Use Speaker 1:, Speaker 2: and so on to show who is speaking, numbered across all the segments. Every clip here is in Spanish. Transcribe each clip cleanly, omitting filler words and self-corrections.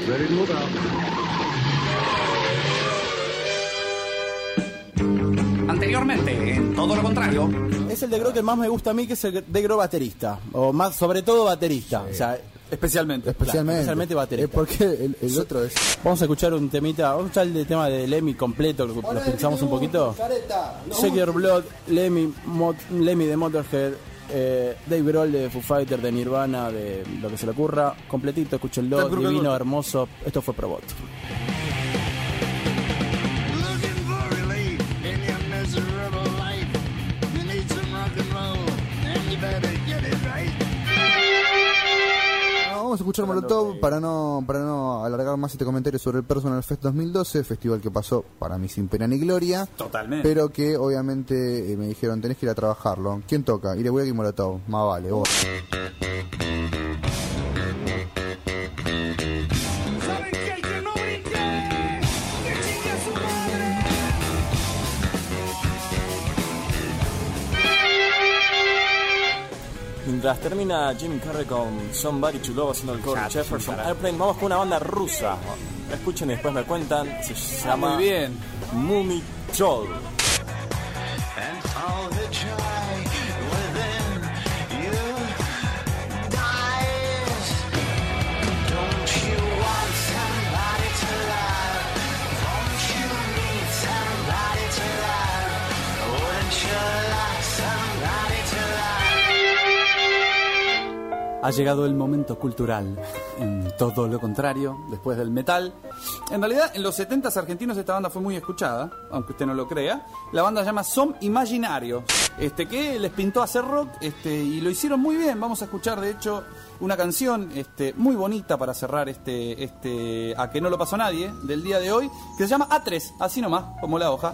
Speaker 1: Ready to move out.
Speaker 2: Anteriormente, en Todo lo Contrario.
Speaker 3: Es el de Gro que más me gusta a mí, que es el de Gro baterista. O más, sobre todo baterista. Sí. O sea,
Speaker 4: especialmente
Speaker 3: baterista.
Speaker 4: Porque el otro es...
Speaker 3: Vamos a escuchar un temita. Vamos a escuchar el tema de Lemmy completo. Lo pensamos un poquito. Shake Your Blood, Lemmy de Motorhead, Dave Grohl de Foo Fighters, de Nirvana, de lo que se le ocurra. Completito, escúchenlo. Divino, hermoso. Esto fue Probot.
Speaker 4: Vamos a escuchar Molotov para no alargar más este comentario sobre el Personal Fest 2012, festival que pasó para mí sin pena ni gloria.
Speaker 2: Totalmente.
Speaker 4: Pero que obviamente me dijeron, tenés que ir a trabajarlo. ¿Quién toca? Y le voy a ir Molotov. Más vale, vos.
Speaker 5: Mientras termina Jim Carrey con Somebody to Love haciendo el cover de Jefferson Airplane, vamos con una banda rusa. Escuchen y después me cuentan. Se llama
Speaker 4: muy bien.
Speaker 5: Mummy Troll.
Speaker 4: Ha llegado el momento cultural, en Todo lo Contrario, después del metal. En realidad, en los 70s argentinos esta banda fue muy escuchada, aunque usted no lo crea. La banda se llama Som Imaginario, que les pintó hacer rock, y lo hicieron muy bien. Vamos a escuchar, de hecho, una canción muy bonita para cerrar A que no lo pasó nadie, del día de hoy, que se llama A3, así nomás, como la hoja.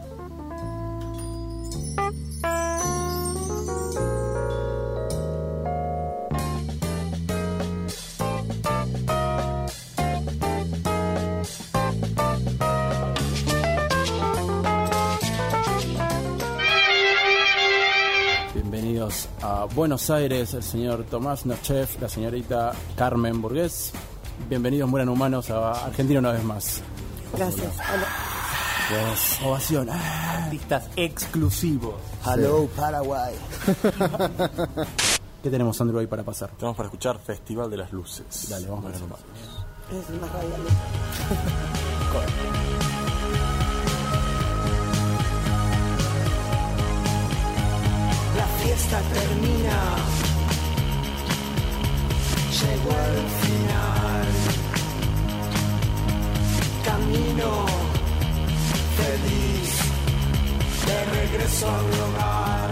Speaker 3: A Buenos Aires, el señor Tomás Nochev, la señorita Carmen Burgués. Bienvenidos, Mueran Humanos, a Argentina una vez más.
Speaker 6: Gracias.
Speaker 3: Yes. Ovación.
Speaker 2: Artistas exclusivos.
Speaker 3: Hello, sí. Paraguay. ¿Qué tenemos, Andrew, hoy para pasar?
Speaker 5: Tenemos para escuchar Festival de las Luces.
Speaker 3: Dale, vamos a ver.
Speaker 6: Es el más radial.
Speaker 7: La fiesta termina, llegó al final, camino feliz, de regreso al hogar.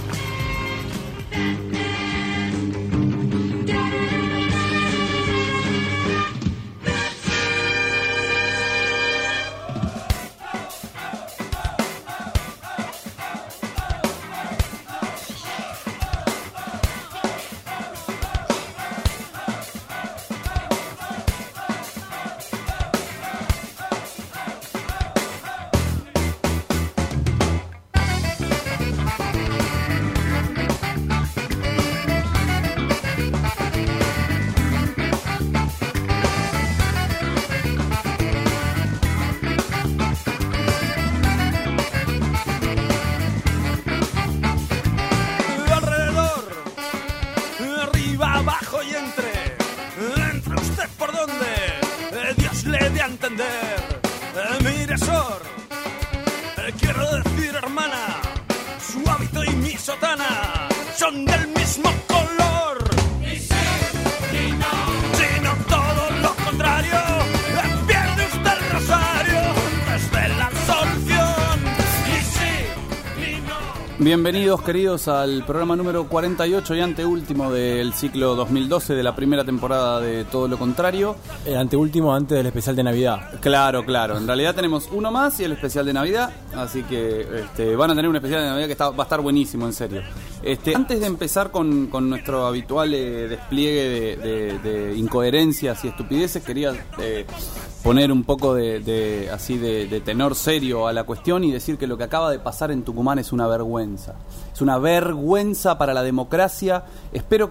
Speaker 4: Bienvenidos, queridos, al programa número 48 y anteúltimo del ciclo 2012 de la primera temporada de Todo lo Contrario.
Speaker 3: El anteúltimo antes del especial de Navidad.
Speaker 4: Claro. En realidad tenemos uno más y el especial de Navidad, así que van a tener un especial de Navidad que va a estar buenísimo, en serio. Antes de empezar con nuestro habitual despliegue de incoherencias y estupideces, quería poner un poco de tenor serio a la cuestión y decir que lo que acaba de pasar en Tucumán es una vergüenza. Es una vergüenza para la democracia. Espero que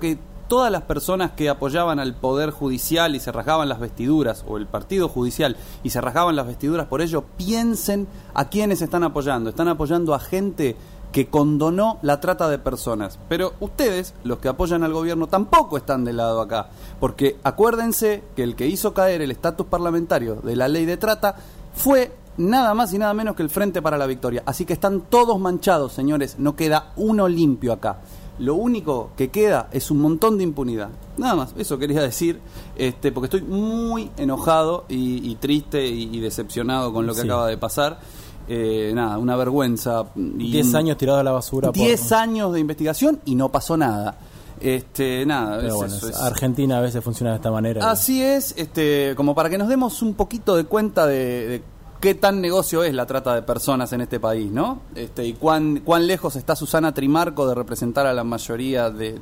Speaker 4: todas las personas que apoyaban al Poder Judicial y se rasgaban las vestiduras, o el Partido Judicial y se rasgaban las vestiduras por ello, piensen a quiénes están apoyando. Están apoyando a gente que condonó la trata de personas. Pero ustedes, los que apoyan al gobierno, tampoco están del lado acá. Porque acuérdense que el que hizo caer el estatus parlamentario de la ley de trata fue nada más y nada menos que el Frente para la Victoria. Así que están todos manchados, señores. No queda uno limpio acá. Lo único que queda es un montón de impunidad. Nada más, eso quería decir, porque estoy muy enojado y triste y decepcionado con lo que acaba de pasar. Nada, una vergüenza.
Speaker 3: 10 años tirado a la basura.
Speaker 4: 10 años de investigación y no pasó nada. Nada,
Speaker 3: pero bueno, Argentina a veces funciona de esta manera.
Speaker 4: Así es, como para que nos demos un poquito de cuenta de qué tan negocio es la trata de personas en este país, ¿no? Y cuán lejos está Susana Trimarco de representar a la mayoría de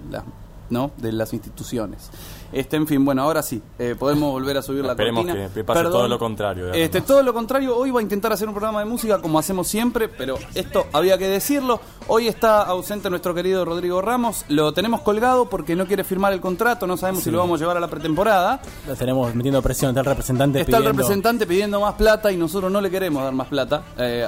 Speaker 4: las instituciones. En fin, bueno, ahora sí, podemos volver a subir la cortina.
Speaker 5: Esperemos que pase todo lo contrario.
Speaker 4: Todo lo contrario, hoy va a intentar hacer un programa de música como hacemos siempre, pero esto había que decirlo. Hoy está ausente nuestro querido Rodrigo Ramos, lo tenemos colgado porque no quiere firmar el contrato, no sabemos si lo vamos a llevar a la pretemporada.
Speaker 3: Lo tenemos metiendo presión, está el representante
Speaker 4: pidiendo más plata y nosotros no le queremos dar más plata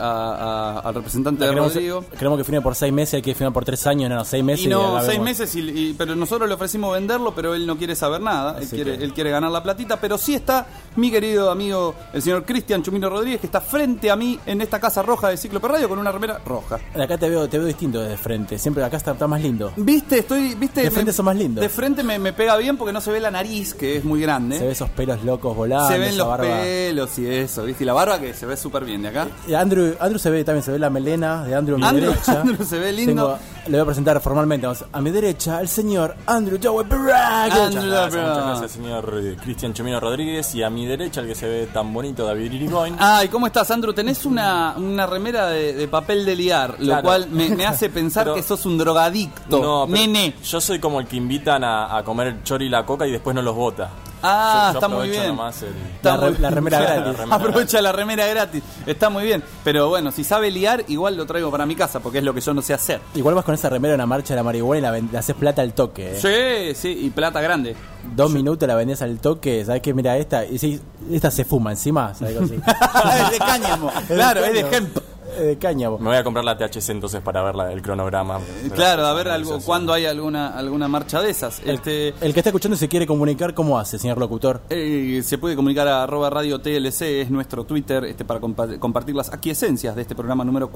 Speaker 4: al representante de Rodrigo.
Speaker 3: Queremos que firme por 6 meses, hay que firmar por 3 años, no, 6 meses.
Speaker 4: Y no, 6 meses, pero nosotros le ofrecimos venderlo, pero él no quiere saber nada, él quiere ganar la platita, pero sí está mi querido amigo el señor Cristian Chumino Rodríguez, que está frente a mí en esta casa roja de Cíclope Radio con una remera roja.
Speaker 3: Acá te veo distinto desde frente, siempre acá está más lindo.
Speaker 4: ¿Viste?
Speaker 3: De frente son más lindos.
Speaker 4: De frente me pega bien porque no se ve la nariz, que es muy grande.
Speaker 3: Se ve esos pelos locos volando.
Speaker 4: Se ven los pelos y eso, ¿viste? Y la barba que se ve súper bien de acá.
Speaker 3: Andrew también se ve la melena de Andrew a mi derecha.
Speaker 4: Andrew se ve lindo.
Speaker 3: Le voy a presentar formalmente. A mi derecha, el señor Andrew Joey Perrac.
Speaker 5: Muchas gracias, señor Cristian Chumino Rodríguez. Y a mi derecha, el que se ve tan bonito, David Irigoyen.
Speaker 4: ¿Y cómo estás, Andrew? Tenés una remera de papel de liar, lo cual me hace pensar que sos un drogadicto.
Speaker 5: No,
Speaker 4: nene.
Speaker 5: Yo soy como el que invitan a comer el chori y la coca y después no los bota.
Speaker 4: Yo está muy bien.
Speaker 3: La remera gratis.
Speaker 4: Aprovecha la remera gratis. Está muy bien. Pero bueno, si sabe liar, igual lo traigo para mi casa, porque es lo que yo no sé hacer.
Speaker 3: Igual vas con esa remera a una marcha de la marihuana y la haces plata al toque.
Speaker 4: Sí, y plata grande.
Speaker 3: 2 minutos la vendés al toque. ¿Sabes qué? Mira esta. Y si esta se fuma encima, ¿sabes? Así.
Speaker 4: Es de cáñamo. Claro, es de hemp.
Speaker 3: De cáñamo.
Speaker 5: Me voy a comprar la THC entonces para ver el cronograma.
Speaker 4: Claro, a ver cuándo hay alguna marcha de esas.
Speaker 3: El que está escuchando y se quiere comunicar, ¿cómo hace, señor locutor?
Speaker 4: Se puede comunicar a @Radio TLC, es nuestro Twitter, para compartir las aquiescencias de este programa número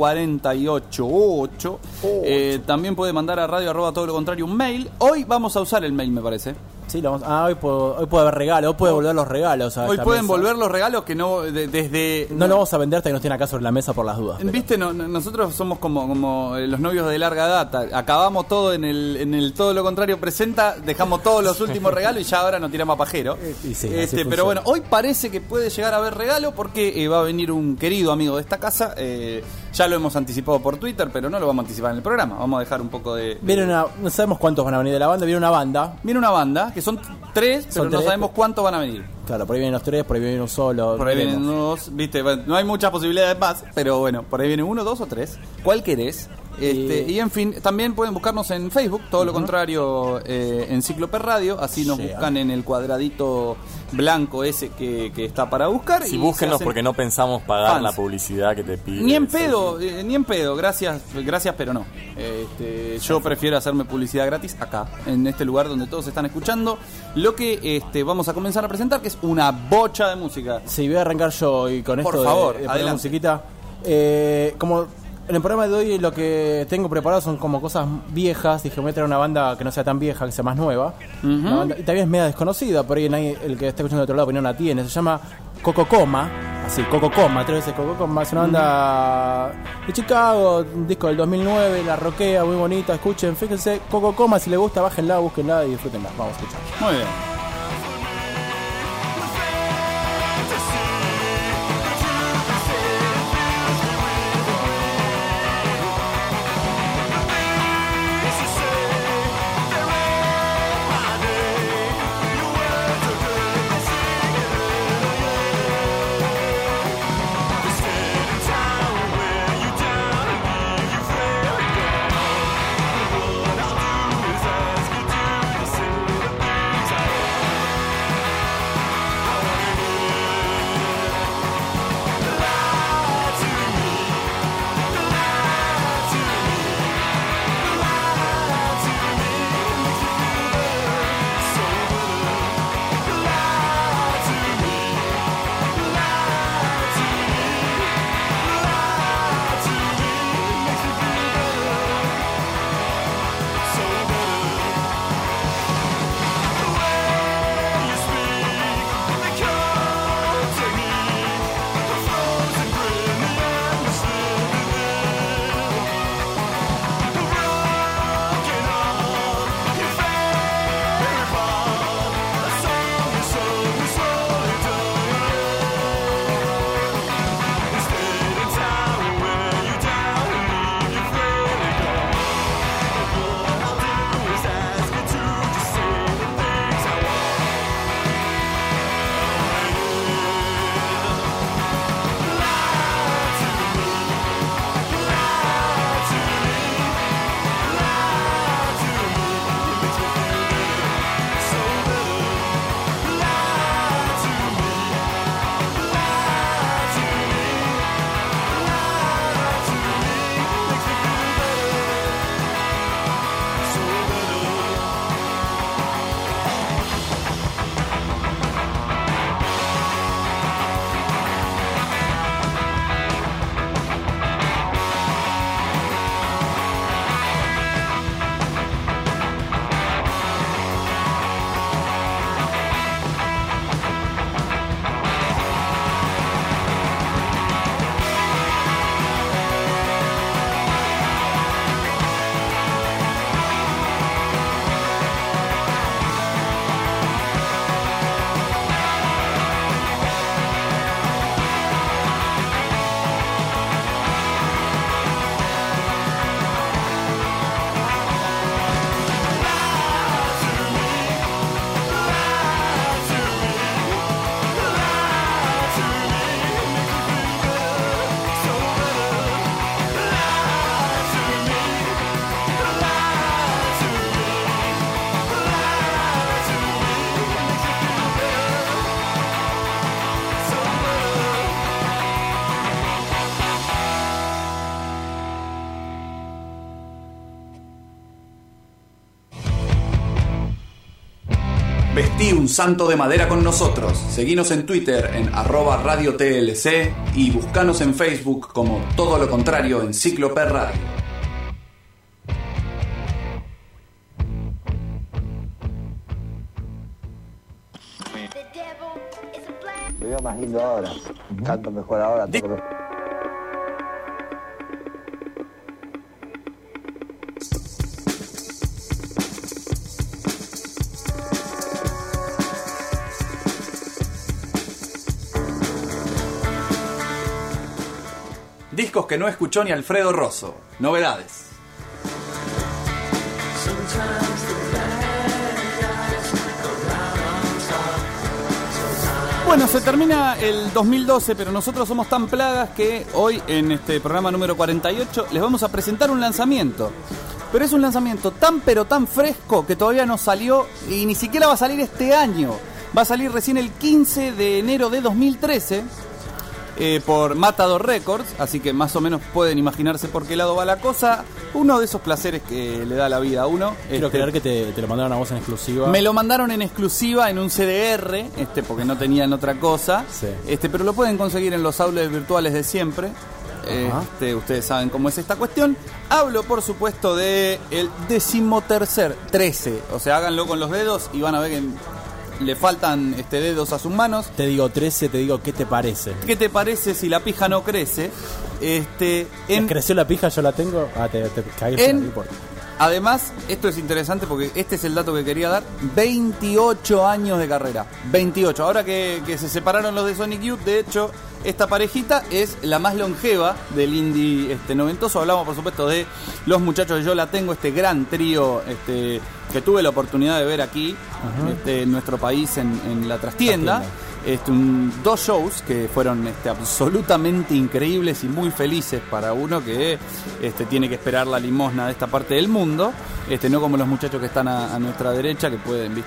Speaker 4: 48. También puede mandar a radio@todolocontrario un mail. Hoy vamos a usar el mail, me parece.
Speaker 3: Sí, hoy puede haber regalos, hoy puede volver los regalos.
Speaker 4: Hoy pueden volver los regalos que no
Speaker 3: No lo vamos a vender hasta que nos estén acá sobre la mesa por las dudas. Pero.
Speaker 4: Viste, nosotros somos como los novios de larga data. Acabamos todo en el todo lo contrario presenta, dejamos todos los últimos regalos y ya ahora nos tiramos a pajero.
Speaker 3: Sí,
Speaker 4: pero bueno, hoy parece que puede llegar a haber regalo porque va a venir un querido amigo de esta casa. Ya lo hemos anticipado por Twitter, pero no lo vamos a anticipar en el programa. Vamos a dejar un poco de...
Speaker 3: no sabemos cuántos van a venir de la banda. Viene una banda, que son 3, pero no sabemos cuántos van a venir. Claro, por ahí vienen los 3, por ahí viene uno solo.
Speaker 4: Por ahí vienen 2, viste, bueno, no hay muchas posibilidades más, pero bueno, por ahí viene 1, 2 o 3. ¿Cuál querés? Y en fin, también pueden buscarnos en Facebook, todo lo contrario, en Cíclope Radio, así nos buscan en el cuadradito blanco ese que está para buscar.
Speaker 5: Sí, búsquenos porque no pensamos pagar la publicidad que te piden.
Speaker 4: Ni en pedo, gracias, pero no. Yo prefiero hacerme publicidad gratis acá, en este lugar donde todos están escuchando lo que vamos a comenzar a presentar, que es una bocha de música.
Speaker 3: Sí, voy a arrancar yo y con
Speaker 4: por
Speaker 3: esto
Speaker 4: favor,
Speaker 3: de
Speaker 4: adelante.
Speaker 3: Musiquita. Como en el programa de hoy lo que tengo preparado son como cosas viejas. Dije, voy a traer una banda que no sea tan vieja, que sea más nueva. Una banda, y también es media desconocida, por ahí el que está escuchando de otro lado pues no la tiene. Se llama Cococoma. Así, Cococoma, 3 veces Cococoma. Es una banda de Chicago, un disco del 2009, la rockea, muy bonita. Escuchen, fíjense, Cococoma, si les gusta, bájenla, búsquenla y disfrútenla. Vamos a escuchar.
Speaker 4: Muy bien.
Speaker 1: un santo de madera con nosotros. Seguinos en Twitter en @radiotlc y buscanos en Facebook como Todo lo Contrario en Cíclope Radio.
Speaker 8: Me veo más lindo ahora, canto mejor ahora, toco mejor.
Speaker 1: Discos que no escuchó ni Alfredo Rosso. Novedades.
Speaker 4: Bueno, se termina el 2012, pero nosotros somos tan plagas que hoy en este programa número 48 les vamos a presentar un lanzamiento. Pero es un lanzamiento tan pero tan fresco que todavía no salió y ni siquiera va a salir este año. Va a salir recién el 15 de enero de 2013 por Matador Records, así que más o menos pueden imaginarse por qué lado va la cosa. Uno de esos placeres que le da la vida a uno.
Speaker 3: Quiero creer que te lo mandaron a vos en exclusiva.
Speaker 4: Me lo mandaron en exclusiva en un CDR, porque no tenían otra cosa.
Speaker 3: Sí.
Speaker 4: Pero lo pueden conseguir en los outlets virtuales de siempre. Ustedes saben cómo es esta cuestión. Hablo, por supuesto, de el 13. O sea, háganlo con los dedos y van a ver que le faltan dedos a sus manos.
Speaker 3: Te digo 13, te digo, ¿qué te parece?
Speaker 4: ¿Qué te parece si la pija no crece?
Speaker 3: ¿Creció la pija? Yo la tengo. Te cagué, no importa.
Speaker 4: Además, esto es interesante porque este es el dato que quería dar. 28 años de carrera. 28. Ahora que se separaron los de Sonic Youth, de hecho, esta parejita es la más longeva del indie noventoso. Hablamos, por supuesto, de los muchachos de Yo La Tengo, este gran trío que tuve la oportunidad de ver aquí en nuestro país en la trastienda. Dos shows que fueron absolutamente increíbles y muy felices para uno que tiene que esperar la limosna de esta parte del mundo, no como los muchachos que están a nuestra derecha, que pueden,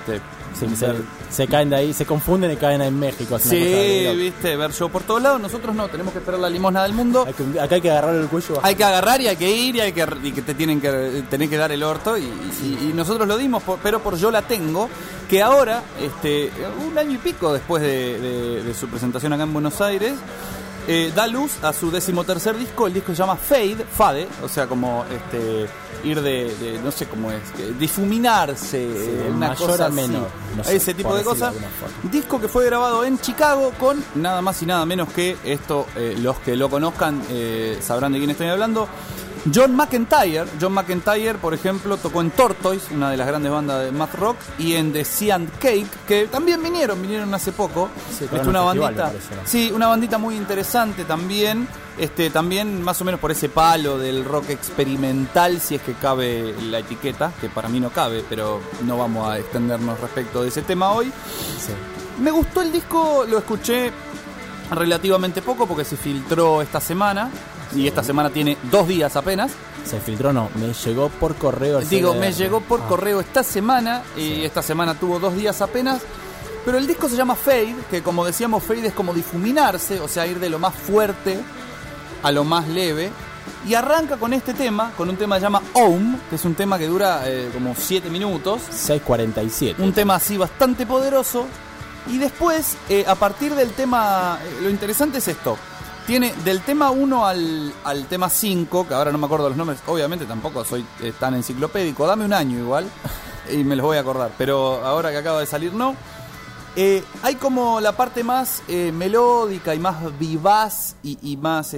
Speaker 3: se caen de ahí, se confunden y caen en México.
Speaker 4: Sí, ver show por todos lados. Nosotros no, tenemos que esperar la limosna del mundo.
Speaker 3: Acá hay que agarrar el cuello.
Speaker 4: Hay que agarrar y hay que ir y que te tienen que dar el orto y nosotros lo dimos, pero por Yo La Tengo, que ahora, un año y pico después de su presentación acá en Buenos Aires, da luz a su 13º disco. El disco se llama Fade, o sea, como ir de no sé cómo es, difuminarse, una cosa así, menor, no sé, ese tipo de cosas. Disco que fue grabado en Chicago con nada más y nada menos que los que lo conozcan sabrán de quién estoy hablando. John McEntire, por ejemplo, tocó en Tortoise, una de las grandes bandas de math rock, y en The Sea and Cake, que también vinieron hace poco.
Speaker 3: Sí, una bandita,
Speaker 4: una bandita muy interesante también, también más o menos por ese palo del rock experimental, si es que cabe la etiqueta, que para mí no cabe, pero no vamos a extendernos respecto de ese tema hoy.
Speaker 3: Sí.
Speaker 4: Me gustó el disco, lo escuché relativamente poco porque se filtró esta semana. Y esta semana tiene 2 días apenas.
Speaker 3: Se filtró, no, me llegó por correo.
Speaker 4: Me llegó por correo esta semana. Y esta semana tuvo 2 días apenas. Pero el disco se llama Fade, que como decíamos, Fade es como difuminarse, o sea, ir de lo más fuerte a lo más leve. Y arranca con este tema, con un tema que se llama Ohm, que es un tema que dura como 7 minutos.
Speaker 3: 6:47.
Speaker 4: Un tema así bastante poderoso. Y después, a partir del tema, lo interesante es esto. Tiene del tema 1 al tema 5, que ahora no me acuerdo los nombres, obviamente tampoco soy tan enciclopédico, dame un año igual y me los voy a acordar, pero ahora que acaba de salir no. Hay como la parte más melódica y más vivaz y más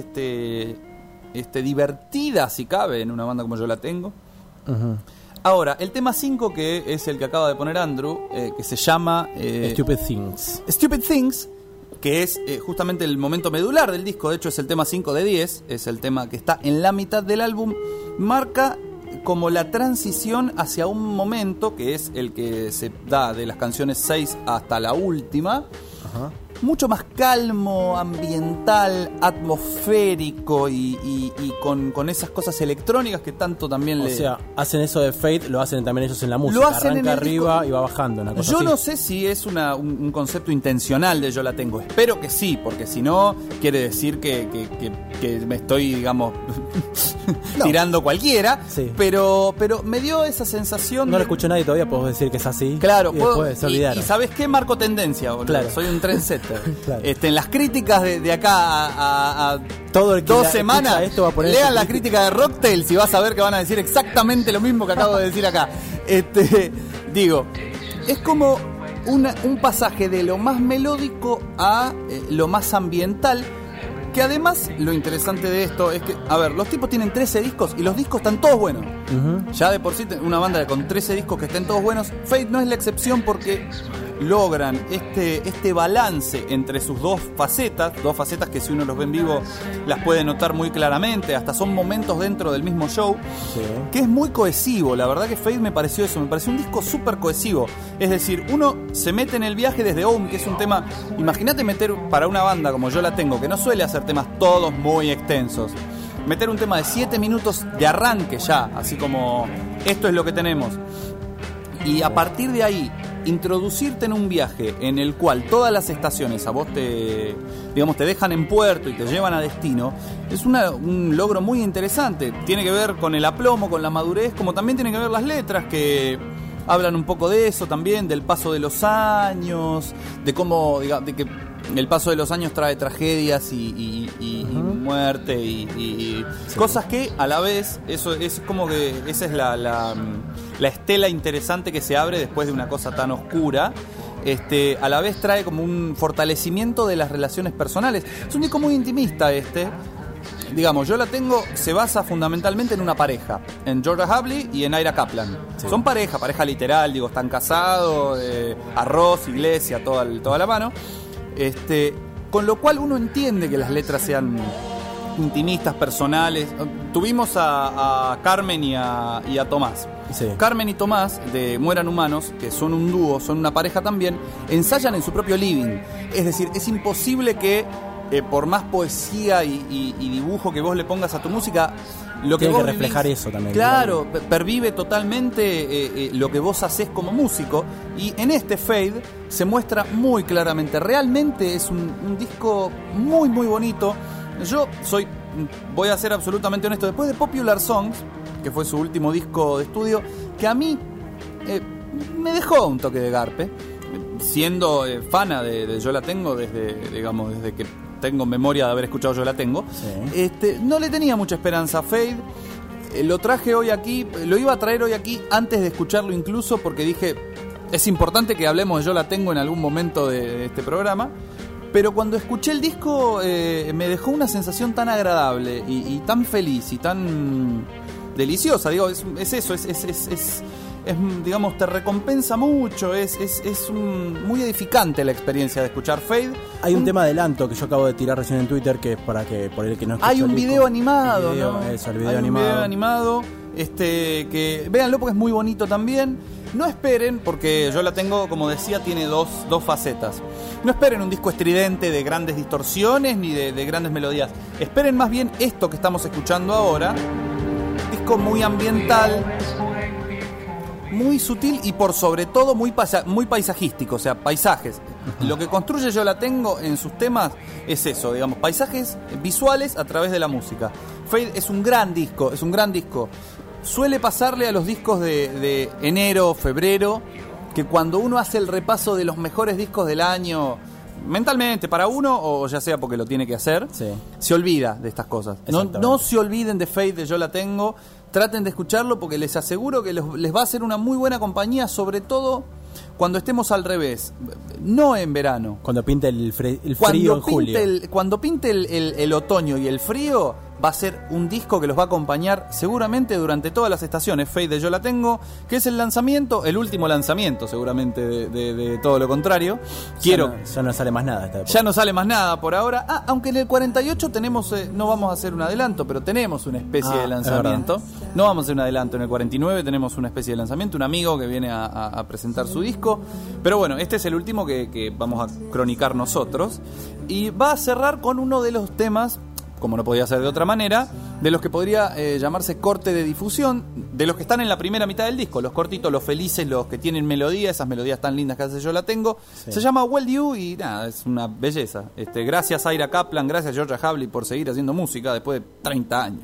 Speaker 4: divertida, si cabe, en una banda como Yo La Tengo.
Speaker 3: Uh-huh.
Speaker 4: Ahora, el tema 5, que es el que acaba de poner Andrew, que se llama
Speaker 3: Stupid Things.
Speaker 4: Stupid Things, que es justamente el momento medular del disco. De hecho es el tema 5 de 10, es el tema que está en la mitad del álbum. Marca como la transición hacia un momento que es el que se da de las canciones 6 hasta la última. mucho más calmo, ambiental, atmosférico y con esas cosas electrónicas que tanto también
Speaker 3: O sea, hacen eso de Fade, lo hacen también ellos en la música.
Speaker 4: Lo hacen
Speaker 3: arranca
Speaker 4: en el
Speaker 3: arriba
Speaker 4: disco.
Speaker 3: y va bajando, una cosa
Speaker 4: Yo
Speaker 3: así.
Speaker 4: no sé si es un concepto intencional de Yo La Tengo. Espero que sí, porque si no, quiere decir que me estoy, digamos, tirando cualquiera.
Speaker 3: Sí.
Speaker 4: Pero me dio esa sensación.
Speaker 3: No lo escucho nadie todavía, puedo decir que es así.
Speaker 4: Claro,
Speaker 3: y después se olvidaron.
Speaker 4: y ¿sabes qué? Marco tendencia, boludo.
Speaker 3: Claro.
Speaker 4: Soy un trendsetter.
Speaker 3: Claro.
Speaker 4: En las críticas de acá a
Speaker 3: Todo el que
Speaker 4: 2
Speaker 3: la
Speaker 4: semanas,
Speaker 3: escucha esto va a poner
Speaker 4: lean
Speaker 3: su
Speaker 4: la crítica de Rocktails y vas a ver que van a decir exactamente lo mismo que acabo de decir acá. Digo, es como un pasaje de lo más melódico a lo más ambiental. Que además, lo interesante de esto es que, a ver, los tipos tienen 13 discos y los discos están todos buenos. Ya de por sí, una banda con 13 discos que estén todos buenos. Fate no es la excepción porque logran este balance entre sus dos facetas que si uno los ve en vivo las puede notar muy claramente, hasta son momentos dentro del mismo show, que es muy cohesivo. La verdad que Fate me pareció eso, me pareció un disco súper cohesivo. Es decir, uno se mete en el viaje desde Home, que es un tema, imagínate meter para una banda como Yo La Tengo, que no suele hacer temas todos muy extensos, meter un tema de 7 minutos de arranque ya, así como esto es lo que tenemos, y a partir de ahí introducirte en un viaje en el cual todas las estaciones a vos te dejan en puerto y te llevan a destino, es un logro muy interesante. Tiene que ver con el aplomo, con la madurez, como también tiene que ver las letras que hablan un poco de eso también, del paso de los años, de cómo, de que el paso de los años trae tragedias y muerte y cosas que a la vez, eso es como que esa es la estela interesante que se abre después de una cosa tan oscura. A la vez trae como un fortalecimiento de las relaciones personales. Es un disco muy intimista Digamos, Yo La Tengo se basa fundamentalmente en una pareja, en Georgia Hubley y en Ira Kaplan. Sí. Son pareja literal, están casados, arroz, iglesia, toda la mano. Con lo cual uno entiende que las letras sean intimistas, personales. Tuvimos a Carmen y a Tomás. Sí. Carmen y Tomás, de Mueran Humanos, que son un dúo, son una pareja también, ensayan en su propio living. Es decir, es imposible que por más poesía y dibujo que vos le pongas a tu música, lo que
Speaker 3: tiene
Speaker 4: vos
Speaker 3: que reflejar eso también.
Speaker 4: Claro, pervive totalmente lo que vos hacés como músico. Y en este Fade se muestra muy claramente. Realmente es un disco muy, muy bonito. Yo voy a ser absolutamente honesto, después de Popular Songs, que fue su último disco de estudio, que a mí me dejó un toque de garpe, siendo fana de Yo La Tengo desde que tengo memoria de haber escuchado Yo La Tengo. Sí. No le tenía mucha esperanza a Fade. Lo traje hoy aquí, lo iba a traer hoy aquí antes de escucharlo incluso, porque dije, es importante que hablemos de Yo La Tengo en algún momento de este programa. Pero cuando escuché el disco me dejó una sensación tan agradable y tan feliz y tan deliciosa. Digo, es eso, digamos, te recompensa mucho, es muy edificante la experiencia de escuchar Fade.
Speaker 3: Hay un tema adelanto que yo acabo de tirar recién en Twitter, que es para que por el que no escuchó.
Speaker 4: Hay un video animado,
Speaker 3: ¿no? Eso, el video animado.
Speaker 4: Un video animado, que véanlo porque es muy bonito también. No esperen, porque Yo La Tengo, como decía, tiene dos facetas. No esperen un disco estridente de grandes distorsiones ni de grandes melodías. Esperen más bien esto que estamos escuchando ahora. Disco muy ambiental, muy sutil y por sobre todo muy paisajístico, o sea, paisajes. Lo que construye Yo La Tengo en sus temas es eso, digamos, paisajes visuales a través de la música. Fade es un gran disco, Suele pasarle a los discos de enero, febrero, que cuando uno hace el repaso de los mejores discos del año, mentalmente para uno, o ya sea porque lo tiene que hacer, sí, se olvida de estas cosas. No se olviden de Fade, de Yo La Tengo. Traten de escucharlo porque les aseguro que les va a hacer una muy buena compañía, sobre todo cuando estemos al revés, no en verano.
Speaker 3: Cuando pinte el frío en julio.
Speaker 4: Cuando pinte el otoño y el frío, va a ser un disco que los va a acompañar seguramente durante todas las estaciones. Fate de Yo La Tengo, que es el lanzamiento, el último lanzamiento seguramente de Todo Lo Contrario.
Speaker 3: Ya no sale más nada esta época.
Speaker 4: Ya no sale más nada por ahora. Aunque en el 48 tenemos, no vamos a hacer un adelanto, pero tenemos una especie de lanzamiento. No vamos a hacer un adelanto. En el 49 tenemos una especie de lanzamiento, un amigo que viene a presentar su disco. Pero bueno, este es el último que vamos a cronicar nosotros. Y va a cerrar con uno de los temas, como no podía ser de otra manera, de los que podría llamarse corte de difusión, de los que están en la primera mitad del disco, los cortitos, los felices, los que tienen melodía, esas melodías tan lindas que hace Yo La Tengo. Sí. Se llama Well You y nada, es una belleza. Gracias a Ira Kaplan, gracias a Georgia Havli por seguir haciendo música después de 30 años.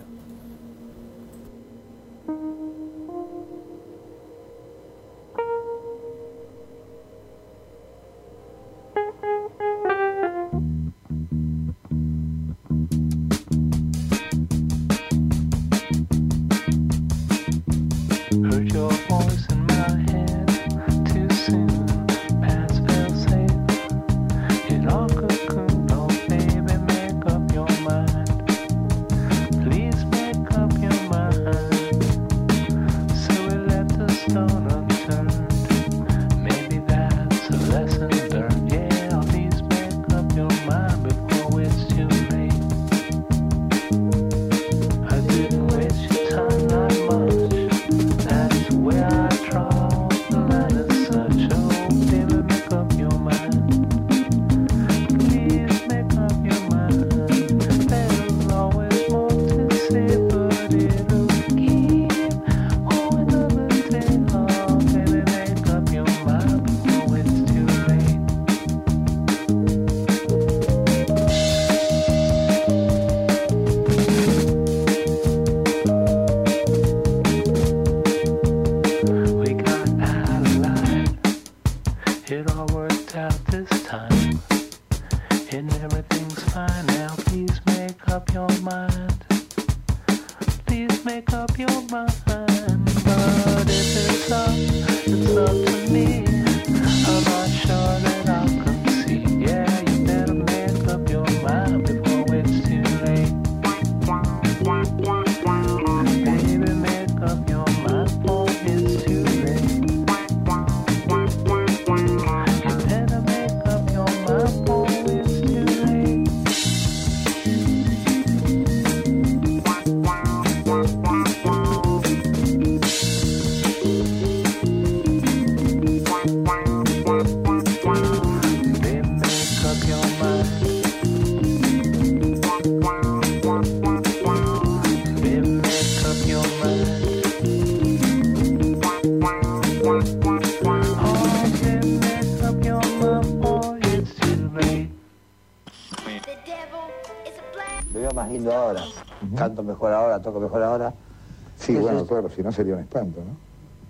Speaker 8: Canto mejor ahora, toco mejor ahora.
Speaker 9: Sí, bueno, claro, si no sería un espanto, ¿no?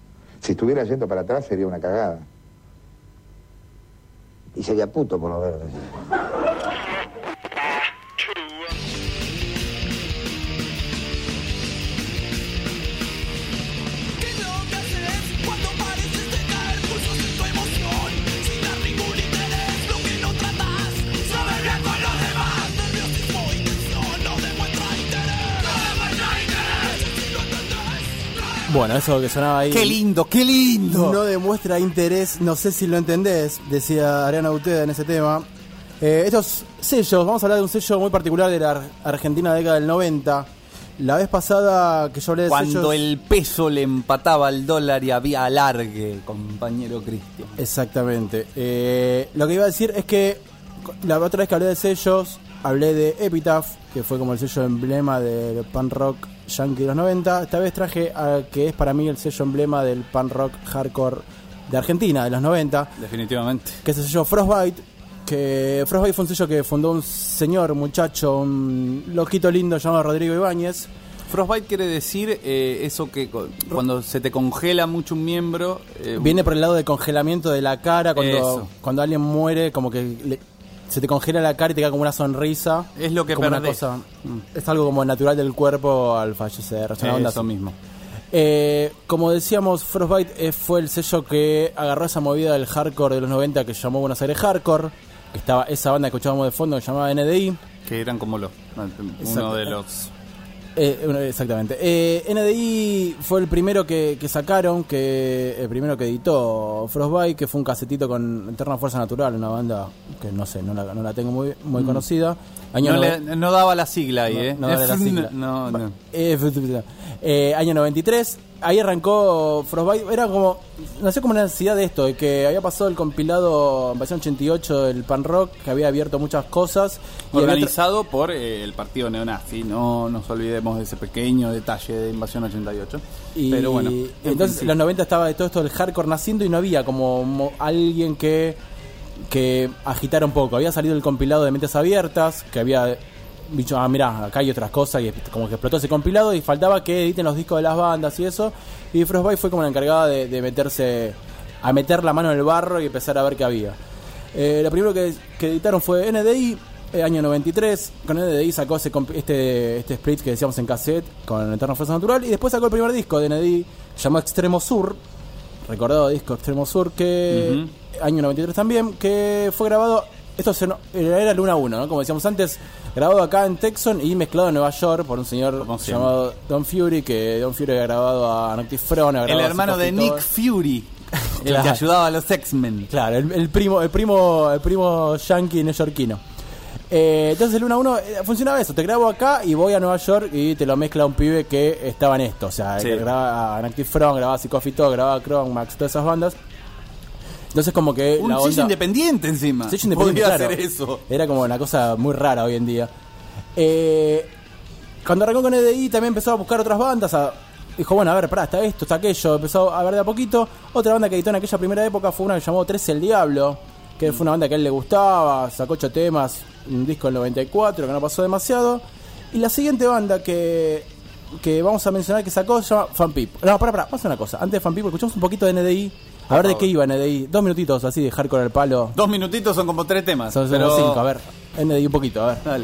Speaker 9: Si estuviera yendo para atrás sería una cagada.
Speaker 8: Y sería puto, por lo menos.
Speaker 3: Bueno, eso que sonaba ahí.
Speaker 4: ¡Qué lindo, qué lindo!
Speaker 3: No demuestra interés, no sé si lo entendés, decía Ariana Uteda en ese tema. Estos sellos, vamos a hablar de un sello muy particular de la Argentina década del 90. La vez pasada que yo hablé de
Speaker 4: cuando
Speaker 3: sellos...
Speaker 4: el peso le empataba al dólar y había alargue, compañero Cristian.
Speaker 3: Exactamente. Lo que iba a decir es que la otra vez que hablé de sellos, hablé de Epitaph, que fue como el sello emblema del punk rock yankee de los 90. Esta vez traje a que es para mí el sello emblema del punk rock hardcore de Argentina de los 90.
Speaker 4: Definitivamente.
Speaker 3: Que es el sello Frostbite. Que Frostbite fue un sello que fundó un señor, muchacho, un loquito lindo llamado Rodrigo Ibáñez.
Speaker 4: Frostbite quiere decir eso que cuando se te congela mucho un miembro...
Speaker 3: viene por el lado de congelamiento de la cara, cuando alguien muere, como que se te congela la cara y te queda como una sonrisa.
Speaker 4: Es lo que
Speaker 3: como
Speaker 4: perdés.
Speaker 3: Una cosa, es algo como natural del cuerpo al fallecer.
Speaker 4: Es onda eso mismo.
Speaker 3: Como decíamos, Frostbite fue el sello que agarró esa movida del hardcore de los 90 que llamó Buenos Aires Hardcore. Estaba esa banda que escuchábamos de fondo que se llamaba NDI.
Speaker 4: Que eran como uno de los
Speaker 3: Exactamente. NDI fue el primero que sacaron, el primero que editó Frostbite, que fue un casetito con Eterna Fuerza Natural, una banda que no sé, no la tengo muy conocida.
Speaker 4: No daba la sigla ahí,
Speaker 3: No daba la sigla. Año 93. Ahí arrancó Frostbite. Nació como una necesidad de esto, de que había pasado el compilado Invasión 88 del Pan Rock, que había abierto muchas cosas.
Speaker 4: Organizado por el partido neonazi, no nos olvidemos de ese pequeño detalle de Invasión 88. Pero bueno.
Speaker 3: Entonces en los 90 estaba de todo esto del hardcore naciendo y no había como alguien que agitara un poco. Había salido el compilado de Mentes Abiertas, que había dicho, mirá, acá hay otras cosas, y como que explotó ese compilado y faltaba que editen los discos de las bandas y eso, y Frostbite fue como la encargada de meter la mano en el barro y empezar a ver qué había. Lo primero que editaron fue NDI, año 93. Con NDI sacó este split que decíamos en cassette con Eterna Fuerza Natural, y después sacó el primer disco de NDI, llamado Extremo Sur, recordado disco Extremo Sur, que año 93 también, que fue grabado, era Luna 1, ¿no? Como decíamos antes, grabado acá en Tucson y mezclado en Nueva York por un señor llamado Don Fury, que Don Fury había grabado a Noctis Front,
Speaker 4: el hermano de Nick Fury, el que ayudaba a los X-Men.
Speaker 3: Claro, el primo yankee neoyorquino. Entonces el 1-1 funcionaba eso, te grabo acá y voy a Nueva York y te lo mezcla un pibe que estaba en esto, o sea, que grababa a Noctis Front, grababa Psicofito, grababa Chrome Max, todas esas bandas. Entonces como que
Speaker 4: un sello independiente encima.
Speaker 3: Sello independiente,
Speaker 4: podía
Speaker 3: claro,
Speaker 4: hacer eso.
Speaker 3: Era como una cosa muy rara hoy en día. Cuando arrancó con EDI también empezó a buscar otras bandas. Dijo, bueno, a ver, está esto, está aquello. Empezó a ver de a poquito. Otra banda que editó en aquella primera época fue una que llamó 13 el Diablo, que fue una banda que a él le gustaba. Sacó 8 temas, un disco en el 94 que no pasó demasiado. Y la siguiente banda que vamos a mencionar que sacó se llama Fan People. No, pará, vamos a hacer una cosa. Antes de Fan People, escuchamos un poquito de NDI. A ver de qué iba NDI. 2 minutitos así de hardcore al palo.
Speaker 4: 2 minutitos son como 3 temas.
Speaker 3: Son 5, a ver. NDI un poquito, a ver.
Speaker 4: Dale.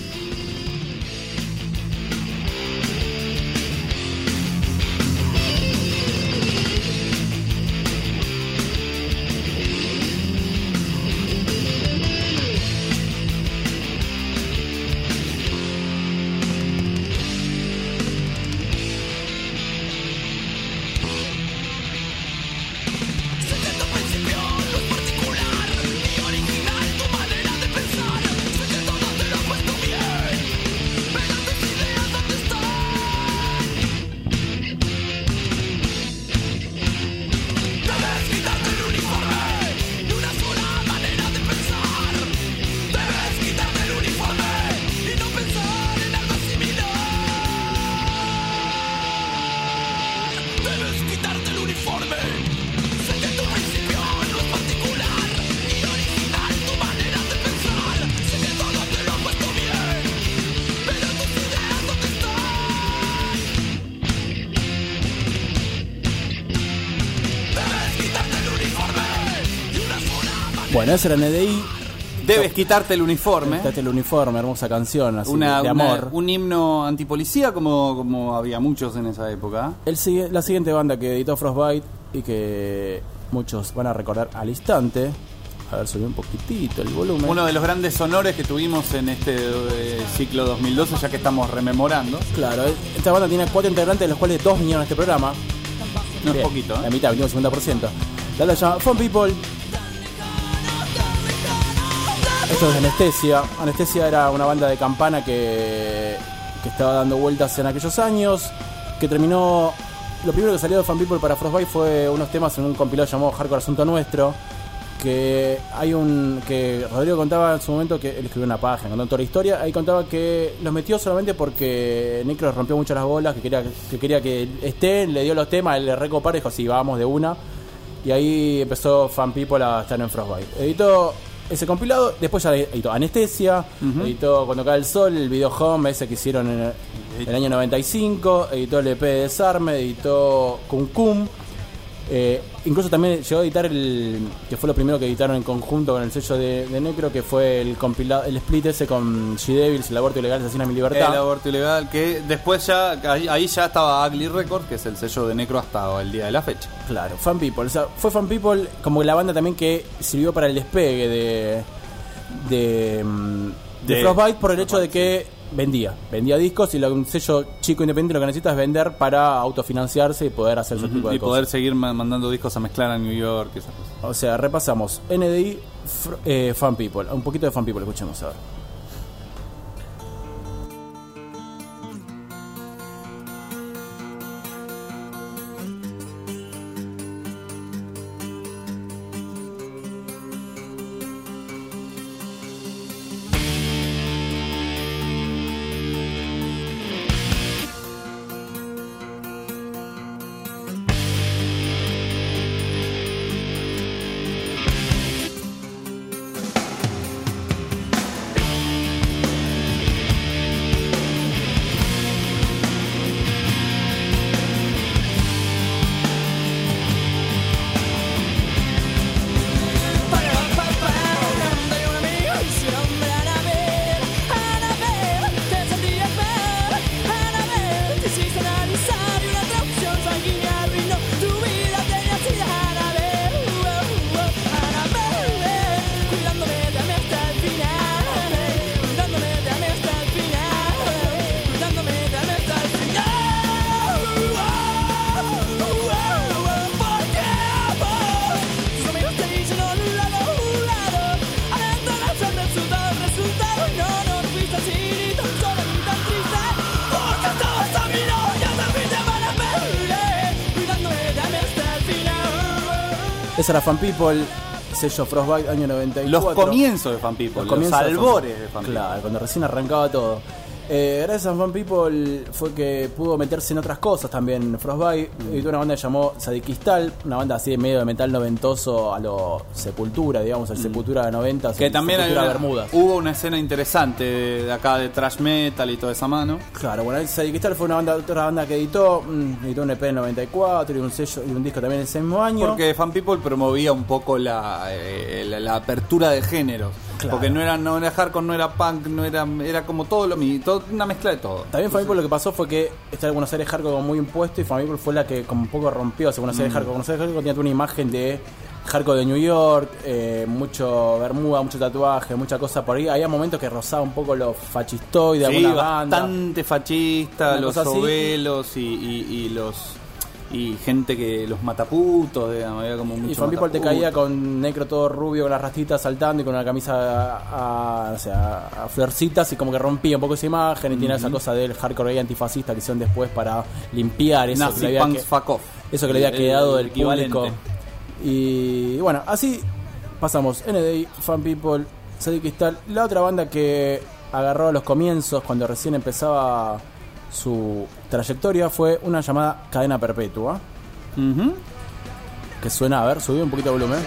Speaker 3: Bueno, ese era NDI.
Speaker 4: Debes quitarte el uniforme.
Speaker 3: Quitarte el uniforme, hermosa canción así, de amor.
Speaker 4: Un himno antipolicía como había muchos en esa época.
Speaker 3: La siguiente banda que editó Frostbite y que muchos van a recordar al instante. A ver, subí un poquitito el volumen.
Speaker 4: Uno de los grandes honores que tuvimos en este ciclo 2012, ya que estamos rememorando.
Speaker 3: Claro, esta banda tiene 4 integrantes, de los cuales 2 vinieron a este programa.
Speaker 4: No es poquito,
Speaker 3: La mitad, venimos 50%. La banda se llama Fan People. Esto es Anestesia. Anestesia era una banda de campana que estaba dando vueltas en aquellos años, que terminó... Lo primero que salió de Fan People para Frostbite fue unos temas en un compilado llamado Hardcore Asunto Nuestro, que Rodrigo contaba en su momento, que él escribió una página contando toda la historia. Ahí contaba que los metió solamente porque Necro rompió mucho las bolas, que quería que estén, le dio los temas, le recopar y dijo, sí, vamos de una. Y ahí empezó Fan People a estar en Frostbite. Editó ese compilado, después ya editó Anestesia, editó Cuando cae el sol, el video Home, ese que hicieron en el año 95, editó el EP de Desarme, editó Cum Cum, incluso también llegó a editar que fue lo primero que editaron en conjunto con el sello de Necro, que fue el compilado, el split ese con G-Devils, El aborto ilegal asesina mi libertad.
Speaker 4: El aborto ilegal, que después ya ahí ya estaba Ugly Record, que es el sello de Necro hasta el día de la fecha.
Speaker 3: Claro, Fan People, o sea, fue Fan People como la banda también que sirvió para el despegue de Frostbite, por el hecho de que vendía discos, y un sello chico independiente lo que necesita es vender para autofinanciarse y poder hacer ese tipo de
Speaker 4: y
Speaker 3: cosas.
Speaker 4: poder seguir mandando discos a mezclar a New York y esas cosas.
Speaker 3: O sea, repasamos NDI, Fan People, un poquito de Fan People, escuchemos a ver. Esa era Fan People, sello Frostbite, año 94.
Speaker 4: Los comienzos de Fan People, los albores de Fan People.
Speaker 3: Claro, cuando recién arrancaba todo. Gracias a Fan People fue que pudo meterse en otras cosas también. Frostbite editó una banda que llamó Sadikistal, una banda así de medio de metal noventoso a lo Sepultura, digamos, al Sepultura de 90.
Speaker 4: Que también
Speaker 3: Bermudas.
Speaker 4: Hubo una escena interesante de acá de thrash metal y toda esa mano.
Speaker 3: Claro, bueno, Sadikistal fue otra banda que editó un EP en 94 y un sello y un disco también ese mismo año.
Speaker 4: Porque Fan People promovía un poco la apertura de géneros. Claro. Porque no era hardcore, no era punk, era como todo lo mismo, una mezcla de todo.
Speaker 3: También Fan People lo que pasó fue que esta Buenos Aires hardcore como muy impuesto, y Fan People fue la que como un poco rompió ese Buenos Aires hardcore. Buenos Aires hardcore tenía una imagen de hardcore de New York, mucho bermuda, mucho tatuaje, mucha cosa por ahí. Había momentos que rozaba un poco lo fascistoide de alguna banda.
Speaker 4: Bastante fascista, los ovelos y los... Y gente que los mataputos, digamos, había como mucho.
Speaker 3: Y Fan People te caía con necro todo rubio, con las rastitas saltando y con una camisa a florcitas, y como que rompía un poco esa imagen. Y tenía esa cosa del hardcore gay antifascista que hicieron después para limpiar eso
Speaker 4: Nazi
Speaker 3: que le había eso que le había quedado del público. Y bueno, así pasamos NDI, Fan People, Sadikistal. La otra banda que agarró a los comienzos, cuando recién empezaba su trayectoria, fue una llamada Cadena Perpetua, que suena, a ver, subí un poquito de volumen.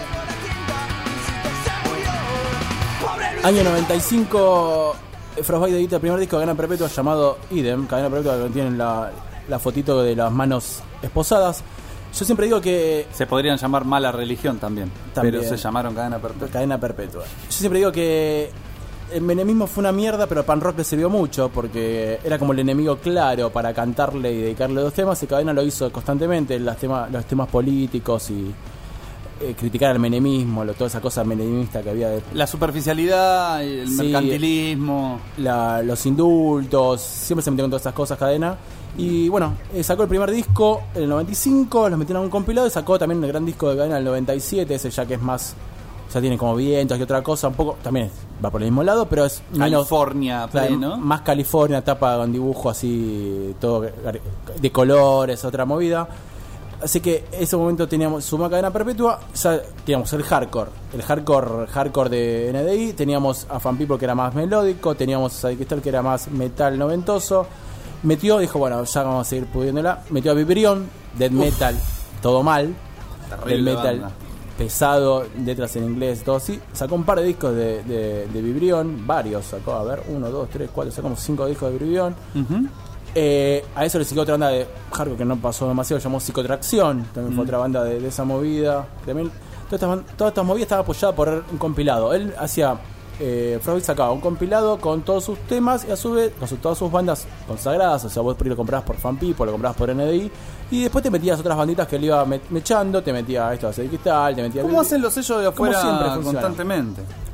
Speaker 3: Año 95, Frostbite edita el primer disco de Cadena Perpetua llamado Idem. Cadena Perpetua, que tienen la fotito de las manos esposadas. Yo siempre digo que...
Speaker 4: Se podrían llamar Mala Religión también, pero se llamaron Cadena Perpetua.
Speaker 3: Cadena Perpetua. Yo siempre digo que el menemismo fue una mierda, pero el pan rock le sirvió mucho, porque era como el enemigo claro para cantarle y dedicarle dos temas, y Cadena lo hizo constantemente, los temas políticos y criticar al menemismo, toda esa cosa menemista que había.
Speaker 4: La superficialidad, el mercantilismo,
Speaker 3: los indultos, siempre se metió con todas esas cosas Cadena. Y bueno, sacó el primer disco en el 95, los metieron a un compilado, y sacó también el gran disco de Cadena en el 97, ese ya que es más... Ya tiene como vientos y otra cosa, un poco, también va por el mismo lado, pero es menos
Speaker 4: California, ¿no?
Speaker 3: Más California, tapa con dibujo así, todo de colores, otra movida. Así que en ese momento teníamos su Cadena Perpetua, ya teníamos el hardcore de NDI, teníamos a Fan People que era más melódico, teníamos a Sadikistal que era más metal noventoso. Dijo, bueno, ya vamos a seguir pudiéndola. Metió a Vibrión, death metal, todo mal, death metal banda. Pesado, letras en inglés, todo así. Sacó un par de discos de Vibrión, varios sacó, a ver, 1, 2, 3, 4, sacó como 5 discos de Vibrión. A eso le siguió otra banda de hardcore que no pasó demasiado, llamó Psicotracción, también fue otra banda de esa movida. También todas estas movidas estaban apoyadas por un compilado. Él hacía, Frostbite sacaba un compilado con todos sus temas y a su vez con todas sus bandas consagradas. O sea, vos lo comprabas por Fan People, lo comprabas por NDI, y después te metías otras banditas que le iba mechando, te metía esto a Sadikistal, te metía...
Speaker 4: ¿Cómo hacen los sellos de afuera constantemente?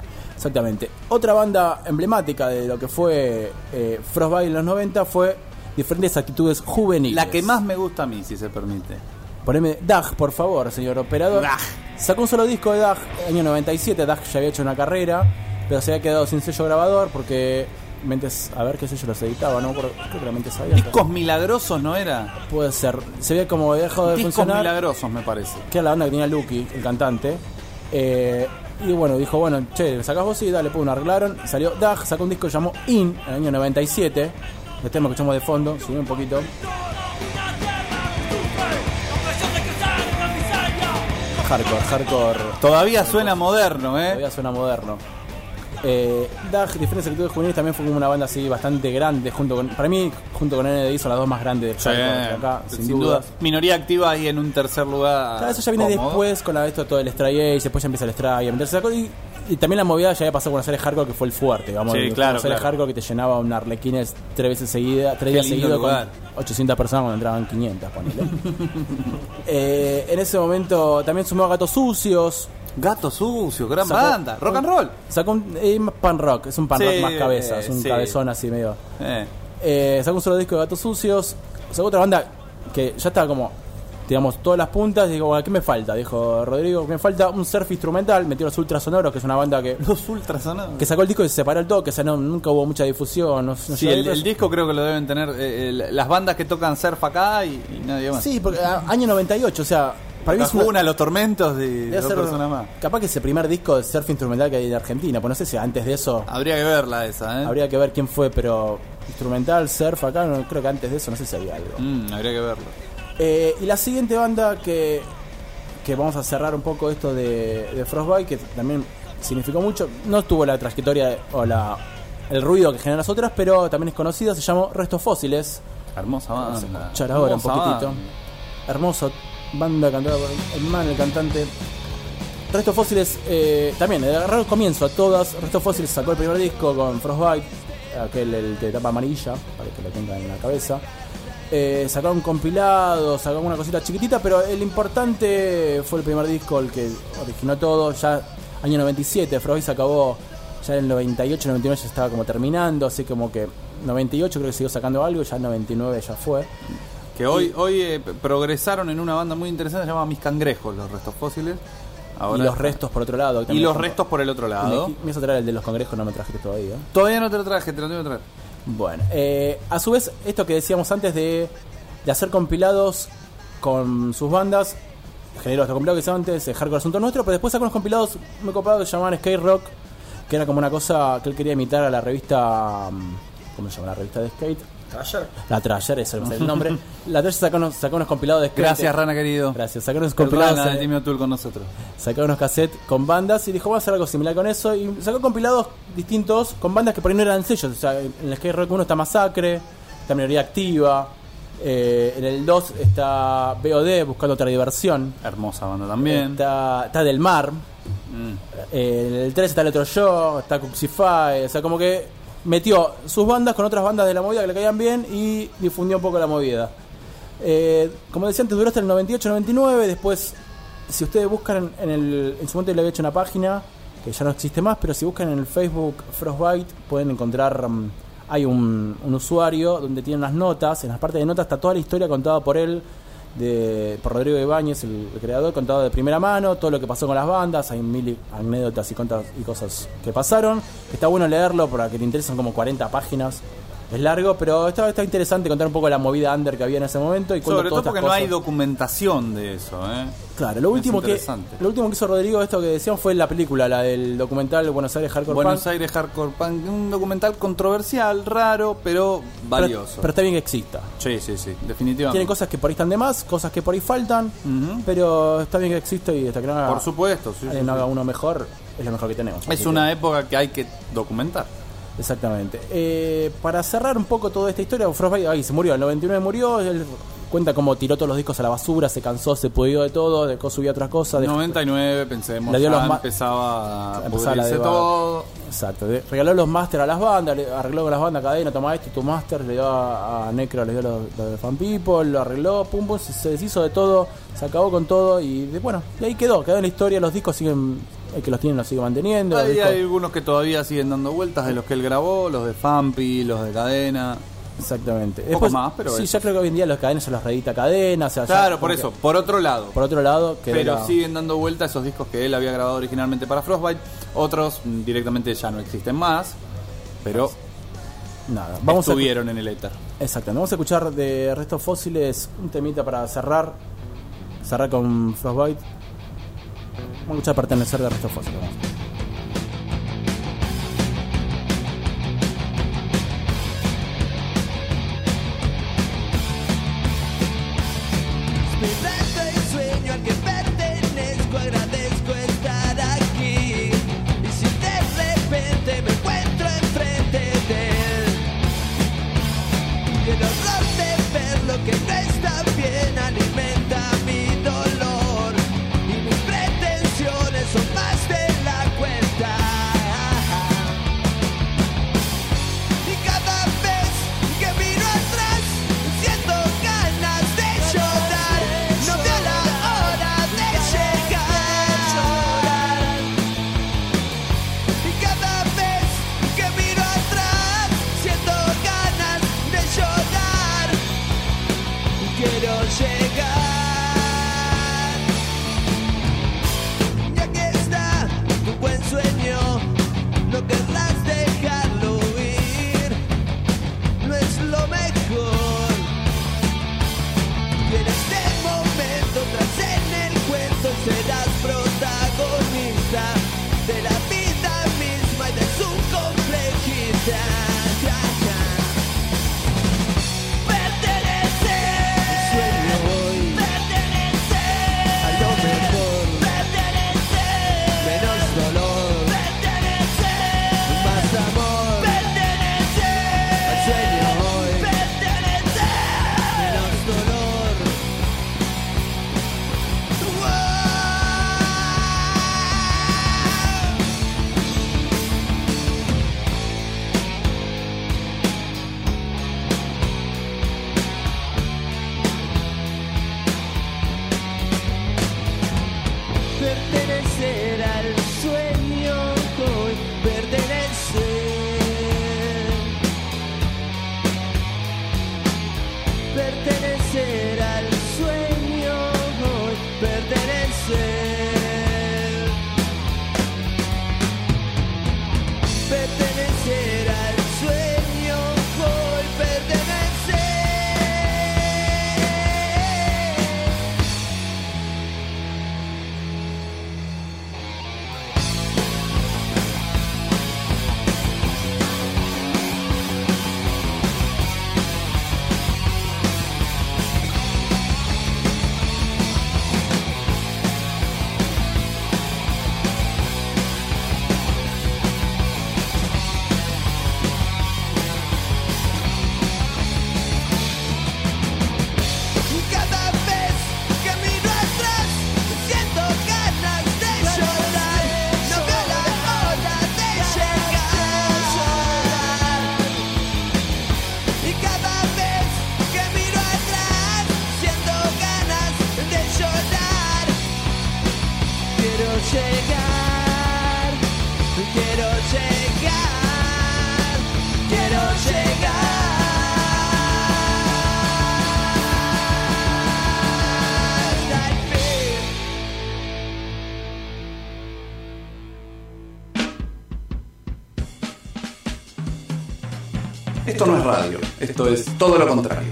Speaker 3: Exactamente. Otra banda emblemática de lo que fue Frostbite en los 90 fue Diferentes Actitudes Juveniles.
Speaker 4: La que más me gusta a mí, si se permite.
Speaker 3: Poneme Dag, por favor, señor operador.
Speaker 4: Dag.
Speaker 3: Sacó un solo disco de Dag, año 97. Dag ya había hecho una carrera, pero se había quedado sin sello grabador porque Mentes, a ver qué sello los editaba, no me acuerdo, creo que la Mentes sabía.
Speaker 4: Discos Milagrosos, ¿no era?
Speaker 3: Puede ser. Se veía como dejado de
Speaker 4: Discos
Speaker 3: funcionar.
Speaker 4: Milagrosos, me parece.
Speaker 3: Que era la banda que tenía Lucky, el cantante. Y bueno, dijo, bueno, che, sacás vos y dale, pues lo arreglaron. Salió Dag, sacó un disco que llamó In, en el año 97. El tema que escuchamos de fondo, subí un poquito. Hardcore.
Speaker 4: Todavía suena moderno,
Speaker 3: Todavía suena moderno. Dag, Diferentes Actitudes Juveniles, también fue como una banda así bastante grande, para mí, junto con NDI, son las dos más grandes de hardcore de acá, sin duda.
Speaker 4: Minoría Activa ahí en un tercer lugar.
Speaker 3: Claro, eso ya viene
Speaker 4: cómodo.
Speaker 3: después con esto todo el Stray Age, después ya empieza el Stray, y también la movida ya había pasado con la serie hardcore, que fue el fuerte, vamos.
Speaker 4: Sí, claro,
Speaker 3: la serie hardcore que te llenaba un Arlequines 3 días seguidos con 800 personas cuando entraban 500, ponele. En ese momento también sumó a Gatos Sucios.
Speaker 4: Gato Sucio, gran banda, rock and roll.
Speaker 3: Sacó un pan rock, es un pan rock más cabeza, es un cabezón así medio. Sacó un solo disco de Gatos Sucios. Sacó otra banda que ya estaba como, digamos, todas las puntas. Digo, bueno, ¿qué me falta? Dijo Rodrigo, me falta un surf instrumental. Metió los Ultrasonoros, que es una banda que.
Speaker 4: Los Ultrasonoros.
Speaker 3: Que sacó el disco y se separó el toque, o sea, nunca hubo mucha difusión.
Speaker 4: Sí, el disco creo que lo deben tener las bandas que tocan surf acá y nadie más.
Speaker 3: Sí, porque año 98, o sea. Para mí es
Speaker 4: una Los Tormentos de dos personas más.
Speaker 3: Capaz que es el primer disco de surf instrumental que hay en Argentina. Pues no sé si antes de eso.
Speaker 4: Habría que verla esa,
Speaker 3: Habría que ver quién fue, pero instrumental, surf acá, no, creo que antes de eso no sé si había algo.
Speaker 4: Habría que verlo.
Speaker 3: Y la siguiente banda que vamos a cerrar un poco esto de Frostbite, que también significó mucho. No tuvo la trayectoria o el ruido que generan las otras, pero también es conocida. Se llamó Restos Fósiles.
Speaker 4: Hermosa banda.
Speaker 3: Vamos a escuchar ahora un poquitito. Hermoso. Banda cantada por el cantante. Restos Fósiles, también, de agarrar el comienzo a todas. Restos Fósiles sacó el primer disco con Frostbite, el de tapa amarilla, para que lo tengan en la cabeza. Sacaron un compilado, sacaron una cosita chiquitita, pero el importante fue el primer disco, el que originó todo. Ya año 97, Frostbite se acabó. Ya en el 98, 99 ya estaba como terminando, así como que 98 creo que siguió sacando algo, ya en 99 ya fue.
Speaker 4: Que hoy progresaron en una banda muy interesante, se llama Mis Cangrejos, los Restos Fósiles. Ahora
Speaker 3: y los restos por otro lado.
Speaker 4: Y los restos por el otro lado.
Speaker 3: Me vas a traer el de los cangrejos, no me trajiste todavía.
Speaker 4: Todavía no te lo traje, te lo tengo que traer.
Speaker 3: Bueno, a su vez, esto que decíamos antes de hacer compilados con sus bandas, generó estos compilados que decíamos antes, Hardcore Asunto Nuestro, pero después sacó unos compilados muy copados que se llamaban Skate Rock, que era como una cosa que él quería imitar a la revista, ¿cómo se llama? La revista de skate. La Trasher, ese es el nombre. La Trasher sacó unos compilados de skate.
Speaker 4: Gracias, Rana querido.
Speaker 3: Gracias, sacó unos compilados
Speaker 4: de Timmy O'Toole con nosotros.
Speaker 3: Sacó unos cassettes con bandas y dijo, vamos a hacer algo similar con eso. Y sacó compilados distintos con bandas que por ahí no eran sellos. O sea, en el Skate Rock 1 está Masacre, está Minoría Activa. En el 2 está BOD, Buscando Otra Diversión.
Speaker 4: Hermosa banda también.
Speaker 3: Está Del Mar. En el 3 está El Otro Yo, está Cuxify. O sea, como que metió sus bandas con otras bandas de la movida que le caían bien y difundió un poco la movida. Como decía antes, duró hasta el 98-99. Después, si ustedes buscan en su momento le había hecho una página que ya no existe más, pero si buscan en el Facebook Frostbite pueden encontrar, hay un usuario donde tiene unas notas. En las partes de notas está toda la historia contada por él, por Rodrigo Ibáñez, el creador, contado de primera mano, todo lo que pasó con las bandas. Hay mil anécdotas y cosas que pasaron, que está bueno leerlo para que te interesen, como 40 páginas. Es largo, pero está interesante contar un poco la movida under que había en ese momento. Y
Speaker 4: sobre todo porque no hay documentación de eso,
Speaker 3: Claro, lo último que hizo Rodrigo, esto que decíamos, fue la película, la del documental Buenos Aires Hardcore Punk.
Speaker 4: Buenos Aires Hardcore Punk, un documental controversial, raro, pero valioso.
Speaker 3: Pero está bien que exista.
Speaker 4: Sí, definitivamente.
Speaker 3: Tiene cosas que por ahí están de más, cosas que por ahí faltan, pero está bien que exista y hasta que no haga,
Speaker 4: por supuesto,
Speaker 3: no haga uno mejor, es lo mejor que tenemos.
Speaker 4: Es una época que hay que documentar.
Speaker 3: Exactamente. Para cerrar un poco toda esta historia, Frostbite ahí se murió, en el 99 murió. Él cuenta cómo tiró todos los discos a la basura, se cansó, se pudrió de todo, después subió otras cosas.
Speaker 4: 99, pensemos, empezaba a pudrirse todo.
Speaker 3: Exacto, regaló los máster a las bandas, arregló con las bandas, cadena, toma esto, tu máster, le dio a Necro, le dio los de Fan People, lo arregló, pum, se deshizo de todo, se acabó con todo y bueno, y ahí quedó en la historia. Los discos siguen el que los tiene los sigue manteniendo.
Speaker 4: Hay algunos que todavía siguen dando vueltas de los que él grabó, los de Fampi, los de Cadena.
Speaker 3: Exactamente.
Speaker 4: Un poco más, pero
Speaker 3: sí, ya creo que hoy en día los Cadena se los reedita Cadena. O sea,
Speaker 4: claro, por eso, por otro lado.
Speaker 3: Pero
Speaker 4: siguen dando vueltas esos discos que él había grabado originalmente para Frostbite. Otros directamente ya no existen más, pero
Speaker 3: nada,
Speaker 4: estuvieron en el éter.
Speaker 3: Exactamente. Vamos a escuchar de Restos Fósiles un temita para cerrar con Frostbite. Vamos a escuchar Pertenecer de Restos Fósiles. Vamos.
Speaker 1: Esto no es radio, esto es todo lo contrario.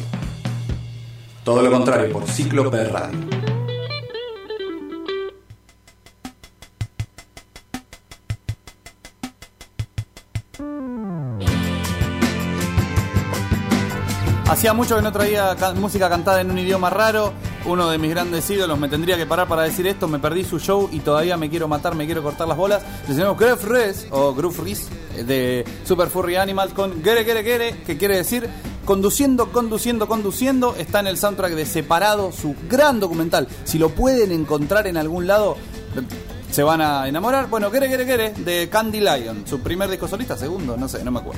Speaker 1: Todo lo contrario por Cíclope Radio.
Speaker 4: Hacía mucho que no traía música cantada en un idioma raro. Uno de mis grandes ídolos me tendría que parar para decir esto. Me perdí su show y todavía me quiero matar, me quiero cortar las bolas. El señor Groove Res o Groove Res de Super Furry Animals con Gere Gere Gere, que quiere decir conduciendo. Está en el soundtrack de Separado, su gran documental. Si lo pueden encontrar en algún lado, se van a enamorar. Bueno, Gere Gere Gere de Candy Lion, su primer disco solista, segundo, no sé, no me acuerdo.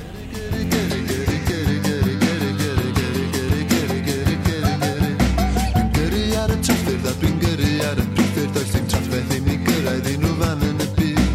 Speaker 10: Dwi'n gyrru ar y priffyr, does dim trafferth i mi gyrraedd unrhyw fan yn y byd.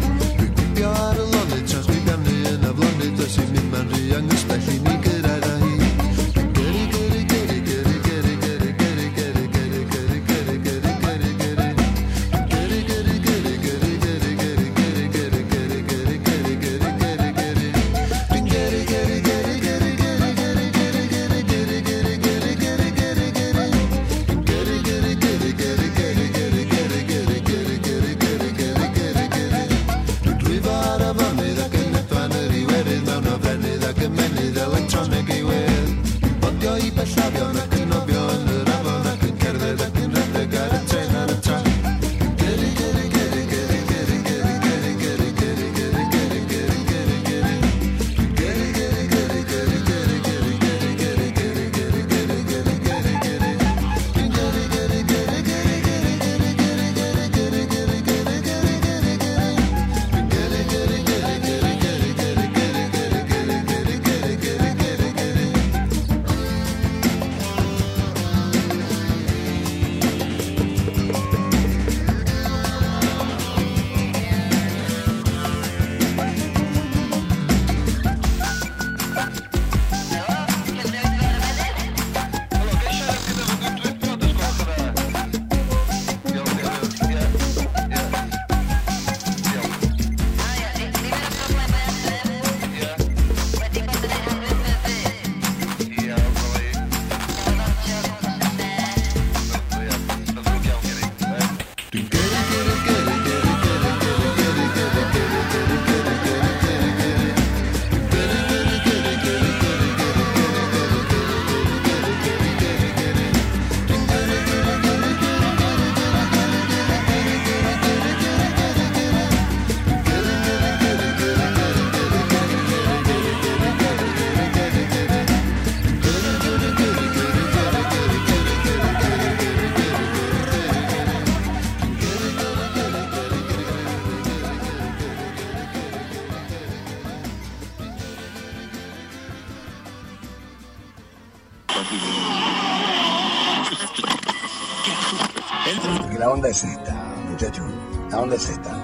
Speaker 10: La onda es esta, muchachos. La onda es esta.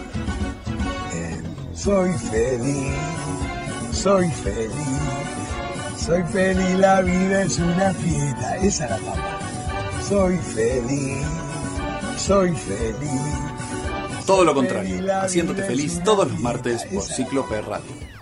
Speaker 10: Soy feliz, soy feliz, soy feliz, la vida es una fiesta. Esa es la papa. Soy feliz, soy feliz.
Speaker 1: Todo lo contrario, haciéndote feliz todos los martes por Cíclope Radio.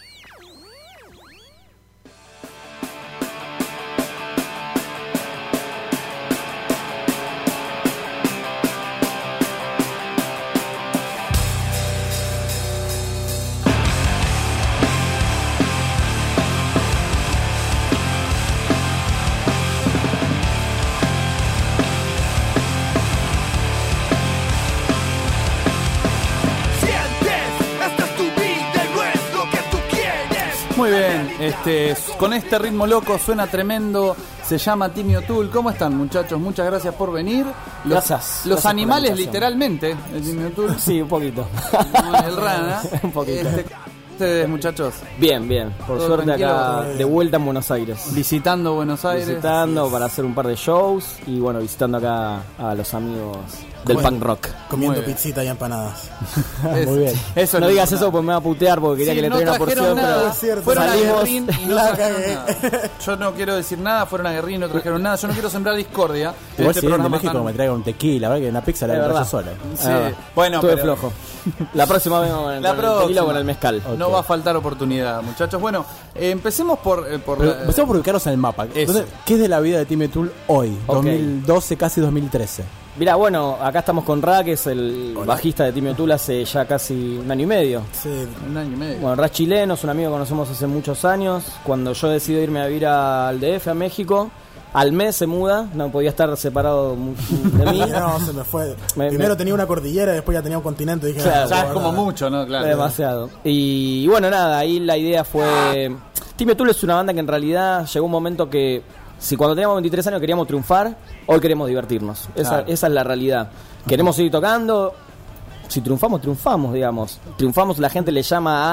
Speaker 4: Muy bien, con este ritmo loco suena tremendo, se llama Timmy O'Toole. ¿Cómo están, muchachos? Muchas gracias por venir.
Speaker 11: Gracias.
Speaker 4: Los animales, literalmente, el Timmy O'Toole.
Speaker 11: Sí, un poquito.
Speaker 4: El rana.
Speaker 11: Un poquito.
Speaker 4: Ustedes, muchachos.
Speaker 11: Bien, bien. Por suerte acá de vuelta en Buenos Aires.
Speaker 4: Visitando Buenos Aires.
Speaker 11: Visitando para hacer un par de shows y bueno, visitando acá a los amigos del punk rock.
Speaker 12: Comiendo pizzita y empanadas.
Speaker 11: Muy bien.
Speaker 4: Eso
Speaker 11: no digas eso porque me va a putear porque quería que le traiga una porción.
Speaker 4: Nada.
Speaker 11: Pero
Speaker 4: fueron
Speaker 11: salimos,
Speaker 4: a Guerrín y no trajeron nada. Yo no quiero decir nada, fueron a Guerrín y no trajeron nada. Yo no quiero sembrar discordia.
Speaker 3: Igual si vienen de México me traigan un tequila, ¿verdad? Que una pizza la hago yo sola.
Speaker 4: Sí. Bueno,
Speaker 11: estuve flojo. La próxima vez con el tequila o con el mezcal.
Speaker 4: Okay. No va a faltar oportunidad, muchachos. Bueno, empecemos
Speaker 3: empecemos por ubicarnos en el mapa. Entonces, ¿qué es de la vida de Timmy O'Toole hoy? Okay. 2012, casi 2013.
Speaker 11: Mirá, bueno, acá estamos con Ra, que es el bajista de Timmy O'Toole hace ya casi un año y medio.
Speaker 12: Sí,
Speaker 4: un año y medio.
Speaker 11: Bueno, Ra es chileno, es un amigo que conocemos hace muchos años. Cuando yo decidí irme a vivir al DF, a México, al mes se muda, no podía estar separado de mí.
Speaker 12: No, se me fue. Primero tenía una cordillera, después ya tenía un continente. Y dije,
Speaker 4: claro, ya es como mucho, ¿no? Claro.
Speaker 11: Demasiado. Y bueno, nada, ahí la idea fue... Timmy O'Toole es una banda que en realidad llegó un momento que... Si cuando teníamos 23 años queríamos triunfar, hoy queremos divertirnos. Esa es la realidad. Queremos seguir tocando. Si triunfamos, digamos. Triunfamos, la gente le llama a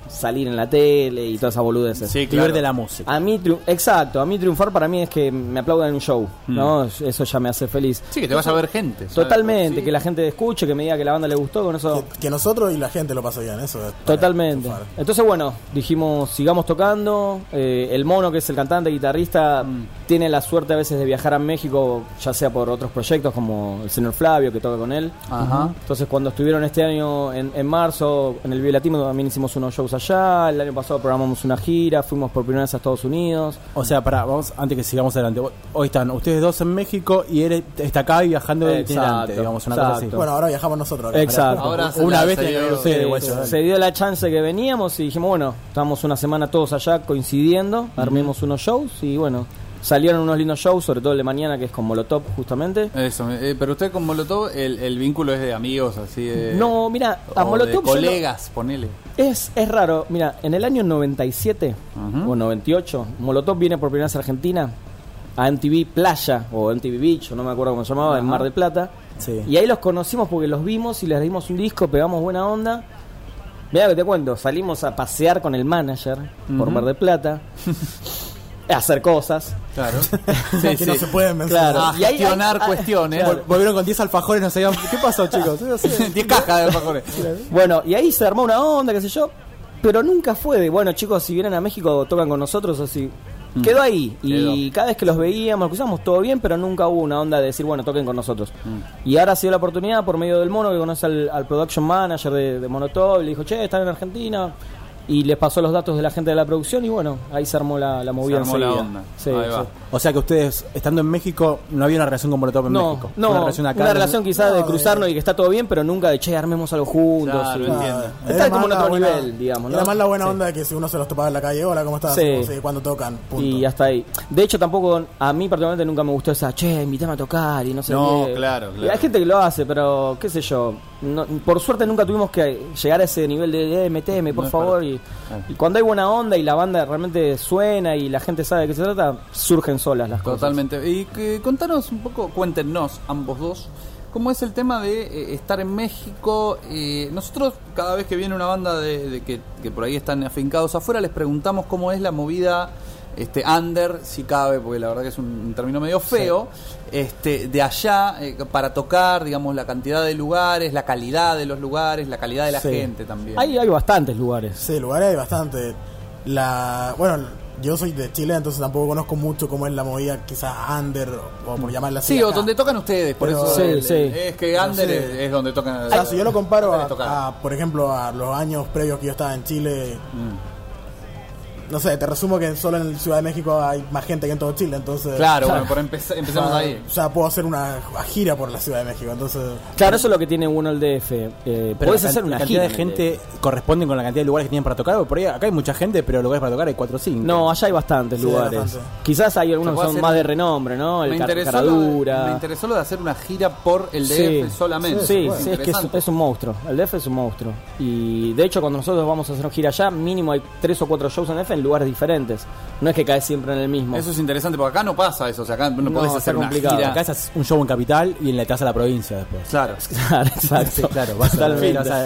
Speaker 11: salir en la tele y todas esas boludeces.
Speaker 3: Sí, claro. Vivir de la música.
Speaker 11: A mí, exacto, a mí triunfar para mí es que me aplaudan en un show, ¿no? Eso ya me hace feliz.
Speaker 4: Sí, que te vas a ver gente.
Speaker 11: Totalmente,
Speaker 4: sí.
Speaker 11: Que la gente escuche, que me diga que la banda le gustó, con eso...
Speaker 12: Que nosotros y la gente lo pasó bien, eso es.
Speaker 11: Totalmente. Entonces, bueno, dijimos, sigamos tocando. El Mono, que es el cantante, guitarrista, tiene la suerte a veces de viajar a México, ya sea por otros proyectos, como el señor Flavio, que toca con él.
Speaker 4: Ajá.
Speaker 11: Entonces, cuando estuvieron este año en marzo, en el Vive Latino, también hicimos unos shows allá. El año pasado programamos una gira, fuimos por primera vez a Estados Unidos.
Speaker 3: O sea, vamos, antes que sigamos adelante, hoy están ustedes dos en México y él está acá viajando itinerante, digamos, una cosa así.
Speaker 12: Bueno, ahora viajamos nosotros.
Speaker 11: Exacto.
Speaker 3: Ahora una vez
Speaker 11: se dio la chance que veníamos y dijimos, bueno, estamos una semana todos allá coincidiendo, armemos unos shows y bueno, salieron unos lindos shows, sobre todo el de mañana, que es con Molotov, justamente.
Speaker 4: Eso, pero usted con Molotov, el vínculo es de amigos, así de...
Speaker 11: No, mira, a Molotov...
Speaker 4: de colegas, ponele.
Speaker 11: Es raro, mira, en el año 97 o 98, Molotov viene por primera vez a Argentina, a MTV Playa, o MTV Beach, o no me acuerdo cómo se llamaba, en Mar del Plata. Sí. Y ahí los conocimos porque los vimos y les dimos un disco, pegamos buena onda. Mirá que te cuento, salimos a pasear con el manager por Mar del Plata. A hacer cosas.
Speaker 4: Claro.
Speaker 12: Sí, que no se pueden mencionar.
Speaker 4: Claro. A gestionar cuestiones.
Speaker 3: Claro. Volvieron con 10 alfajores, no sabían qué pasó, chicos.
Speaker 4: 10 cajas de alfajores.
Speaker 11: Bueno, y ahí se armó una onda, qué sé yo. Pero nunca fue de, bueno, chicos, si vienen a México, tocan con nosotros, así. Quedó ahí. Y cada vez que los veíamos, los usamos todo bien, pero nunca hubo una onda de decir, bueno, toquen con nosotros. Y ahora se dio la oportunidad por medio del Mono, que conoce al production manager de Molotov, y le dijo, che, están en Argentina. Y les pasó los datos de la gente de la producción y bueno, ahí se armó la movida enseguida.
Speaker 4: La onda.
Speaker 11: Sí,
Speaker 4: ahí va.
Speaker 11: Sí.
Speaker 3: O sea que ustedes, estando en México, no había una relación con Molotov en México.
Speaker 11: No, una relación quizás de cruzarnos y que está todo bien, pero nunca de, che, armemos algo juntos.
Speaker 4: Claro, entiendo.
Speaker 11: Está como en otro nivel, digamos, ¿no?
Speaker 12: Era más la buena onda de que si uno se los topaba en la calle, hola, ¿cómo estás?
Speaker 11: Sí.
Speaker 12: Cuando tocan, punto.
Speaker 11: Y hasta ahí. De hecho, tampoco, a mí particularmente nunca me gustó esa, che, invítame a tocar y no sé qué.
Speaker 4: No, claro.
Speaker 11: Y hay gente que lo hace, pero qué sé yo. No, por suerte nunca tuvimos que llegar a ese nivel de meteme, por favor. Y cuando hay buena onda y la banda realmente suena y la gente sabe de qué se trata, surgen solas las cosas.
Speaker 4: Totalmente. Y contanos un poco, cuéntenos ambos dos, ¿cómo es el tema de estar en México? Nosotros, cada vez que viene una banda de que por ahí están afincados afuera, les preguntamos cómo es la movida under, si cabe, porque la verdad que es un término medio feo, de allá, para tocar, digamos, la cantidad de lugares, la calidad de los lugares, la calidad de la gente también.
Speaker 11: Hay bastantes lugares.
Speaker 12: Sí, lugares hay bastante. Bueno, yo soy de Chile, entonces tampoco conozco mucho cómo es la movida, quizás under, o por llamarla así.
Speaker 4: Sí, o donde tocan ustedes, por
Speaker 12: pero,
Speaker 4: eso
Speaker 11: sí.
Speaker 4: Es que under es donde tocan.
Speaker 12: Si yo lo comparo por ejemplo, a los años previos que yo estaba en Chile, no sé, te resumo que solo en Ciudad de México hay más gente que en todo Chile, entonces...
Speaker 4: Claro, bueno, por empezamos ahí.
Speaker 12: O sea, puedo hacer una gira por la Ciudad de México, entonces...
Speaker 11: Claro, eso es lo que tiene uno el DF.
Speaker 3: Pero
Speaker 11: puedes hacer una
Speaker 3: cantidad
Speaker 11: gira.
Speaker 3: de gente corresponde con la cantidad de lugares que tienen para tocar. Por ahí acá hay mucha gente, pero lugares para tocar hay 4 o 5.
Speaker 11: No, allá hay bastantes lugares. Bastante. Quizás hay algunos que son más de renombre, ¿no? El Caradura.
Speaker 4: Me interesó lo de hacer una gira por el DF solamente.
Speaker 11: Sí, es que es un monstruo. El DF es un monstruo. Y de hecho, cuando nosotros vamos a hacer una gira allá, mínimo hay 3 o 4 shows en DF en lugares diferentes. No es que caes siempre en el mismo.
Speaker 4: Eso es interesante, porque acá no pasa eso. O sea, acá no podés hacer una
Speaker 11: complicado.
Speaker 4: gira.
Speaker 3: Acá es un show en capital y en la casa de la provincia después.
Speaker 4: Claro,
Speaker 3: exacto. Sí, claro, vas a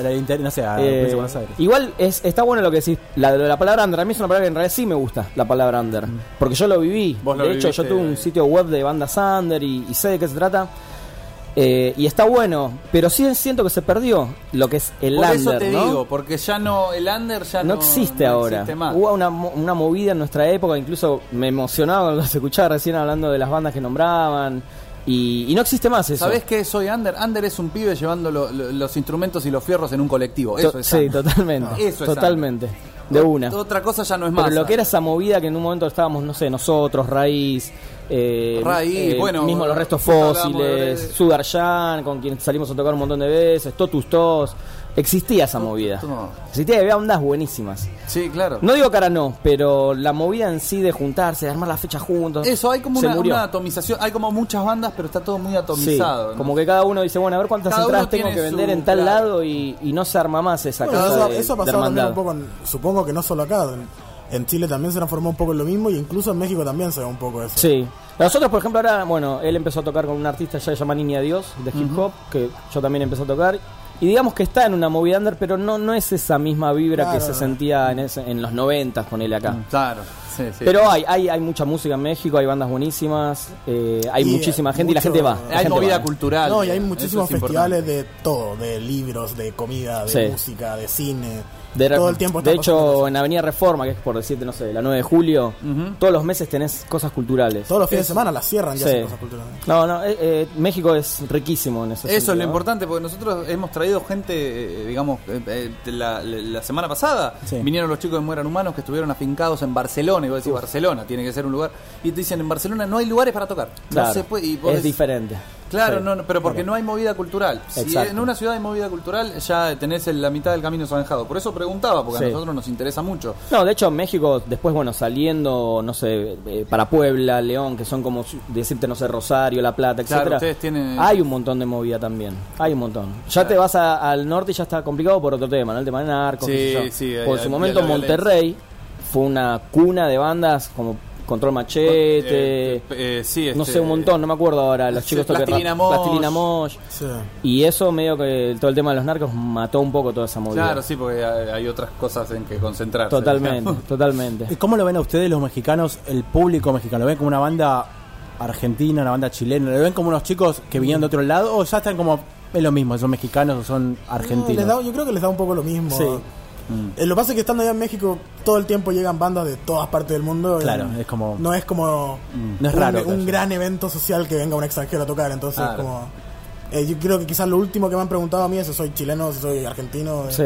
Speaker 3: Buenos Aires.
Speaker 11: Igual está bueno lo que decís. La palabra under, a mí es una palabra que en realidad sí me gusta, la palabra under. Porque yo lo viví. De hecho, yo tuve un sitio web de bandas under y sé de qué se trata. Y está bueno, pero sí siento que se perdió lo que es el
Speaker 4: por
Speaker 11: under,
Speaker 4: eso te
Speaker 11: ¿no?
Speaker 4: digo, porque ya no, el under ya
Speaker 11: no existe ahora.
Speaker 4: Existe más.
Speaker 11: Hubo una movida en nuestra época, incluso me emocionaba cuando se escuchaba recién hablando de las bandas que nombraban. Y no existe más eso.
Speaker 4: ¿Sabés qué soy under? Under es un pibe llevando los instrumentos y los fierros en un colectivo. Eso es
Speaker 11: sí,
Speaker 4: under.
Speaker 11: Totalmente.
Speaker 4: Eso es
Speaker 11: totalmente. De una.
Speaker 4: Otra cosa ya no es más.
Speaker 11: Pero lo que era esa movida que en un momento estábamos, no sé, nosotros, Raíz,
Speaker 4: bueno,
Speaker 11: mismo los restos fósiles, Sudarshan, con quien salimos a tocar un montón de veces, Totus Tos. Existía esa movida. Existía, había ondas buenísimas.
Speaker 4: Sí, claro.
Speaker 11: No digo que ahora no, pero la movida en sí de juntarse, de armar la fecha juntos.
Speaker 4: Eso, hay como una atomización. Hay como muchas bandas, pero está todo muy atomizado.
Speaker 11: Sí, ¿no? Como que cada uno dice, bueno, a ver cuántas entradas tengo que vender en tal lado y no se arma más esa cosa.
Speaker 12: Eso ha pasado también un poco, supongo que no solo acá. En Chile también se transformó un poco en lo mismo y incluso en México también se ve un poco eso.
Speaker 11: Sí. Nosotros, por ejemplo, ahora, bueno, él empezó a tocar con un artista ya se llama Niña Dios, de hip hop, que yo también empecé a tocar. Y digamos que está en una movida under, pero no es esa misma vibra
Speaker 12: Claro,
Speaker 11: que se sentía en los 90, ponele acá.
Speaker 4: Claro, sí.
Speaker 11: Pero hay mucha música en México, hay bandas buenísimas, hay muchísima gente y la gente va.
Speaker 4: Hay movida cultural.
Speaker 12: No, y hay muchísimos
Speaker 4: eso es
Speaker 12: festivales de todo, de libros, de comida, de música, de cine. Todo el tiempo está
Speaker 11: de hecho, en Avenida Reforma, que es por decirte, no sé, la 9 de julio, todos los meses tenés cosas culturales.
Speaker 12: Todos los fines de semana las cierran ya hacen cosas culturales.
Speaker 11: No, México es riquísimo en ese sentido.
Speaker 4: Eso es lo importante, porque nosotros hemos traído gente, digamos, la semana pasada vinieron los chicos de Mueran Humanos que estuvieron afincados en Barcelona, y vos decís, Barcelona tiene que ser un lugar, y te dicen, en Barcelona no hay lugares para tocar.
Speaker 11: Claro,
Speaker 4: no se puede, y
Speaker 11: es diferente.
Speaker 4: Claro, pero porque no hay movida cultural. Si en una ciudad hay movida cultural, ya tenés la mitad del camino zanjado. Por eso preguntaba, porque a nosotros nos interesa mucho.
Speaker 11: No, de hecho, México, después, saliendo, no sé, para Puebla, León, que son como, decirte, no sé, Rosario, La Plata, etcétera. Hay un montón de movida también. Hay un montón. Ya te vas al norte y ya está complicado por otro tema, ¿no? El tema de narcos. Por su momento, Monterrey fue una cuna de bandas como Control Machete, no sé, un montón, no me acuerdo ahora, los chicos
Speaker 4: Plastilina
Speaker 11: Mosh. Y eso medio que todo el tema de los narcos mató un poco toda esa movida.
Speaker 4: Claro, sí, porque hay otras cosas en que concentrarse.
Speaker 11: Totalmente.
Speaker 3: ¿Y cómo lo ven a ustedes los mexicanos, el público mexicano? ¿Lo ven como una banda argentina, una banda chilena? ¿Lo ven como unos chicos que vinieron de otro lado o ya están como, es lo mismo, son mexicanos o son argentinos?
Speaker 12: Yo creo que les da un poco lo mismo.
Speaker 3: Sí.
Speaker 12: Lo que pasa es que estando allá en México todo el tiempo llegan bandas de todas partes del mundo.
Speaker 3: Claro, es como...
Speaker 12: No es como
Speaker 3: no es raro,
Speaker 12: un gran evento social que venga un extranjero a tocar. Entonces como... yo creo que quizás lo último que me han preguntado a mí es si soy chileno, si soy argentino.
Speaker 11: Sí,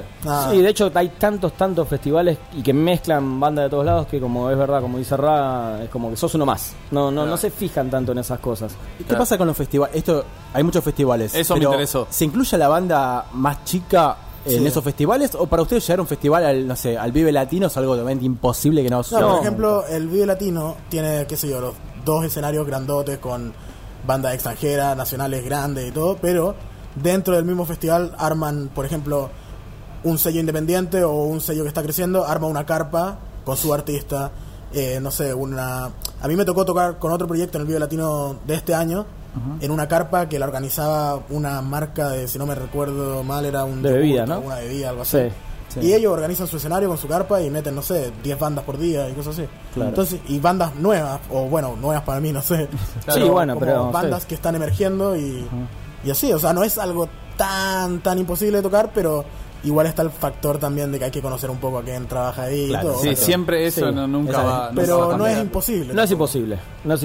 Speaker 11: de hecho hay tantos festivales y que mezclan bandas de todos lados que, como es verdad, como dice Ra, es como que sos uno más. No se fijan tanto en esas cosas.
Speaker 3: ¿Y qué pasa con los festivales? Hay muchos festivales.
Speaker 4: Eso me interesó.
Speaker 3: ¿Se incluye la banda más chica en esos festivales? ¿O para ustedes llegar a un festival al Vive Latino es algo totalmente imposible que no?
Speaker 12: Por ejemplo, el Vive Latino tiene, qué sé yo, los 2 escenarios grandotes con bandas extranjeras, nacionales grandes y todo, pero dentro del mismo festival arman, por ejemplo, un sello independiente o un sello que está creciendo, arma una carpa con su artista, no sé, a mí me tocó tocar con otro proyecto en el Vive Latino de este año, en una carpa que la organizaba una marca de, si no me recuerdo mal, era
Speaker 11: de bebida, ¿no?
Speaker 12: Una bebida, algo así. Y ellos organizan su escenario con su carpa y meten, no sé, 10 bandas por día y cosas así.
Speaker 3: Claro.
Speaker 12: Entonces, y bandas nuevas, o bueno, nuevas para mí, no sé.
Speaker 11: Pero
Speaker 12: bandas que están emergiendo y así, o sea, no es algo tan imposible de tocar, pero igual está el factor también de que hay que conocer un poco a quién trabaja ahí.
Speaker 4: Claro,
Speaker 12: y todo,
Speaker 4: sí, siempre eso nunca va.
Speaker 12: Pero no es imposible.
Speaker 11: No es imposible.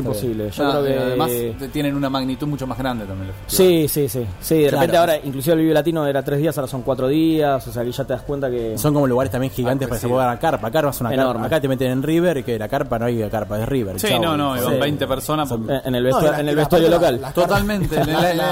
Speaker 11: Yo creo que
Speaker 4: además tienen una magnitud mucho más grande también.
Speaker 11: Sí. De repente ahora, inclusive el Vive Latino era 3 días, ahora son 4 días. O sea, que ya te das cuenta que
Speaker 3: son como lugares también gigantes para que se pueda dar carpa. Carpa es una
Speaker 11: enorme.
Speaker 3: Carpa. Acá te meten en River, que la carpa no hay carpa, es River.
Speaker 4: Sí, no, van 20 personas
Speaker 11: en el vestuario local.
Speaker 4: Totalmente.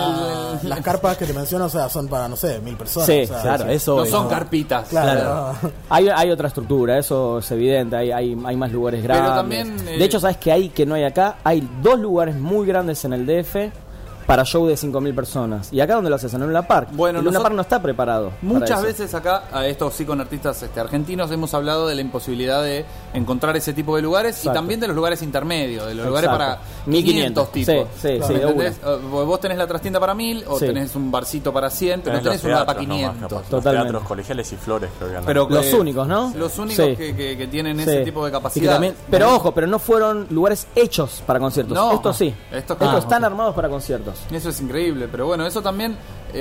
Speaker 12: Las carpas que te menciono, o sea, son para, no sé, 1000 personas.
Speaker 11: Sí,
Speaker 12: o sea,
Speaker 3: claro, eso
Speaker 4: no son carpitas.
Speaker 12: Claro.
Speaker 11: Hay otra estructura, eso es evidente. Hay más lugares grandes.
Speaker 4: Pero también,
Speaker 11: de hecho, ¿sabes qué que no hay acá? Hay 2 lugares muy grandes en el DF para show de 5.000 personas. ¿Y acá dónde lo haces? En Luna Park.
Speaker 4: Bueno,
Speaker 11: el Luna Park no está preparado.
Speaker 4: Muchas veces acá, a estos sí con artistas argentinos, hemos hablado de la imposibilidad de encontrar ese tipo de lugares. Exacto. Y también de los lugares intermedios, de los lugares para 500 tipos.
Speaker 11: Sí,
Speaker 4: vos tenés la trastienda para 1000 o tenés un barcito para 100, pero no tenés un lugar para 500.
Speaker 5: Totalmente. Teatros colegiales y Flores, creo que andan.
Speaker 11: Pero los únicos, ¿no?
Speaker 4: Los únicos que tienen ese tipo de capacidad.
Speaker 11: También, pero ojo, pero no fueron lugares hechos para conciertos. No, estos sí. Estos están armados para conciertos.
Speaker 4: Eso es increíble, pero bueno, eso también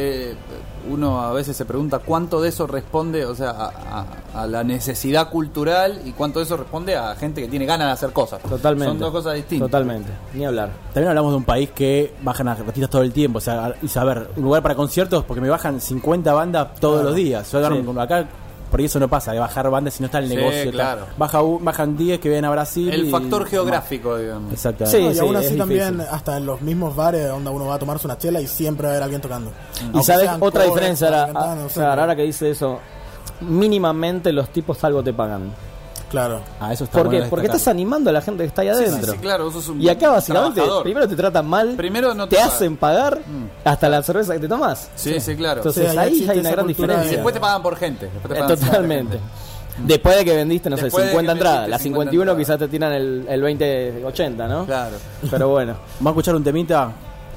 Speaker 4: uno a veces se pregunta cuánto de eso responde, o sea, a la necesidad cultural y cuánto de eso responde a gente que tiene ganas de hacer cosas.
Speaker 11: Totalmente.
Speaker 4: Son 2 cosas distintas.
Speaker 11: Totalmente, ni hablar.
Speaker 3: También hablamos de un país que bajan artistas todo el tiempo, o sea, y a ver, un lugar para conciertos porque me bajan 50 bandas todos los días. Acá por eso no pasa de bajar bandas si no está el negocio.
Speaker 4: Claro.
Speaker 3: Bajan 10 que vienen a Brasil.
Speaker 4: El factor geográfico, digamos.
Speaker 3: Exactamente.
Speaker 12: Y aún así también, hasta en los mismos bares donde uno va a tomarse una chela y siempre va a haber alguien tocando.
Speaker 11: Y sabes, otra diferencia, ahora que dice eso, mínimamente los tipos algo te pagan.
Speaker 12: Claro.
Speaker 3: Eso está
Speaker 11: porque estás animando a la gente que está ahí adentro.
Speaker 4: Sí, claro, sos un
Speaker 11: y acá básicamente
Speaker 4: trabajador.
Speaker 11: Primero te tratan mal,
Speaker 4: primero no
Speaker 11: te hacen pagar hasta la cerveza que te tomas.
Speaker 4: Sí, claro.
Speaker 11: Entonces ahí hay una gran diferencia.
Speaker 4: Y después te pagan por gente.
Speaker 11: Totalmente. Después de que vendiste, no sé, 50 entradas. Las 51 quizás te tiran el 20-80, ¿no?
Speaker 4: Claro.
Speaker 11: Pero bueno.
Speaker 3: Vamos a escuchar un temita.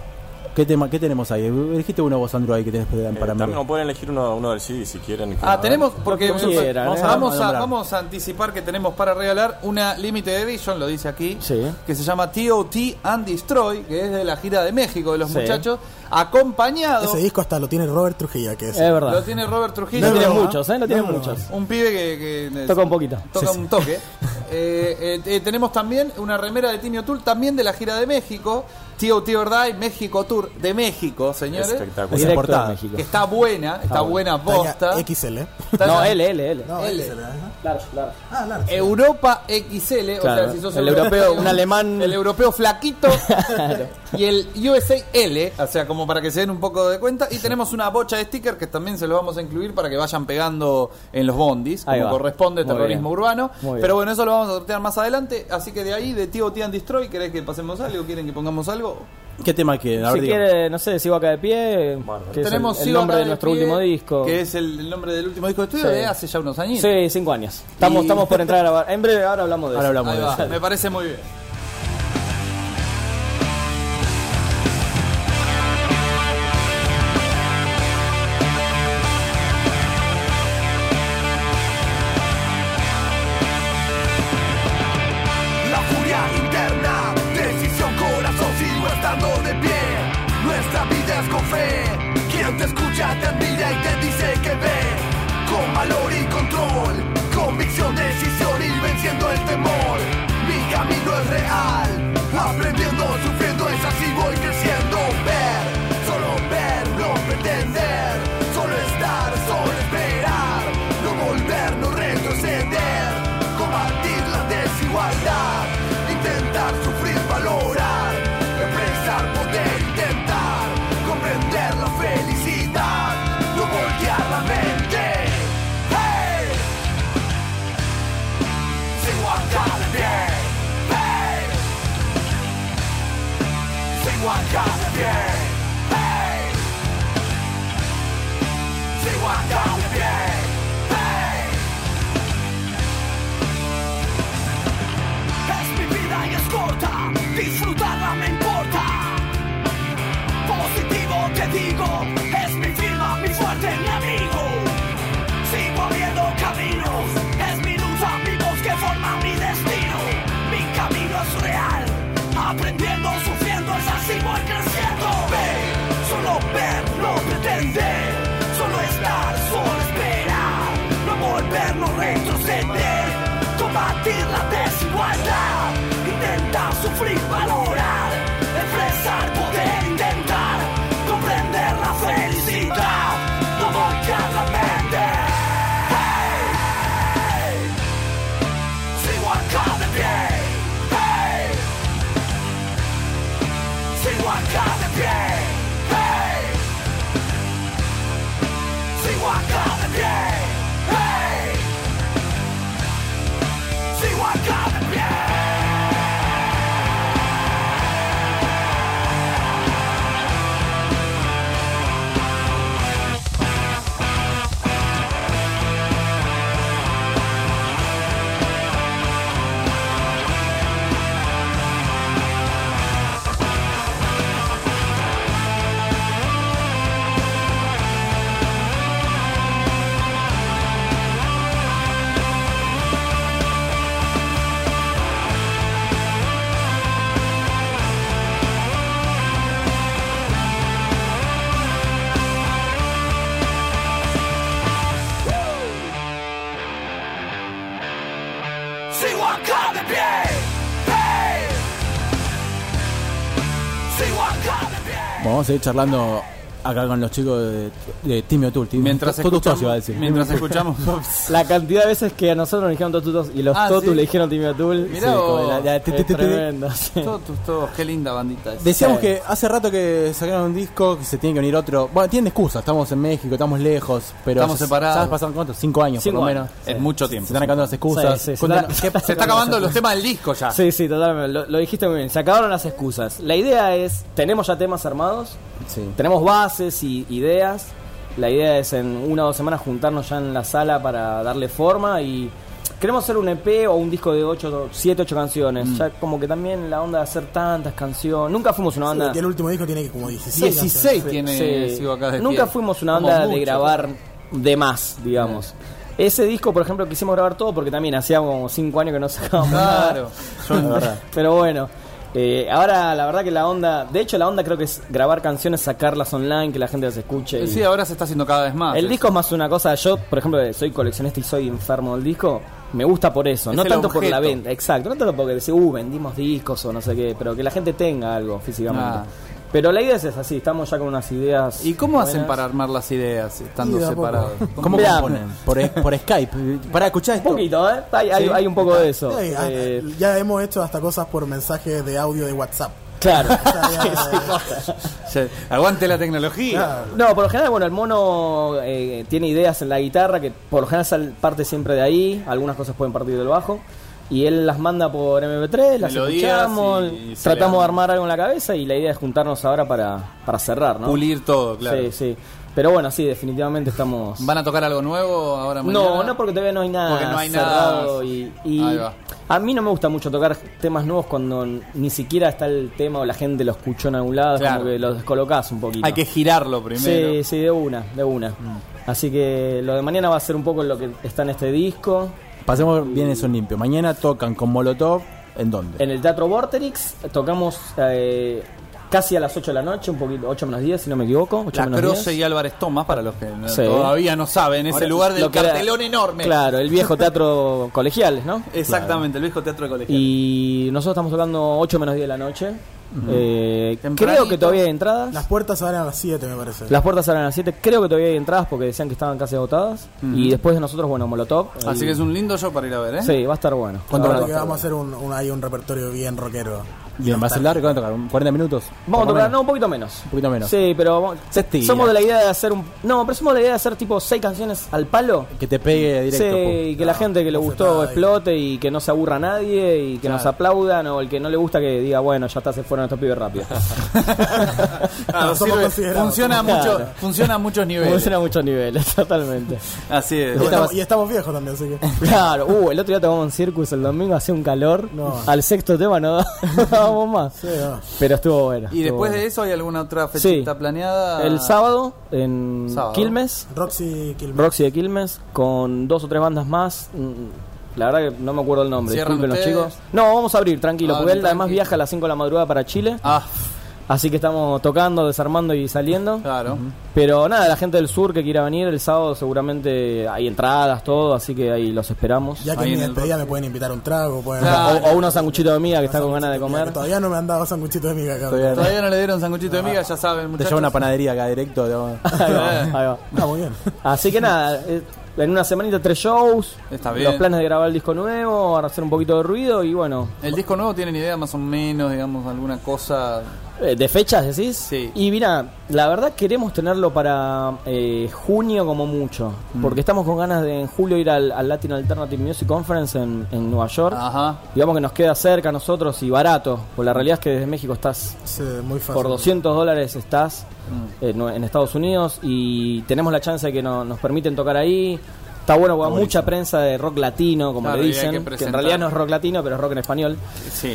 Speaker 3: ¿Qué tenemos ahí? Elegiste uno vos, Andrew, ahí que tenés para
Speaker 5: también pueden elegir uno del CD si quieren.
Speaker 4: Tenemos, porque
Speaker 11: quieran,
Speaker 4: vamos a anticipar que tenemos para regalar una Limited Edition, lo dice aquí, que se llama TOT and Destroy, que es de la gira de México de los muchachos, acompañado...
Speaker 12: Ese disco hasta lo tiene Robert Trujillo, que es
Speaker 11: verdad.
Speaker 4: Lo tiene Robert Trujillo.
Speaker 11: Lo tiene muchos, lo tiene muchos.
Speaker 4: Un pibe que
Speaker 11: toca un poquito.
Speaker 4: Toca un toque. Tenemos también una remera de Timmy O'Toole, también de la gira de México. TOT or Die, México Tour de México, señores.
Speaker 5: Espectacular.
Speaker 11: Directo de México.
Speaker 4: Que está buena, buena posta.
Speaker 12: XL.
Speaker 11: No, L.
Speaker 12: No,
Speaker 11: L. Large.
Speaker 12: Large.
Speaker 4: Europa XL,
Speaker 11: claro.
Speaker 4: O sea, si sos
Speaker 11: el europeo, un alemán.
Speaker 4: El europeo flaquito y el USA L, o sea, como para que se den un poco de cuenta. Y tenemos una bocha de stickers que también se los vamos a incluir para que vayan pegando en los bondis, como corresponde, terrorismo urbano. Pero bueno, eso lo vamos a sortear más adelante. Así que de ahí, de TOT and Destroy, ¿querés que pasemos algo? ¿Quieren que pongamos algo?
Speaker 3: ¿Qué tema quieren?
Speaker 11: Si quiere, no sé, Sigo acá de pie, que
Speaker 4: tenemos
Speaker 11: es el nombre de nuestro último disco.
Speaker 4: Que es el nombre del último disco de estudio de hace ya unos años.
Speaker 11: Sí, 5 años. Estamos por entrar a grabar. En breve, ahora hablamos de eso.
Speaker 4: Me parece muy bien.
Speaker 7: Con fe, quien te escucha te admira y te dice que ve con valor y control, convicción, decisión y venciendo el temor. Mi camino es real, aprendiendo, sufriendo, es así voy creciendo. Ver, no pretender, solo estar, solo esperar, no volver, no retroceder, combatir la desigualdad, intentar, sufrir, valorar, expresar, poder, intentar comprender la felicidad, no voltear la mente. Hey, sigo acá de pie. Hey, sigo acá de pie. Hey, sigo acá de pie. Hey, es mi vida y es corta, disfrutarla me importa. Positivo te digo, es mi firma, mi fuerte, mi amigo. Sigo abriendo caminos, es mi lucha, mi voz que forma mi destino. Mi camino es real, aprendiendo, sufriendo, es así voy creciendo. Solo ver, no pretender, solo estar, solo esperar, no volver, no retroceder, combatir la desigualdad, intentar, sufrir, valorar, expresar, poder, intentar comprender la felicidad, no voltear la mente. Hey, sigo acá de pie. Hey, sigo acá de pie. Hey, sigo acá de pie. Hey, sigo acá de pie. Sigo acá de pie. Hey, sigo acá de pie.
Speaker 3: Vamos a seguir charlando acá con los chicos de Timmy O'Toole.
Speaker 4: Mientras escuchamos
Speaker 11: la cantidad de veces que a nosotros nos dijeron Totus y los Totus le dijeron Timmy O'Toole.
Speaker 4: Mirá
Speaker 11: es tremendo.
Speaker 4: Totus, qué linda bandita esa.
Speaker 3: Decíamos que hace rato que sacaron un disco, que se tiene que venir otro. Bueno, tienen excusa, estamos en México, estamos lejos, pero
Speaker 4: estamos separados.
Speaker 3: ¿Sabes pasaron cuánto? 5 años por lo menos.
Speaker 4: Es mucho tiempo.
Speaker 3: Se están acabando las excusas.
Speaker 11: Se
Speaker 4: está acabando los temas del disco ya.
Speaker 11: Sí, totalmente. Lo dijiste muy bien. Se acabaron las excusas. La idea es, tenemos ya temas armados, tenemos bases y ideas. La idea es en 1 o 2 semanas juntarnos ya en la sala para darle forma y queremos hacer un EP o un disco de 7, 8 canciones. Ya como que también la onda de hacer tantas canciones. Nunca fuimos una banda.
Speaker 12: Sí, el último disco tiene como 16.
Speaker 4: 16 tiene. Sigo acá de
Speaker 11: Nunca
Speaker 4: pie.
Speaker 11: fuimos una
Speaker 4: Como
Speaker 11: banda
Speaker 4: mucho,
Speaker 11: de grabar de más, digamos. Ese disco, por ejemplo, quisimos grabar todo porque también hacía como 5 años que no sacábamos
Speaker 4: Claro.
Speaker 11: nada. Pero bueno, ahora la verdad que la onda, de hecho la onda creo que es grabar canciones, sacarlas online, que la gente las escuche.
Speaker 4: Sí, ahora se está haciendo cada vez más.
Speaker 11: El disco es más una cosa, yo por ejemplo soy coleccionista y soy enfermo del disco, me gusta por eso,
Speaker 4: Es
Speaker 11: no
Speaker 4: el
Speaker 11: tanto por
Speaker 4: objeto.
Speaker 11: la venta, exacto, no tanto porque decir, vendimos discos o no sé qué, pero que la gente tenga algo físicamente. Pero la idea es así, estamos ya con unas ideas.
Speaker 4: ¿Y cómo hacen
Speaker 11: buenas.
Speaker 4: para armar las ideas estando
Speaker 12: Y de a poco.
Speaker 4: separados?
Speaker 3: ¿Cómo
Speaker 11: Mirá,
Speaker 3: componen? Por Skype. Para escuchar
Speaker 11: Un
Speaker 3: esto.
Speaker 11: poquito, hay un poco de eso.
Speaker 12: Sí, ya hemos hecho hasta cosas por mensaje de audio de WhatsApp.
Speaker 11: Claro.
Speaker 4: Aguante la tecnología.
Speaker 11: No, por lo general, bueno, el mono tiene ideas en la guitarra que por lo general parte siempre de ahí. Algunas cosas pueden partir del bajo. Y él las manda por MP3, las
Speaker 4: Melodías
Speaker 11: escuchamos,
Speaker 4: y se
Speaker 11: tratamos
Speaker 4: le-
Speaker 11: de armar algo en la cabeza y la idea es juntarnos ahora para cerrar, ¿no?
Speaker 4: Pulir todo, claro.
Speaker 11: Sí, sí. Pero bueno, sí, definitivamente estamos...
Speaker 4: ¿Van a tocar algo nuevo ahora mañana?
Speaker 11: No, porque todavía no hay nada
Speaker 4: Porque no hay
Speaker 11: cerrado
Speaker 4: nada.
Speaker 11: y
Speaker 4: Ahí va.
Speaker 11: a mí no me gusta mucho tocar temas nuevos cuando ni siquiera está el tema o la gente lo escuchó en algún lado, es
Speaker 4: Claro.
Speaker 11: como que lo descolocás un poquito.
Speaker 4: Hay que girarlo primero.
Speaker 11: Sí, sí, de una. Así que lo de mañana va a ser un poco lo que está en este disco.
Speaker 3: Pasemos bien eso en limpio. Mañana tocan con Molotov. ¿En dónde?
Speaker 11: En el Teatro Vorterix tocamos casi a las 8 de la noche, un poquito, 8 menos 10 si no me equivoco. 8
Speaker 4: La
Speaker 11: menos
Speaker 4: Croce
Speaker 11: 10.
Speaker 4: y Álvarez Tomás, para los que
Speaker 11: Sí.
Speaker 4: todavía no saben, ese
Speaker 11: Ahora,
Speaker 4: lugar del
Speaker 11: lo que era-
Speaker 4: cartelón enorme.
Speaker 11: Claro, el viejo teatro colegiales, ¿no?
Speaker 4: Exactamente, el viejo teatro de colegio.
Speaker 11: Y nosotros estamos tocando 8 menos 10 de la noche.
Speaker 4: Tempranito.
Speaker 11: Creo que todavía hay entradas.
Speaker 12: Las puertas se abren a las 7, me parece.
Speaker 11: Las puertas abren a las 7. Creo que todavía hay entradas porque decían que estaban casi agotadas. Y después de nosotros, bueno, Molotov.
Speaker 4: Así que es un lindo show para ir a ver, ¿eh?
Speaker 11: Sí, va a estar bueno.
Speaker 12: Cuando
Speaker 11: La verdad
Speaker 12: que
Speaker 11: va a
Speaker 12: vamos a
Speaker 11: estar
Speaker 12: hacer hay un repertorio bien rockero.
Speaker 3: Bien, va a ser largo. ¿Cuánto tocar? ¿40 minutos?
Speaker 11: Vamos a
Speaker 3: Por lo
Speaker 11: tocar,
Speaker 3: menos.
Speaker 11: no, un poquito menos.
Speaker 3: Un poquito menos.
Speaker 11: Sí, pero
Speaker 3: Se estira.
Speaker 11: somos de la idea de hacer somos de la idea de hacer tipo 6 canciones al palo.
Speaker 3: Que te pegue directo.
Speaker 11: Sí, y que la gente que le gustó explote y que no se aburra nadie y que nos aplaudan, o el que no le gusta que diga, bueno, ya está, se fueron estos pibes rápido.
Speaker 4: Claro,
Speaker 12: Somos
Speaker 4: sirve-
Speaker 12: considerados.
Speaker 4: funciona a muchos niveles.
Speaker 11: Funciona a muchos niveles, totalmente.
Speaker 4: Así es.
Speaker 12: Y estamos viejos también, así que.
Speaker 11: Claro, el otro día tocamos en Circus el domingo, hacía un calor.
Speaker 12: No.
Speaker 11: Al sexto tema no dábamos más.
Speaker 12: Sí, no.
Speaker 11: Pero estuvo bueno.
Speaker 4: ¿Y
Speaker 11: estuvo
Speaker 4: después
Speaker 11: bueno.
Speaker 4: de eso hay alguna otra fechita
Speaker 11: Sí.
Speaker 4: planeada?
Speaker 11: El sábado en
Speaker 4: Sábado.
Speaker 11: Quilmes,
Speaker 12: Roxy Kilmer.
Speaker 11: Roxy de Quilmes, con 2 o 3 bandas más. La verdad que no me acuerdo el nombre,
Speaker 4: ¿Cierran
Speaker 11: disculpen los
Speaker 4: ustedes?
Speaker 11: chicos. No, vamos a abrir, tranquilo, porque él además
Speaker 4: tranqui.
Speaker 11: viaja a las 5 de la madrugada para Chile.
Speaker 4: Ah,
Speaker 11: Así que estamos tocando, desarmando y saliendo.
Speaker 4: claro.
Speaker 11: Pero nada, la gente del sur que quiera venir el sábado seguramente hay entradas, todo, así que ahí los esperamos.
Speaker 12: Ya que
Speaker 4: Ahí
Speaker 12: en mi
Speaker 4: en el
Speaker 12: despedida me pueden invitar un trago. Pueden
Speaker 11: O unos sanguchitos de miga que está con ganas de comer.
Speaker 12: Todavía no me han dado sanguchitos de miga, cabrón.
Speaker 3: Todavía
Speaker 4: Todavía no le dieron sanguchito de miga, ya saben,
Speaker 3: Te
Speaker 4: muchachos.
Speaker 3: lleva una panadería acá directo.
Speaker 11: Ahí va, ahí va.
Speaker 12: Ah, muy bien.
Speaker 11: Así que nada, en una semanita 3 shows.
Speaker 4: Está bien.
Speaker 11: Los planes de grabar el disco nuevo, hacer un poquito de ruido y bueno.
Speaker 4: ¿El disco nuevo tienen idea más o menos, digamos, alguna cosa?
Speaker 11: ¿De fechas decís?
Speaker 4: Sí.
Speaker 11: Y mira, la verdad queremos tenerlo para junio como mucho. Porque estamos con ganas de en julio ir al Latin Alternative Music Conference en Nueva York.
Speaker 4: Ajá.
Speaker 11: Digamos que nos queda cerca a nosotros y barato. Pues la realidad es que desde México estás
Speaker 12: Sí, muy fácil.
Speaker 11: por $200 estás en Estados Unidos y tenemos la chance de que nos permiten tocar ahí. Está bueno, porque hay mucha prensa de rock latino, como
Speaker 4: Claro,
Speaker 11: le
Speaker 4: y hay que
Speaker 11: dicen, que en
Speaker 4: presentar.
Speaker 11: realidad no es rock latino, pero es rock en español.
Speaker 4: Sí.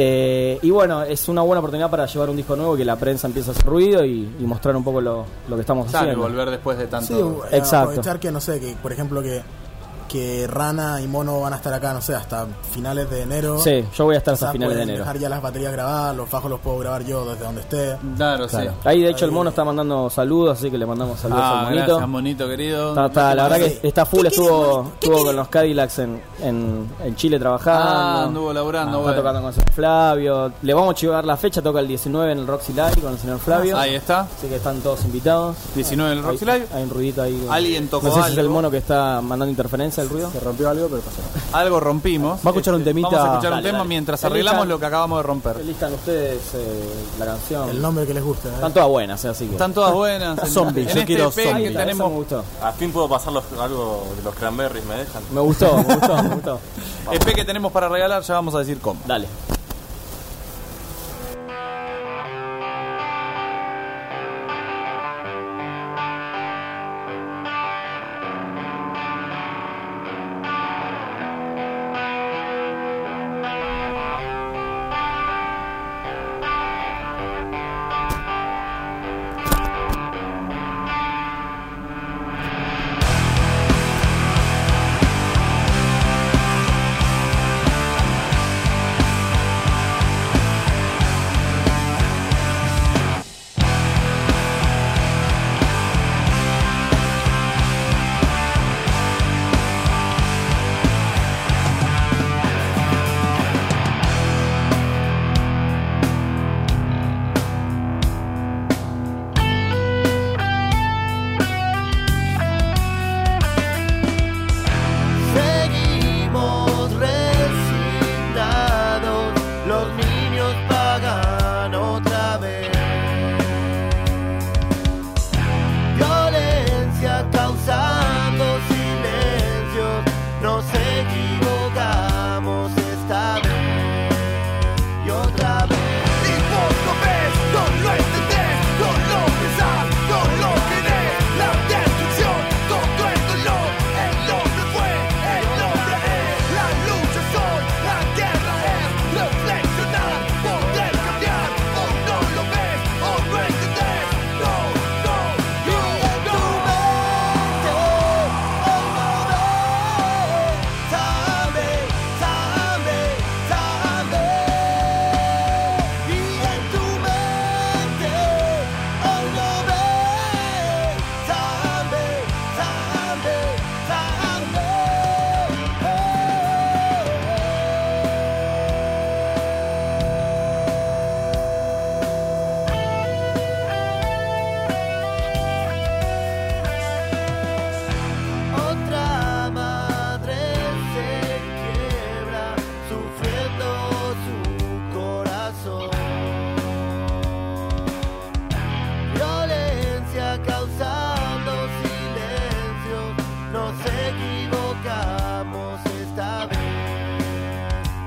Speaker 11: Y bueno, es una buena oportunidad para llevar un disco nuevo y que la prensa empiece a hacer ruido y mostrar un poco lo que estamos
Speaker 4: Claro, y
Speaker 11: haciendo.
Speaker 4: volver después de tanto.
Speaker 12: Sí,
Speaker 11: Exacto.
Speaker 12: aprovechar que, no sé, que por ejemplo que Rana y Mono van a estar acá, no sé, hasta finales de enero.
Speaker 11: Sí, yo voy a estar hasta
Speaker 12: Quizás
Speaker 11: finales de
Speaker 12: pueden
Speaker 11: enero.
Speaker 12: dejar ya las baterías grabadas, los bajos los puedo grabar yo desde donde esté.
Speaker 4: Claro,
Speaker 11: Claro.
Speaker 4: sí.
Speaker 11: Ahí de hecho el mono está mandando saludos, así que le mandamos saludos al monito.
Speaker 4: Gracias, monito querido.
Speaker 11: La verdad
Speaker 12: Sí.
Speaker 11: que está full, estuvo con los Cadillacs en Chile trabajando.
Speaker 4: Anduvo laburando,
Speaker 11: Está
Speaker 4: bueno.
Speaker 11: tocando con el señor Flavio. Le vamos a chivar la fecha, toca el 19 en el Roxy Live con el señor Flavio.
Speaker 4: Ahí está.
Speaker 11: Así que están todos invitados.
Speaker 4: 19 en el Roxy
Speaker 11: Hay-
Speaker 4: Live.
Speaker 11: Hay un ruidito ahí.
Speaker 4: Alguien tocó
Speaker 11: No sé si es
Speaker 4: algo.
Speaker 11: el mono que está mandando interferencia, el ruido.
Speaker 3: Se rompió algo, pero pasó.
Speaker 4: Algo rompimos.
Speaker 3: Va a escuchar un temita.
Speaker 4: Vamos a escuchar un
Speaker 11: Dale,
Speaker 4: tema
Speaker 11: dale.
Speaker 4: mientras
Speaker 11: Elijan-
Speaker 4: arreglamos lo que acabamos de romper.
Speaker 11: Elistan ustedes la canción.
Speaker 12: El nombre que les guste.
Speaker 11: Están todas buenas, así que.
Speaker 4: Están todas buenas.
Speaker 3: Zombie, yo quiero
Speaker 4: EP
Speaker 3: zombie.
Speaker 4: que
Speaker 11: Esa me
Speaker 4: tenemos
Speaker 11: gustó.
Speaker 5: Al fin puedo pasar algo de los Cranberries, ¿me dejan?
Speaker 11: Me gustó, me gustó, me gustó.
Speaker 4: EP que tenemos para regalar, ya vamos a decir cómo.
Speaker 11: Dale.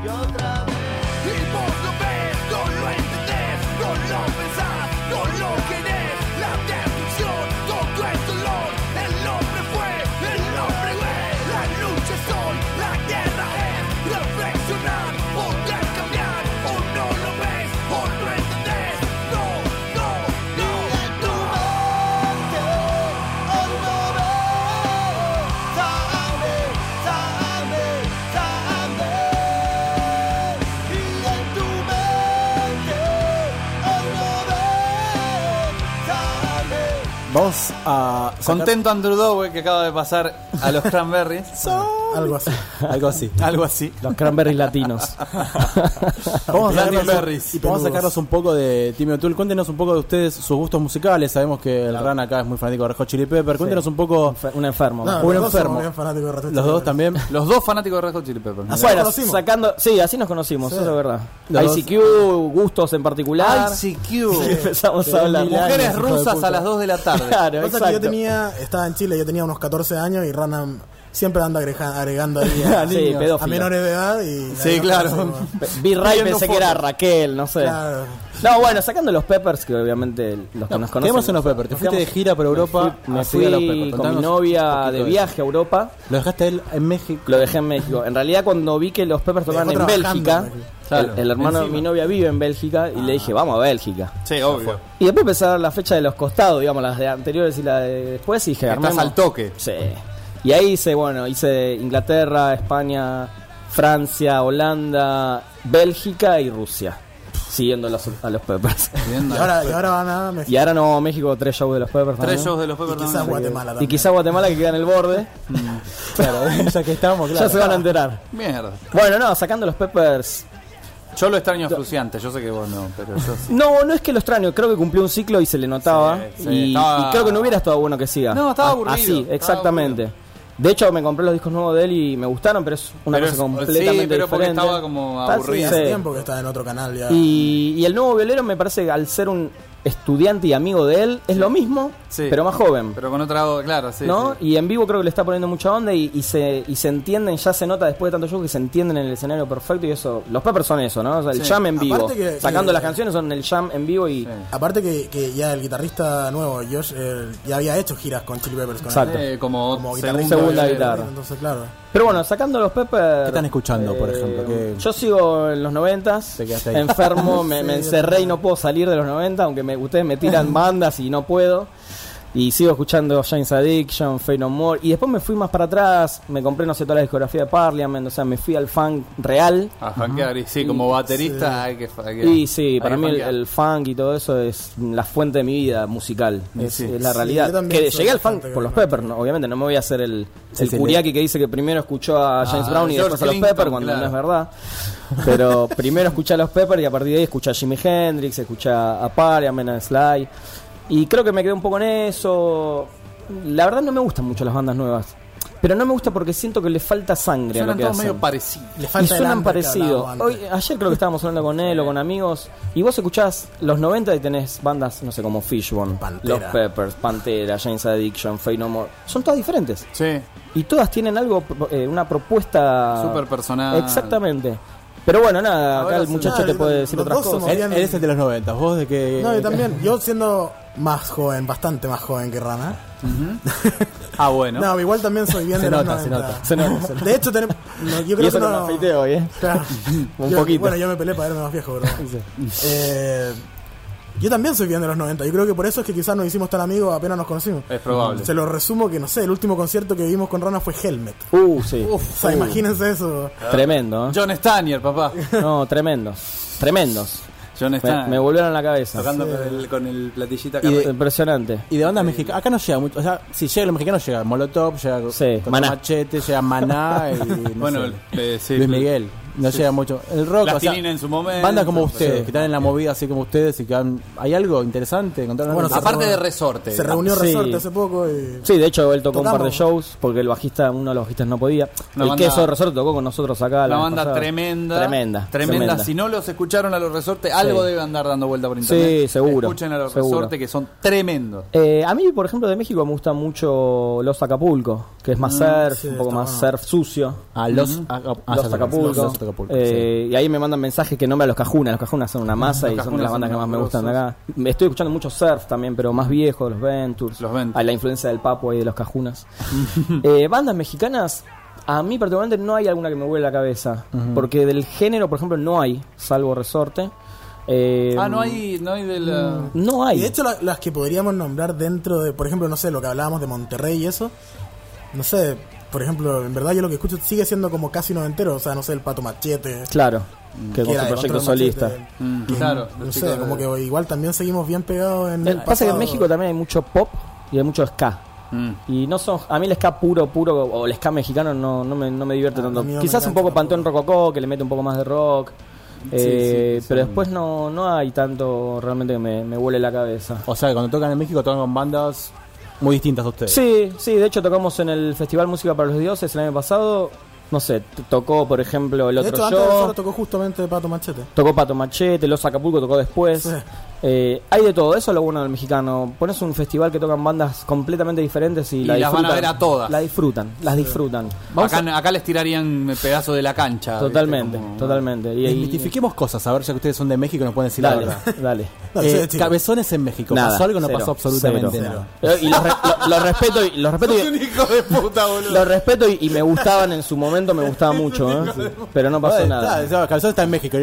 Speaker 7: y otra vez. Y vos lo ves, no lo entendés, no lo pensás, no lo querés. La destrucción, todo el dolor, el hombre fue, el hombre es. La lucha es hoy, la guerra es reflexionar, poder cambiar, o no lo ves, o no entendés. No, no, no, no. O no ves, dame, dame, dame. Y en tu mente, o no ves, dame.
Speaker 3: Vamos a...
Speaker 4: Contento Andrew Dowe que acaba de pasar a los Cranberries.
Speaker 12: Algo así.
Speaker 3: Algo así.
Speaker 4: Algo así.
Speaker 11: Los Cranberries latinos.
Speaker 3: Vamos a sacarnos,
Speaker 4: Berries.
Speaker 3: vamos a sacarnos un poco de Timmy O'Toole. Cuéntenos un poco de ustedes, sus gustos musicales. Sabemos que el Ran acá es muy fanático de Red Hot Chili Pepper. Cuéntenos un poco...
Speaker 11: Un enfermo.
Speaker 12: No,
Speaker 3: un
Speaker 12: los dos
Speaker 3: enfermo.
Speaker 12: somos bien fanáticos de Red Hot
Speaker 3: Los
Speaker 12: Chili
Speaker 3: dos
Speaker 12: Peppers.
Speaker 3: también.
Speaker 4: Los dos fanáticos de Red Hot Chili Peppers.
Speaker 12: Así
Speaker 11: Bueno,
Speaker 12: nos conocimos.
Speaker 11: sacando... Sí, así nos conocimos,
Speaker 12: Sí.
Speaker 11: eso es verdad.
Speaker 3: Los
Speaker 11: ICQ, gustos en particular.
Speaker 4: ICQ.
Speaker 11: Y empezamos a hablar.
Speaker 4: Mujeres
Speaker 3: hijo de
Speaker 4: rusas
Speaker 3: puta.
Speaker 4: a las 2 de la tarde.
Speaker 11: Claro,
Speaker 12: Pasa que yo
Speaker 11: exacto.
Speaker 12: estaba en Chile, yo tenía unos 14 años y Rana siempre anda agregando ahí
Speaker 11: Sí,
Speaker 12: a
Speaker 11: pedófilo.
Speaker 12: menores de edad. Y
Speaker 4: Sí, claro.
Speaker 11: B-Ray
Speaker 4: Viendo
Speaker 11: pensé que era
Speaker 4: fotos.
Speaker 11: Raquel, no sé.
Speaker 12: Claro.
Speaker 11: No, bueno, sacando los Peppers, que obviamente los que nos conocen.
Speaker 3: Quedemos en los Peppers. Te fuiste de gira por Europa.
Speaker 11: Me
Speaker 3: a seguir a los
Speaker 11: fui
Speaker 3: Peppers.
Speaker 11: con
Speaker 3: Contanos
Speaker 11: mi
Speaker 3: un
Speaker 11: novia
Speaker 3: poquito
Speaker 11: de
Speaker 3: eso.
Speaker 11: viaje a Europa.
Speaker 3: Lo dejaste él en México.
Speaker 11: Lo dejé en México. En realidad, cuando vi que los Peppers tocaban en
Speaker 12: dejó trabajando
Speaker 11: Bélgica,
Speaker 12: en México.
Speaker 4: Claro,
Speaker 11: el hermano de
Speaker 4: encima.
Speaker 11: mi novia vive en Bélgica y le dije, vamos a Bélgica.
Speaker 4: Sí, obvio.
Speaker 11: Y después empecé a dar la fecha de los costados, digamos, las de anteriores y la de después, y dije,
Speaker 4: Estás
Speaker 11: armemos.
Speaker 4: al toque.
Speaker 11: Sí. Y ahí hice Inglaterra, España, Francia, Holanda, Bélgica y Rusia, siguiendo a los Peppers.
Speaker 12: Y ahora van a México.
Speaker 11: Y ahora no, México, 3 shows de los Peppers.
Speaker 4: 3
Speaker 11: también.
Speaker 4: shows de los
Speaker 12: Y
Speaker 4: Peppers
Speaker 12: quizás
Speaker 4: también.
Speaker 12: Guatemala
Speaker 11: Y
Speaker 12: también.
Speaker 11: quizá Guatemala, que queda en el borde.
Speaker 3: Claro, ya que estamos, claro.
Speaker 11: Ya se van a enterar.
Speaker 4: Mierda.
Speaker 11: Bueno, no, sacando los Peppers.
Speaker 4: Yo lo extraño a Fruciante, yo sé que vos no, pero yo sí.
Speaker 11: No, no es que lo extraño, creo que cumplió un ciclo y se le notaba.
Speaker 4: Sí, sí,
Speaker 11: y
Speaker 4: estaba-
Speaker 11: creo que no hubiera estado bueno que siga.
Speaker 4: No, estaba aburrido,
Speaker 11: Así,
Speaker 4: estaba
Speaker 11: exactamente. De hecho, me compré los discos nuevos de él y me gustaron, pero es una
Speaker 4: Pero
Speaker 11: cosa
Speaker 4: es-
Speaker 11: completamente
Speaker 4: sí, pero porque
Speaker 11: diferente.
Speaker 4: estaba como
Speaker 11: Tal,
Speaker 4: aburrido.
Speaker 12: Hace
Speaker 11: sí.
Speaker 12: tiempo que está en otro canal ya.
Speaker 11: Y el nuevo violero me parece que al ser un estudiante y amigo de él, es lo mismo,
Speaker 4: Sí.
Speaker 11: pero más joven.
Speaker 4: Pero con otra voz, claro, sí.
Speaker 11: ¿No?
Speaker 4: sí.
Speaker 11: Y en vivo creo que le está poniendo mucha onda y se entienden, ya se nota después de tantos shows que se entienden en el escenario perfecto y eso, los Peppers son eso, ¿no? O sea, el
Speaker 4: Sí.
Speaker 11: jam en vivo.
Speaker 12: Aparte que-
Speaker 11: Sacando
Speaker 12: que-
Speaker 11: las canciones son el jam en vivo y...
Speaker 4: Sí.
Speaker 12: Aparte que ya el guitarrista nuevo, Josh, ya había hecho giras con Chili Peppers. Con
Speaker 11: Exacto.
Speaker 4: Como
Speaker 12: guitarrista.
Speaker 11: segunda
Speaker 12: de-
Speaker 11: guitarra.
Speaker 12: Entonces, claro.
Speaker 11: Pero bueno, sacando los Peppers...
Speaker 3: ¿Qué están escuchando, por ejemplo? ¿Qué-
Speaker 11: Yo sigo en los 90s,
Speaker 3: Te quedaste ahí.
Speaker 11: enfermo, me
Speaker 12: Sí,
Speaker 11: encerré y no puedo salir de los 90, aunque ustedes me tiran bandas y no puedo. Y sigo escuchando Jane's Addiction, Fate No More. Y después me fui más para atrás, me compré, no sé, toda la discografía de Parliament, o sea, me fui al funk real.
Speaker 4: A funkear, y sí, como baterista hay que
Speaker 11: Y sí,
Speaker 4: hay
Speaker 11: para
Speaker 4: que
Speaker 11: mí
Speaker 4: funkear.
Speaker 11: el funk y todo eso es la fuente de mi vida musical. Es,
Speaker 4: Sí.
Speaker 11: es la
Speaker 12: Sí,
Speaker 11: realidad.
Speaker 12: yo también
Speaker 11: Que
Speaker 12: soy
Speaker 11: llegué al funk
Speaker 12: bastante
Speaker 11: por los
Speaker 12: fan.
Speaker 11: Peppers, ¿no? Obviamente no me voy a hacer el
Speaker 3: Sí, sí,
Speaker 11: curiaki que dice que primero escuchó a James Brown y
Speaker 4: George
Speaker 11: después a los
Speaker 4: Clinton,
Speaker 11: Peppers, cuando
Speaker 4: claro.
Speaker 11: no es verdad. Pero primero escuché a los Peppers y a partir de ahí escuché a Jimi Hendrix, escuché a Parliament, a Sly. Y creo que me quedé un poco en eso. La verdad no me gustan mucho las bandas nuevas. Pero no me gusta porque siento que le falta sangre a lo
Speaker 4: Suenan
Speaker 11: que
Speaker 4: todos
Speaker 11: hacen.
Speaker 4: medio parecidos.
Speaker 12: Le
Speaker 11: Y
Speaker 12: falta el
Speaker 11: suenan
Speaker 12: hambre que
Speaker 11: parecido.
Speaker 12: hablábamos antes.
Speaker 11: Ayer creo que estábamos hablando con él o con amigos. Y vos escuchás los 90 y tenés bandas, no sé, como Fishbone,
Speaker 12: Pantera.
Speaker 11: Los Peppers, Pantera, Jane's Addiction, Fate No More. Son todas diferentes.
Speaker 4: Sí,
Speaker 11: Y todas tienen algo, una propuesta.
Speaker 4: súper personal.
Speaker 11: Exactamente. Pero bueno, nada, acá
Speaker 4: Ahora
Speaker 11: el
Speaker 4: sí.
Speaker 11: muchacho
Speaker 12: No,
Speaker 11: te puede decir
Speaker 12: los
Speaker 11: otras
Speaker 12: dos somos
Speaker 11: cosas.
Speaker 12: bien-
Speaker 3: Él es el de los 90. ¿Vos de qué?
Speaker 12: No, yo también. Yo siendo más joven, bastante más joven que Rana.
Speaker 4: Ah, bueno.
Speaker 12: No, igual también soy bien
Speaker 3: Se
Speaker 12: de los
Speaker 3: nota, se
Speaker 12: 90.
Speaker 3: nota.
Speaker 11: Se nota.
Speaker 12: De hecho, yo
Speaker 11: Y
Speaker 12: creo
Speaker 11: eso
Speaker 12: que
Speaker 11: que me
Speaker 12: no...
Speaker 11: afeité hoy, ¿eh?
Speaker 12: Claro.
Speaker 11: Un
Speaker 12: Yo-
Speaker 11: poquito.
Speaker 12: Bueno, yo me peleé para verme más viejo, bro. Yo también soy bien de los 90. Yo creo que por eso es que quizás nos hicimos tan amigos apenas nos conocimos.
Speaker 4: Es probable.
Speaker 12: Se lo resumo que, no sé, el último concierto que vimos con Rana fue Helmet.
Speaker 11: Sí.
Speaker 12: O sea, imagínense eso.
Speaker 11: Tremendo, ¿eh?
Speaker 4: John Stanier, papá.
Speaker 11: No, tremendos. Tremendos.
Speaker 4: John Stanier.
Speaker 11: Me volvieron la cabeza.
Speaker 4: Tocando con el platillita acá.
Speaker 11: Impresionante.
Speaker 3: Y de bandas mexicanas. Acá no llega mucho. O sea, si llega los mexicanos, llega Molotov, llega
Speaker 11: Sí,
Speaker 3: Contra
Speaker 11: Maná.
Speaker 3: Machete, llega Maná y. No
Speaker 4: Bueno,
Speaker 3: sé,
Speaker 4: sí,
Speaker 3: Luis Miguel. No
Speaker 4: sí.
Speaker 3: llega mucho. El rock,
Speaker 4: Las
Speaker 3: o sea,
Speaker 4: Tilín en su momento.
Speaker 3: bandas como ustedes,
Speaker 4: Sí.
Speaker 3: que están en la movida así como ustedes y que hay algo interesante. ¿Encontraron
Speaker 12: Bueno,
Speaker 3: algo?
Speaker 4: Aparte de Resorte.
Speaker 12: Se reunió
Speaker 11: Sí.
Speaker 12: Resorte hace poco y...
Speaker 11: Sí, de hecho él tocó un par de
Speaker 12: Tocamos.
Speaker 11: shows porque el bajista, uno de los bajistas no podía.
Speaker 4: Una
Speaker 11: el
Speaker 4: banda-
Speaker 11: Queso de Resorte tocó con nosotros acá.
Speaker 4: Una
Speaker 11: la vez
Speaker 4: banda
Speaker 11: pasada.
Speaker 4: tremenda.
Speaker 11: Tremenda.
Speaker 4: Si no los escucharon a los Resorte, algo
Speaker 11: Sí.
Speaker 4: debe andar dando vuelta por internet.
Speaker 11: Sí, seguro.
Speaker 4: Escuchen a los
Speaker 11: Seguro.
Speaker 4: Resorte que son tremendos.
Speaker 11: A mí, por ejemplo, de México me gusta mucho Los Acapulco, que es más surf,
Speaker 12: sí,
Speaker 11: un poco
Speaker 12: está
Speaker 11: más
Speaker 12: bueno.
Speaker 11: surf sucio.
Speaker 3: A los
Speaker 11: Los Acapulco.
Speaker 3: Acapulco.
Speaker 11: Y ahí me mandan mensajes que nombran los Cajunas. Los Cajunas son una masa y son de las bandas que más me gustan de acá. Me estoy escuchando mucho surf también, pero más viejo, los Ventures. Hay la influencia del Papo ahí de los Cajunas. Bandas mexicanas, a mí particularmente no hay alguna que me vuele la cabeza. Porque del género, por ejemplo, no hay, salvo Resorte.
Speaker 4: No hay de la...
Speaker 11: No hay.
Speaker 12: Y de hecho las que podríamos nombrar dentro de, por ejemplo, no sé, lo que hablábamos de Monterrey y eso, no sé, por ejemplo, en verdad yo lo que escucho sigue siendo como casi noventero, o sea, no sé, el Pato Machete.
Speaker 11: Claro, que con su proyecto solista.
Speaker 4: Claro,
Speaker 12: no sé, como que igual también seguimos bien pegados en el
Speaker 11: pasa
Speaker 12: pasado.
Speaker 11: que en México también hay mucho pop y hay mucho ska. Y no son, a mí el ska puro o el ska mexicano no me divierte tanto. Quizás un poco Panteón Rococó, que le mete un poco más de rock. Pero después no hay tanto realmente que me vuele la cabeza.
Speaker 3: O sea, cuando tocan en México tocan con bandas muy distintas a ustedes.
Speaker 11: Sí, de hecho tocamos en el Festival Música para los Dioses el año pasado. No sé, tocó por ejemplo el
Speaker 12: de
Speaker 11: otro
Speaker 12: hecho,
Speaker 11: show.
Speaker 12: Antes de eso tocó justamente Pato Machete.
Speaker 11: Tocó Pato Machete, Los Acapulco tocó después.
Speaker 12: Sí.
Speaker 11: Hay de todo, eso es lo bueno del mexicano. Pones un festival que tocan bandas completamente diferentes y
Speaker 4: las van a ver a todas.
Speaker 11: Las disfrutan.
Speaker 4: Acá les tirarían pedazos de la cancha.
Speaker 11: Totalmente.
Speaker 3: Desmitifiquemos cosas, a ver, ya que ustedes son de México nos pueden decir la verdad.
Speaker 11: Dale.
Speaker 3: Cabezones en México.
Speaker 11: Nada,
Speaker 3: pasó algo, no
Speaker 11: cero,
Speaker 3: pasó absolutamente
Speaker 11: cero.
Speaker 3: nada.
Speaker 11: Y los respeto
Speaker 4: Sos un hijo de puta, boludo.
Speaker 11: Los respeto y me gustaban en su momento, me gustaba mucho, pero no pasó nada.
Speaker 3: Cabezones está en México.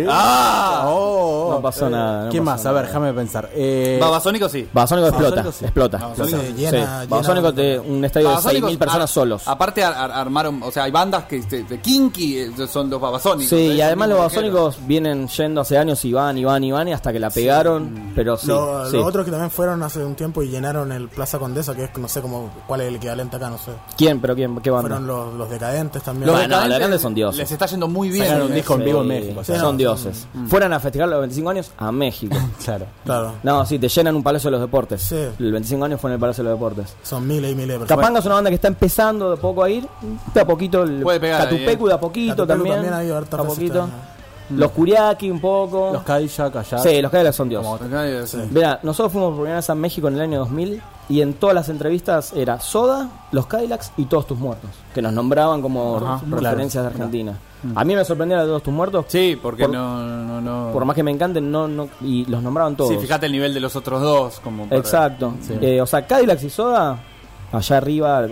Speaker 11: No pasó nada.
Speaker 3: ¿Quién más? A ver, déjame pensar.
Speaker 4: Babasónico sí.
Speaker 11: Babasónico explota. Babasónico de un estadio de 6.000 personas solos.
Speaker 4: Aparte armaron, o sea, hay bandas que de Kinky son los Babasónicos.
Speaker 11: Sí, y además los Babasónicos vienen yendo hace años y van y hasta que la pegaron, pero sí.
Speaker 12: Los otros que también fueron hace un tiempo y llenaron el Plaza Condesa, que es, no sé cuál es el equivalente acá, no sé.
Speaker 11: ¿Quién? ¿Qué banda?
Speaker 12: Fueron los Decadentes también.
Speaker 11: Los Decadentes son dioses.
Speaker 4: Les está yendo muy bien.
Speaker 3: Sacaron un disco en vivo en México.
Speaker 11: Son dioses. Fueran a festejar los 25 años a México.
Speaker 3: Claro.
Speaker 11: No, sí, te llenan un Palacio de los Deportes.
Speaker 12: Sí.
Speaker 11: El 25 años fue en el Palacio de los Deportes.
Speaker 12: Son miles y miles de personas.
Speaker 11: Capanga es una banda que está empezando de poco a ir. De a poquito.
Speaker 4: Puede pegar.
Speaker 11: Catupecu de a poquito también.
Speaker 12: Ha habido harta
Speaker 11: a poquito. Los Curiaki un poco.
Speaker 3: Los Cadillac allá.
Speaker 11: Sí, los Cadillac son dioses. Mirá, nosotros fuimos por primera vez a México en el año 2000 y en todas las entrevistas era Soda, los Cadillacs y Todos Tus Muertos, que nos nombraban como referencias de Argentina. A mí me sorprendía de Todos Tus Muertos.
Speaker 4: Sí, porque no.
Speaker 11: Por más que me encanten, y los nombraban todos.
Speaker 4: Sí, fíjate el nivel de los otros dos.
Speaker 11: Exacto. Sí. O sea, Cadillacs y Soda, allá arriba,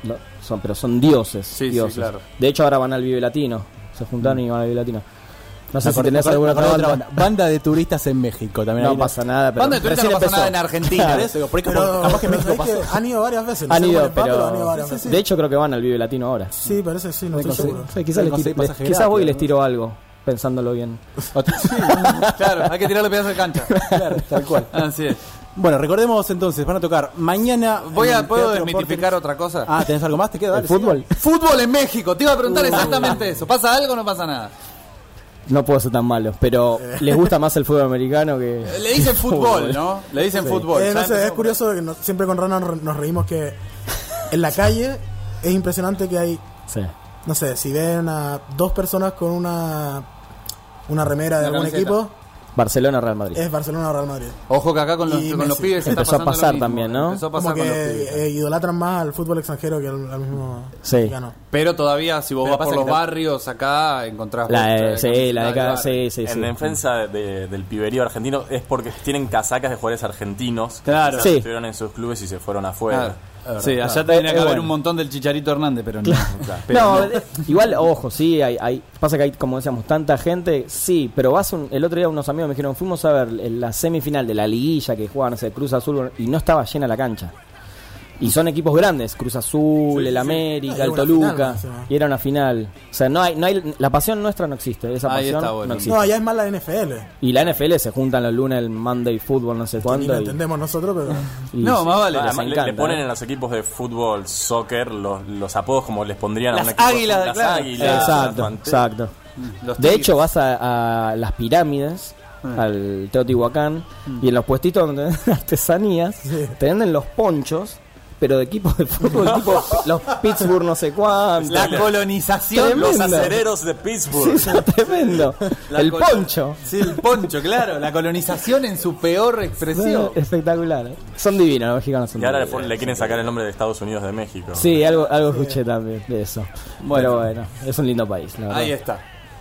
Speaker 11: son dioses.
Speaker 4: Sí,
Speaker 11: dioses.
Speaker 4: Sí, claro.
Speaker 11: De hecho, ahora van al Vive Latino. Se juntaron y van al Vive Latino. No sé si tenés alguna otra
Speaker 3: banda de turistas en México también.
Speaker 11: No pasa nada, pero
Speaker 4: banda de turistas no pasa nada en Argentina.
Speaker 12: Pero capaz que México pasó. Han ido varias veces.
Speaker 11: Han ido varias veces. De hecho, creo que van al Vive Latino ahora.
Speaker 12: Sí, parece que sí, no estoy seguro.
Speaker 11: Quizás voy y les tiro algo, pensándolo bien.
Speaker 4: Claro, hay que tirarle pedazos de cancha.
Speaker 3: Claro, tal cual.
Speaker 4: Así es.
Speaker 3: Bueno, recordemos entonces, van a tocar mañana.
Speaker 4: ¿Puedo desmitificar otra cosa?
Speaker 3: ¿Tenés algo más? ¿Te queda?
Speaker 11: ¿El fútbol?
Speaker 4: Fútbol en México. Te iba a preguntar exactamente eso. ¿Pasa algo o no pasa nada?
Speaker 11: No puedo ser tan malo, pero les gusta más el fútbol americano que...
Speaker 4: Le dicen fútbol, ¿no? Le dicen fútbol.
Speaker 12: No sé, es curioso que siempre con Rana nos reímos que en la calle es impresionante que hay...
Speaker 11: Sí.
Speaker 12: No sé, si ven a dos personas con una remera de algún equipo...
Speaker 11: Barcelona, Real Madrid.
Speaker 12: Es Barcelona, Real Madrid.
Speaker 4: Ojo que acá con los pibes
Speaker 11: empezó a pasar también, ¿no?
Speaker 4: Empezó a pasar
Speaker 12: como que idolatran más al fútbol extranjero que al mismo mexicano.
Speaker 4: Pero todavía, si vos vas por los barrios, acá encontrás...
Speaker 11: Sí.
Speaker 5: En defensa del piberío argentino es porque tienen casacas de jugadores argentinos.
Speaker 11: Claro.
Speaker 5: Que estuvieron en sus clubes y se fueron afuera.
Speaker 4: Claro. Sí, allá tenía que haber un montón del Chicharito Hernández, pero no.
Speaker 11: No, igual, ojo, sí, pasa que hay, como decíamos, tanta gente, sí, pero el otro día unos amigos me dijeron, fuimos a ver la semifinal de la liguilla que juegan, no sé, Cruz Azul, y no estaba llena la cancha. Y son equipos grandes, Cruz Azul, el América, el Toluca, y era una final. O sea, no hay la pasión nuestra no existe, esa pasión no existe.
Speaker 12: No, allá es más la NFL.
Speaker 11: Y la NFL se juntan los lunes, el Monday Football, no sé cuánto.
Speaker 12: Lo entendemos nosotros, pero...
Speaker 4: No, más vale.
Speaker 5: Además, le ponen en los equipos de fútbol, soccer, los apodos como les pondrían
Speaker 4: las
Speaker 5: a un equipo.
Speaker 4: Águilas,
Speaker 5: las
Speaker 4: claro.
Speaker 5: Águilas.
Speaker 11: Exacto. De hecho, vas a las pirámides, al Teotihuacán, y en los puestitos donde venden artesanías, te venden los ponchos, pero de equipos de fútbol, tipo los Pittsburgh no sé cuánto.
Speaker 4: La colonización.
Speaker 5: Tremendo. Los acereros de Pittsburgh.
Speaker 11: Sí, tremendo. El poncho.
Speaker 4: Sí, el poncho, claro. La colonización en su peor expresión.
Speaker 11: Espectacular. Son divinos los mexicanos.
Speaker 5: Y ahora le quieren sacar el nombre de Estados Unidos de México.
Speaker 11: Sí, algo escuché también de eso. Pero bueno, es un lindo país, la verdad.
Speaker 4: Ahí está.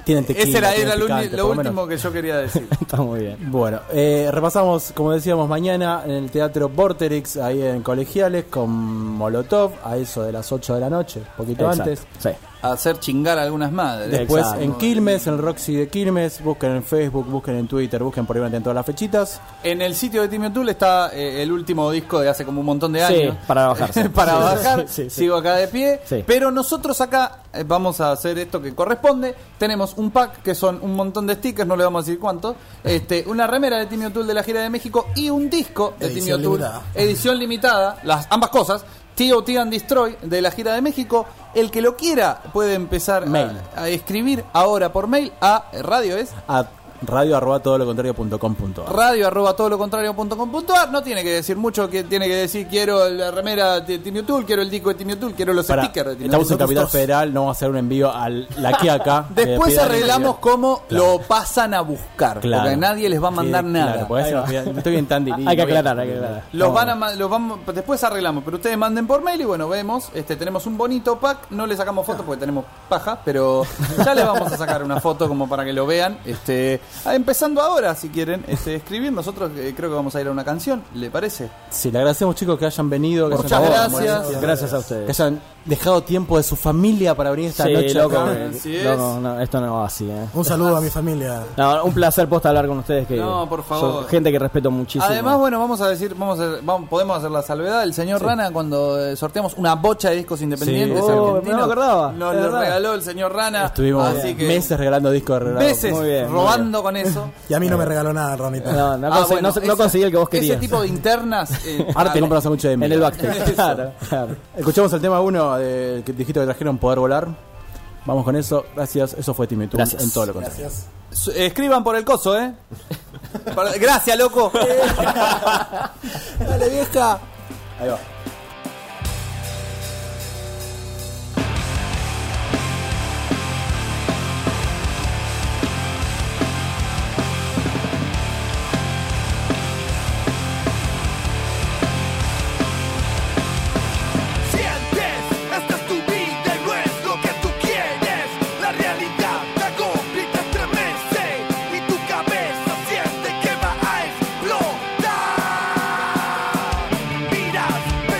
Speaker 3: Tienen tequila.
Speaker 4: Ese era
Speaker 3: tienen
Speaker 4: lo
Speaker 3: picante, por lo
Speaker 4: último
Speaker 3: menos.
Speaker 4: que yo quería decir.
Speaker 11: Está muy bien.
Speaker 3: Bueno, repasamos, como decíamos, mañana en el Teatro Vorterix, ahí en Colegiales, con Molotov, a eso de las 8 de la noche, poquito
Speaker 11: Exacto.
Speaker 3: antes.
Speaker 11: Sí.
Speaker 4: A hacer chingar a algunas madres.
Speaker 3: Después
Speaker 11: Exacto.
Speaker 3: en Quilmes, en el Roxy de Quilmes, busquen en Facebook, busquen en Twitter, busquen por ahí en todas las fechitas.
Speaker 4: En el sitio de Timmy O'Toole está el último disco de hace como un montón de
Speaker 11: Sí,
Speaker 4: años.
Speaker 11: para bajarse.
Speaker 4: Para
Speaker 11: Sí,
Speaker 4: bajar,
Speaker 11: sí, sí.
Speaker 4: sigo acá de pie.
Speaker 11: Sí.
Speaker 4: Pero nosotros acá vamos a hacer esto que corresponde. Tenemos un pack que son un montón de stickers, no le vamos a decir cuánto. Una remera de Timmy O'Toole de la gira de México y un disco de Timmy
Speaker 12: Edición
Speaker 4: O'Toole.
Speaker 12: limitada.
Speaker 4: Edición limitada, ambas cosas. TOT and Destroy de la gira de México. El que lo quiera puede empezar a escribir ahora por mail a Radio es
Speaker 3: A radio@todolocontrario.com.ar.
Speaker 4: radio@todolocontrario.com.ar. No tiene que decir mucho, que tiene que decir quiero la remera de Timmy O'Toole, quiero el disco de Timmy O'Toole, quiero los stickers de Timmy
Speaker 3: Estamos en
Speaker 4: O'Toole.
Speaker 3: Capital Federal, no vamos a hacer un envío a la que acá.
Speaker 4: Después arreglamos cómo lo pasan a buscar,
Speaker 3: Claro.
Speaker 4: porque nadie les va a mandar nada.
Speaker 3: Claro, porque a veces estoy bien tan
Speaker 11: Hay que aclarar, hay que aclarar.
Speaker 4: Los vamos, después arreglamos, pero ustedes manden por mail y bueno, vemos, tenemos un bonito pack, no le sacamos foto porque tenemos paja, pero ya les vamos a sacar una foto como para que lo vean, empezando ahora si quieren escribir, nosotros creo que vamos a ir a una canción, ¿le parece?
Speaker 3: Sí, le agradecemos chicos que hayan venido, que
Speaker 4: Muchas
Speaker 3: hayan
Speaker 4: gracias.
Speaker 11: Gracias a
Speaker 3: que
Speaker 11: ustedes.
Speaker 3: hayan dejado tiempo de su familia para venir esta
Speaker 11: Sí,
Speaker 3: noche
Speaker 11: loco,
Speaker 3: acá.
Speaker 4: Así es.
Speaker 11: loco, no, esto no va así,
Speaker 12: Un saludo a mi familia.
Speaker 11: No, un placer posta hablar con ustedes, que
Speaker 4: No, por favor.
Speaker 11: son gente que respeto muchísimo.
Speaker 4: Además, bueno, vamos a decir, podemos hacer la salvedad. El señor Rana, cuando sorteamos una bocha de discos independientes
Speaker 3: Sí,
Speaker 4: argentinos,
Speaker 11: no me acordaba.
Speaker 4: nos
Speaker 11: Es
Speaker 4: le
Speaker 11: verdad.
Speaker 4: regaló el señor Rana.
Speaker 3: Estuvimos
Speaker 4: así que
Speaker 3: meses regalando discos de regalo.
Speaker 4: meses
Speaker 11: Muy bien, muy
Speaker 4: robando con eso.
Speaker 12: Y a mí no me regaló nada, Ronita.
Speaker 11: No conseguí el que vos querías.
Speaker 4: Ese tipo de internas.
Speaker 3: Ahora te compras mucho de mí.
Speaker 11: En el backstage.
Speaker 4: Eso.
Speaker 11: Claro, claro.
Speaker 3: Escuchamos el tema 1 que dijiste que trajeron Poder Volar. Vamos con eso. Gracias. Eso fue Timmy O'Toole
Speaker 11: Gracias.
Speaker 3: en todo lo contrario.
Speaker 12: Gracias.
Speaker 4: Escriban por el coso, Gracias, loco.
Speaker 3: Dale, vieja. Ahí va.
Speaker 7: Sientes, esta es tu vida y no es lo que tú quieres. La realidad te agobia y te estremece y tu cabeza siente que va a explotar. Miras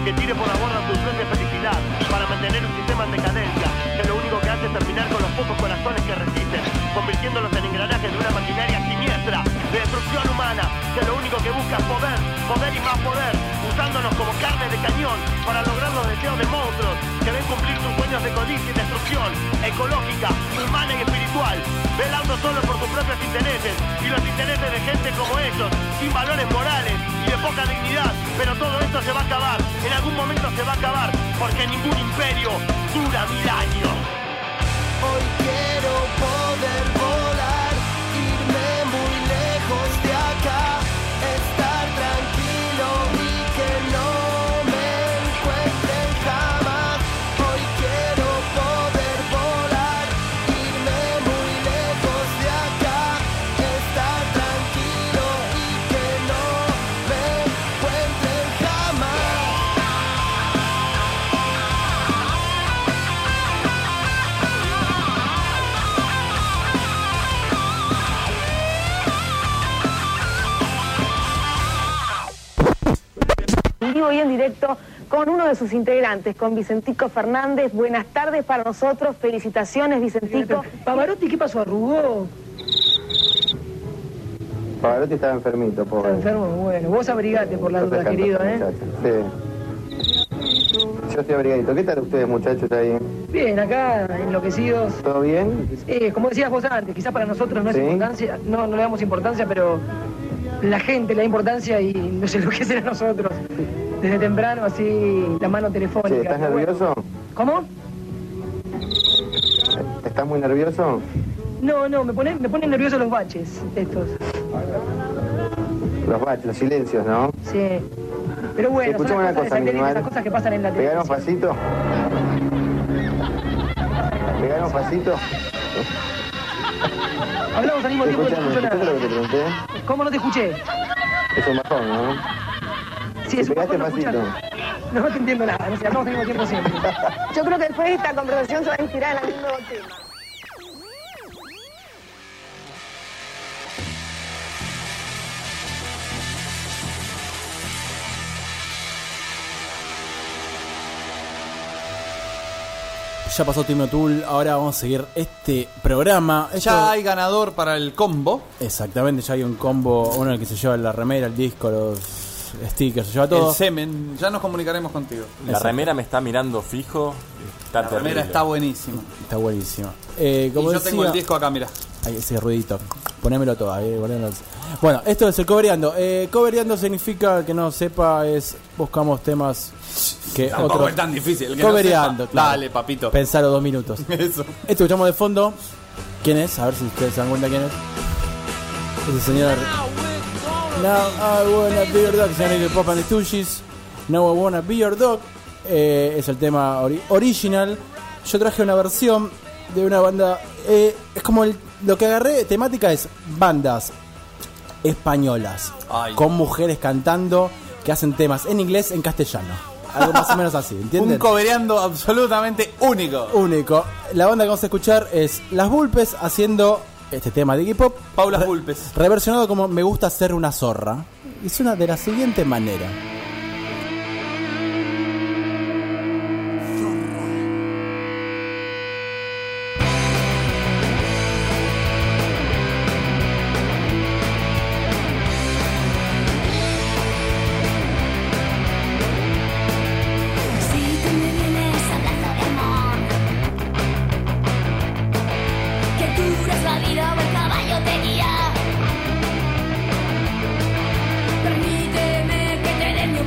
Speaker 13: que tire por la borda su propia felicidad para mantener un sistema en decadencia, que lo único que hace es terminar con los pocos corazones que resisten, convirtiéndolos en engranajes de una maquinaria siniestra de destrucción humana, que lo único que busca es poder, poder y más poder, usándonos como carne de cañón para lograr los deseos de monstruos que ven cumplir sus sueños de codicia y destrucción ecológica, humana y espiritual, velando solo por sus propios intereses y los intereses de gente como ellos, sin valores morales y de poca dignidad. Pero todo esto se va a acabar, en algún momento se va a acabar, porque ningún imperio dura 1000 años.
Speaker 7: Hoy quiero poder volar, irme muy lejos de acá, estar tranquilo y que no me encuentren jamás. Hoy quiero poder volar, irme muy lejos de acá, estar tranquilo y que no me encuentren jamás.
Speaker 14: En vivo y en directo con uno de sus integrantes, con Vicentico Fernández. Buenas tardes para nosotros, felicitaciones Vicentico.
Speaker 15: Pavarotti, ¿qué pasó? ¿Arrugó?
Speaker 16: Pavarotti estaba enfermito, pobre.
Speaker 15: Está enfermo, bueno. Vos abrigate por la duda, querido, ¿eh?
Speaker 16: Sí. Yo estoy abrigadito. ¿Qué tal ustedes, muchachos, ahí?
Speaker 15: Bien, acá, enloquecidos.
Speaker 16: ¿Todo bien?
Speaker 15: Como decías vos antes, quizás para nosotros no es importancia, no le damos importancia, pero la gente le da importancia y nos enloquecen a nosotros. Desde temprano, así, la mano telefónica.
Speaker 16: Sí, ¿estás nervioso?
Speaker 15: ¿Cómo?
Speaker 16: ¿Estás muy nervioso?
Speaker 15: No, me ponen nerviosos los baches estos.
Speaker 16: Los baches, los silencios, ¿no?
Speaker 15: Sí. Pero bueno,
Speaker 16: escuchame una cosa,
Speaker 15: esas cosas que pasan en la
Speaker 16: televisión.
Speaker 15: televisión.
Speaker 16: ¿Pegar un pasito? ¿Pegar un pasito?
Speaker 15: Hablamos al mismo tiempo, no te escucho
Speaker 16: ¿escuchaste lo que te pregunté?
Speaker 15: ¿Cómo no te escuché?
Speaker 16: Es un bajón, ¿no?
Speaker 15: Sí, es un
Speaker 16: ¿Pegaste
Speaker 15: bajón,
Speaker 16: pasito?
Speaker 15: No te entiendo nada, no sé, hablamos al mismo tiempo siempre.
Speaker 14: Yo creo que después de esta conversación se va a inspirar en algún nuevo tema.
Speaker 3: Ya pasó Team O'Toole, ahora vamos a seguir este programa.
Speaker 4: Ya hay ganador para el combo.
Speaker 3: Exactamente, ya hay un combo, uno en el que se lleva la remera, el disco, los stickers, se lleva todo.
Speaker 4: El semen, ya nos comunicaremos contigo.
Speaker 5: La remera me está mirando fijo. Está
Speaker 4: la
Speaker 5: terrible.
Speaker 4: remera está buenísima.
Speaker 3: Está buenísima.
Speaker 4: Como y yo decía, tengo el disco acá, mira.
Speaker 3: Ahí ese ruidito. Ponémelo todo ahí, ponémelo. Bueno, esto es el covereando. Covereando significa, que no sepa, es buscamos temas que
Speaker 4: tampoco
Speaker 3: otros.
Speaker 4: Es tan difícil.
Speaker 3: Covereando,
Speaker 4: no
Speaker 3: claro.
Speaker 4: Dale, papito.
Speaker 3: Pensalo 2 minutos.
Speaker 4: Eso.
Speaker 3: Esto escuchamos de fondo. ¿Quién es? A ver si ustedes se dan cuenta quién es. Es el señor Now I Wanna Be Your Dog, se llama Pop and the Stooges. Now I Wanna Be Your Dog. Es el tema original. Yo traje una versión de una banda. Es como lo que agarré. Temática es bandas españolas.
Speaker 4: Ay.
Speaker 3: Con mujeres cantando que hacen temas en inglés, en castellano. Algo más o menos así, ¿entienden?
Speaker 4: Un covereando absolutamente único.
Speaker 3: Único. La banda que vamos a escuchar es Las Vulpes haciendo este tema de Iggy Pop.
Speaker 4: Paula Vulpes.
Speaker 3: Reversionado como Me gusta ser una zorra. Y suena de la siguiente manera.
Speaker 17: Permíteme que te dé mi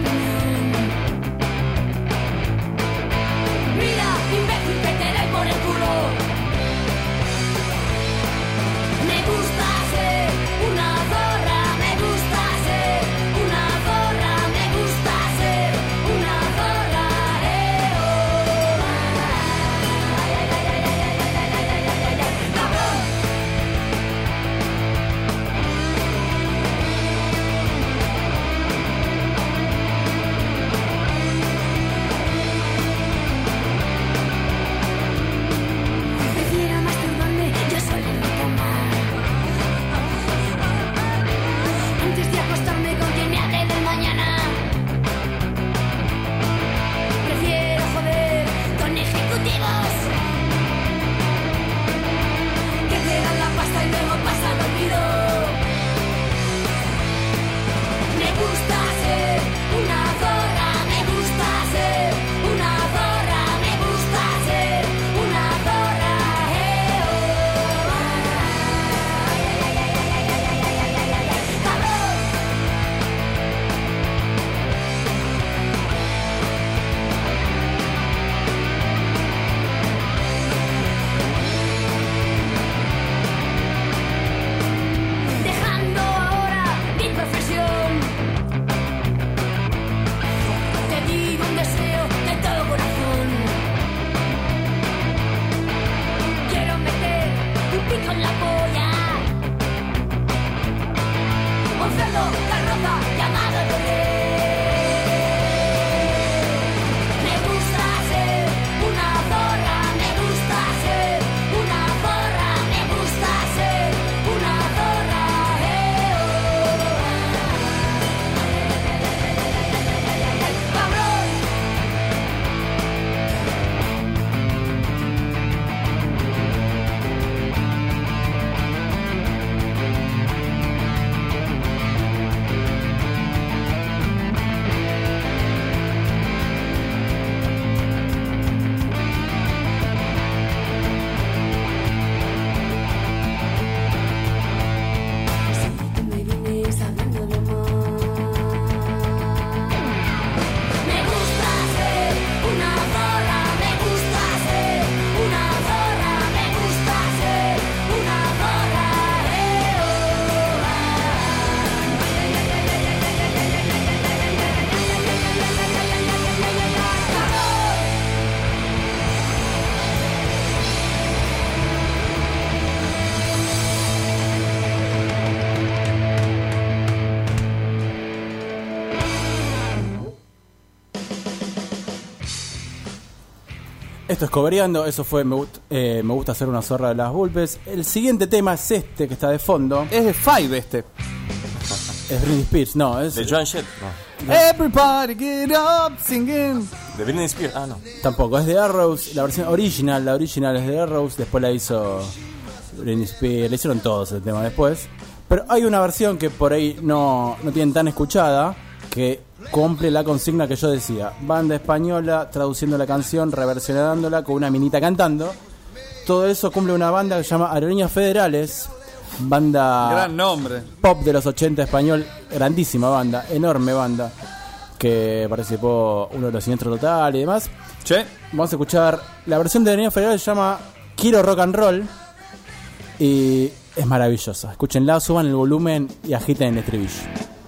Speaker 3: Esto es Cobereando, eso fue me gusta hacer una zorra de las Vulpes. El siguiente tema es este que está de fondo.
Speaker 4: Es de Five este.
Speaker 3: Es Britney Spears, no, es...
Speaker 5: De Joan Jett, no.
Speaker 4: Everybody get up singing.
Speaker 5: De Britney Spears, no.
Speaker 3: Tampoco, es de Arrows, la versión original, la original es de Arrows, después la hizo Britney Spears, le hicieron todos el tema después. Pero hay una versión que por ahí no tienen tan escuchada, que cumple la consigna que yo decía. Banda española traduciendo la canción, reversionándola con una minita cantando. Todo eso cumple una banda que se llama Aerolíneas Federales. Banda
Speaker 4: gran nombre,
Speaker 3: pop de los 80 español, grandísima banda, enorme banda, que participó uno de los Siniestro Total y demás.
Speaker 4: Che.
Speaker 3: Vamos a escuchar la versión de Aerolíneas Federales, se llama Quiero Rock and Roll y es maravillosa. Escúchenla, suban el volumen y agiten el estribillo.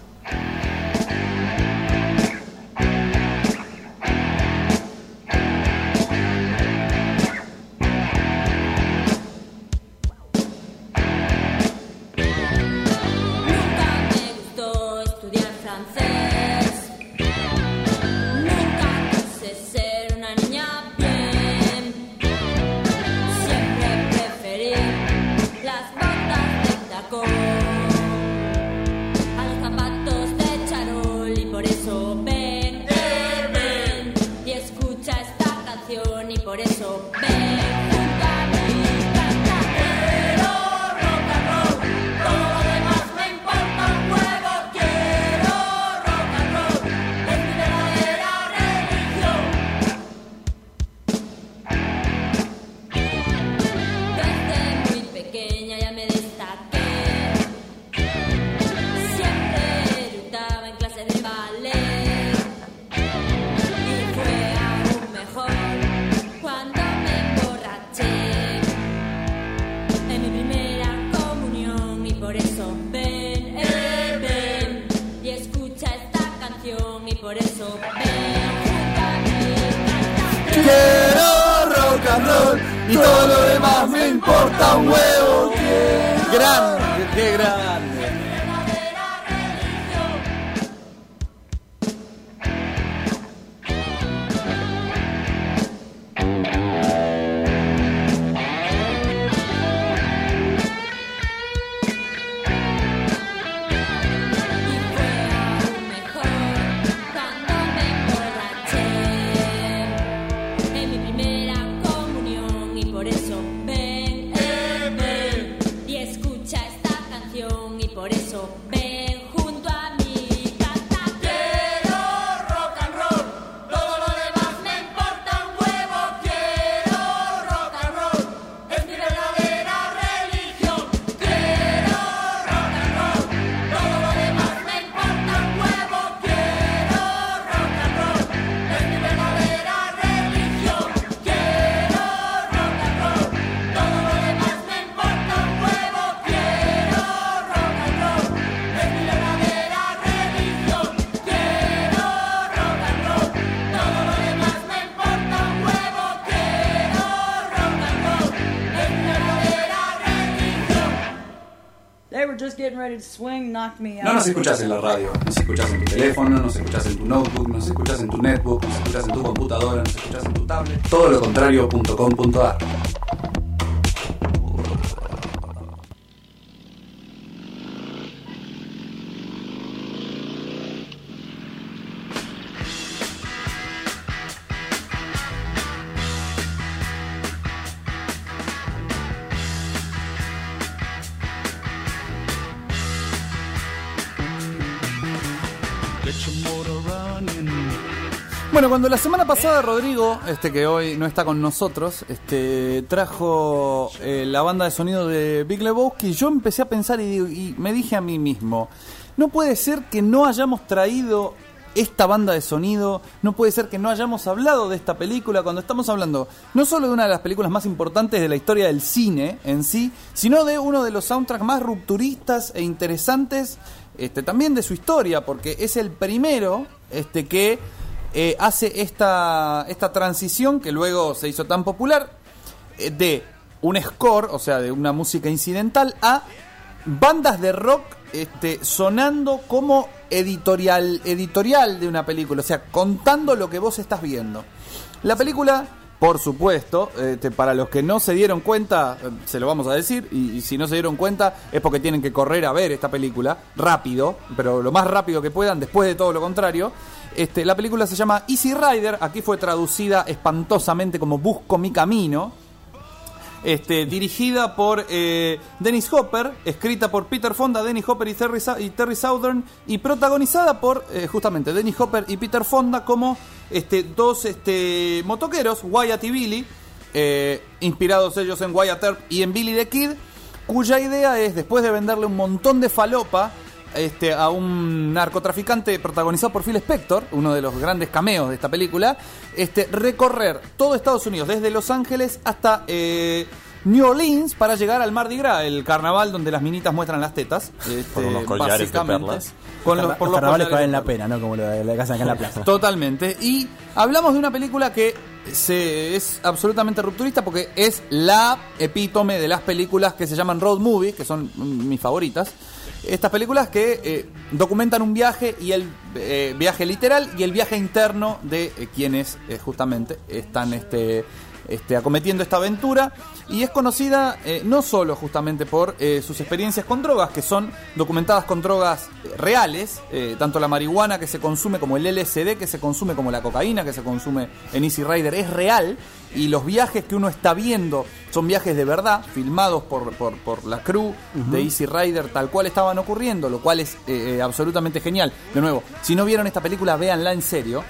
Speaker 7: Quiero rock and roll y todo lo demás me importa un huevo.
Speaker 4: Grande, qué grande.
Speaker 1: No nos escuchás en la radio, nos escuchás en tu teléfono, nos escuchás en tu notebook, nos escuchás en tu netbook, nos escuchás en tu computadora, nos escuchás en tu tablet. Todolocontrario.com.ar.
Speaker 4: Bueno, cuando la semana pasada Rodrigo, que hoy no está con nosotros, trajo la banda de sonido de Big Lebowski, yo empecé a pensar y me dije a mí mismo, no puede ser que no hayamos traído esta banda de sonido, no puede ser que no hayamos hablado de esta película cuando estamos hablando no solo de una de las películas más importantes de la historia del cine en sí, sino de uno de los soundtracks más rupturistas e interesantes también de su historia, porque es el primero que hace esta transición que luego se hizo tan popular de un score, o sea, de una música incidental, a bandas de rock sonando como editorial de una película, o sea, contando lo que vos estás viendo. La película Por supuesto, para los que no se dieron cuenta, se lo vamos a decir, y si no se dieron cuenta es porque tienen que correr a ver esta película rápido, pero lo más rápido que puedan, después de todo lo contrario. La película se llama Easy Rider, aquí fue traducida espantosamente como Busco mi camino. Dirigida por Dennis Hopper, escrita por Peter Fonda, Dennis Hopper y Terry Southern, y protagonizada por justamente Dennis Hopper y Peter Fonda como dos motoqueros, Wyatt y Billy, inspirados ellos en Wyatt Earp y en Billy the Kid, cuya idea es, después de venderle un montón de falopa a un narcotraficante protagonizado por Phil Spector, uno de los grandes cameos de esta película, recorrer todo Estados Unidos, desde Los Ángeles hasta New Orleans, para llegar al Mardi Gras, el carnaval donde las minitas muestran las tetas,
Speaker 5: por unos collares de perlas.
Speaker 3: Por los carnavales que valen la pena, ¿no? Como lo de la casa acá en la plaza.
Speaker 4: Totalmente. Y hablamos de una película que es absolutamente rupturista, porque es la epítome de las películas que se llaman road movie, que son mis favoritas. Estas películas que documentan un viaje, y el viaje literal y el viaje interno de quienes justamente están acometiendo esta aventura. Y es conocida no solo justamente por sus experiencias con drogas, que son documentadas con drogas reales, tanto la marihuana que se consume como el LSD que se consume, como la cocaína que se consume en Easy Rider es real, y los viajes que uno está viendo son viajes de verdad, filmados por la crew de Easy Rider tal cual estaban ocurriendo, lo cual es absolutamente genial. De nuevo, si no vieron esta película, véanla en serio.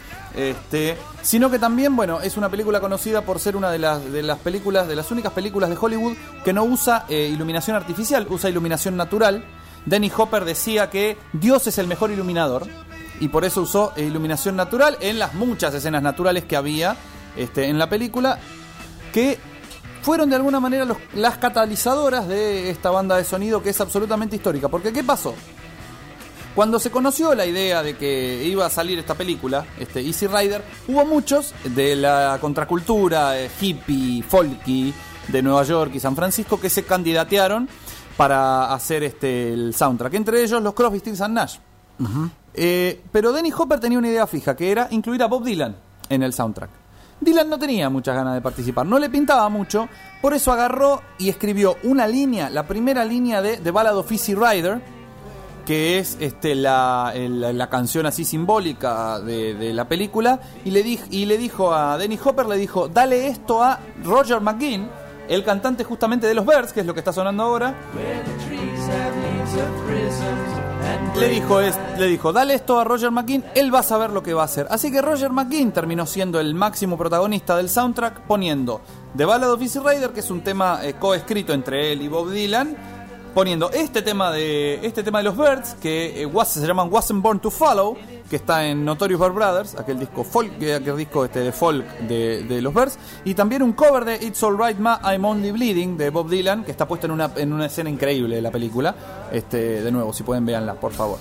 Speaker 4: Sino que también, bueno, es una película conocida por ser una de las películas, de las únicas películas de Hollywood que no usa iluminación artificial, usa iluminación natural. Dennis Hopper decía que Dios es el mejor iluminador, y por eso usó iluminación natural en las muchas escenas naturales que había en la película, que fueron de alguna manera las catalizadoras de esta banda de sonido, que es absolutamente histórica. Porque ¿qué pasó? Cuando se conoció la idea de que iba a salir esta película, Easy Rider, hubo muchos de la contracultura hippie, folky de Nueva York y San Francisco que se candidatearon para hacer el soundtrack. Entre ellos los Crosby, Stills and Nash. Pero Dennis Hopper tenía una idea fija, que era incluir a Bob Dylan en el soundtrack. Dylan no tenía muchas ganas de participar, no le pintaba mucho, por eso agarró y escribió una línea, la primera línea de The Ballad of Easy Rider, que es la canción así simbólica de la película, y le dijo a Dennis Hopper, dale esto a Roger McGuinn, el cantante justamente de los Byrds, que es lo que está sonando ahora. Le dijo, dale esto a Roger McGuinn, él va a saber lo que va a hacer. Así que Roger McGuinn terminó siendo el máximo protagonista del soundtrack, poniendo The Ballad of Easy Rider, que es un tema coescrito entre él y Bob Dylan, poniendo este tema de los Byrds, que se llaman Wasn't Born to Follow, que está en Notorious Bad Brothers, aquel disco de folk de los Byrds, y también un cover de It's Alright Ma, I'm Only Bleeding, de Bob Dylan, que está puesto en una escena increíble de la película. De nuevo, si pueden, véanla, por favor.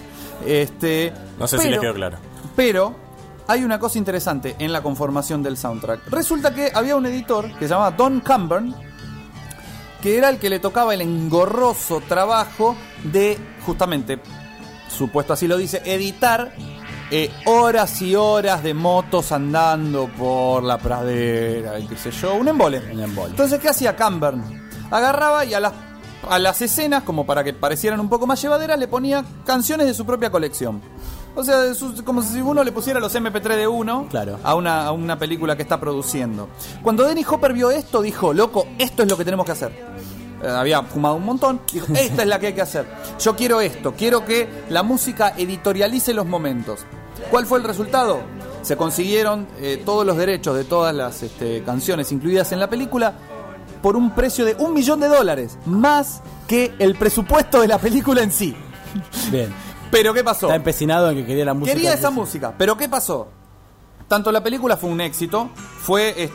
Speaker 5: No sé si les quedó claro.
Speaker 4: Pero hay una cosa interesante en la conformación del soundtrack. Resulta que había un editor que se llamaba Don Camburn, que era el que le tocaba el engorroso trabajo de, justamente, supuesto así lo dice, editar horas y horas de motos andando por la pradera, y qué sé yo, un embole. Entonces, ¿qué hacía Camburn? Agarraba y a las escenas, como para que parecieran un poco más llevaderas, le ponía canciones de su propia colección. O sea, como si uno le pusiera los MP3 de uno, claro, a una película que está produciendo. Cuando Dennis Hopper vio esto, dijo, loco, esto es lo que tenemos que hacer. Había fumado un montón, dijo, esta es la que hay que hacer. Yo quiero esto, quiero que la música editorialice los momentos. ¿Cuál fue el resultado? Se consiguieron todos los derechos de todas las canciones incluidas en la película por un precio de $1 millón, más que el presupuesto de la película en sí.
Speaker 3: Bien.
Speaker 4: Pero ¿qué pasó?
Speaker 3: Está empecinado en que quería la música.
Speaker 4: Quería esa música, pero ¿qué pasó? Tanto la película fue un éxito, fue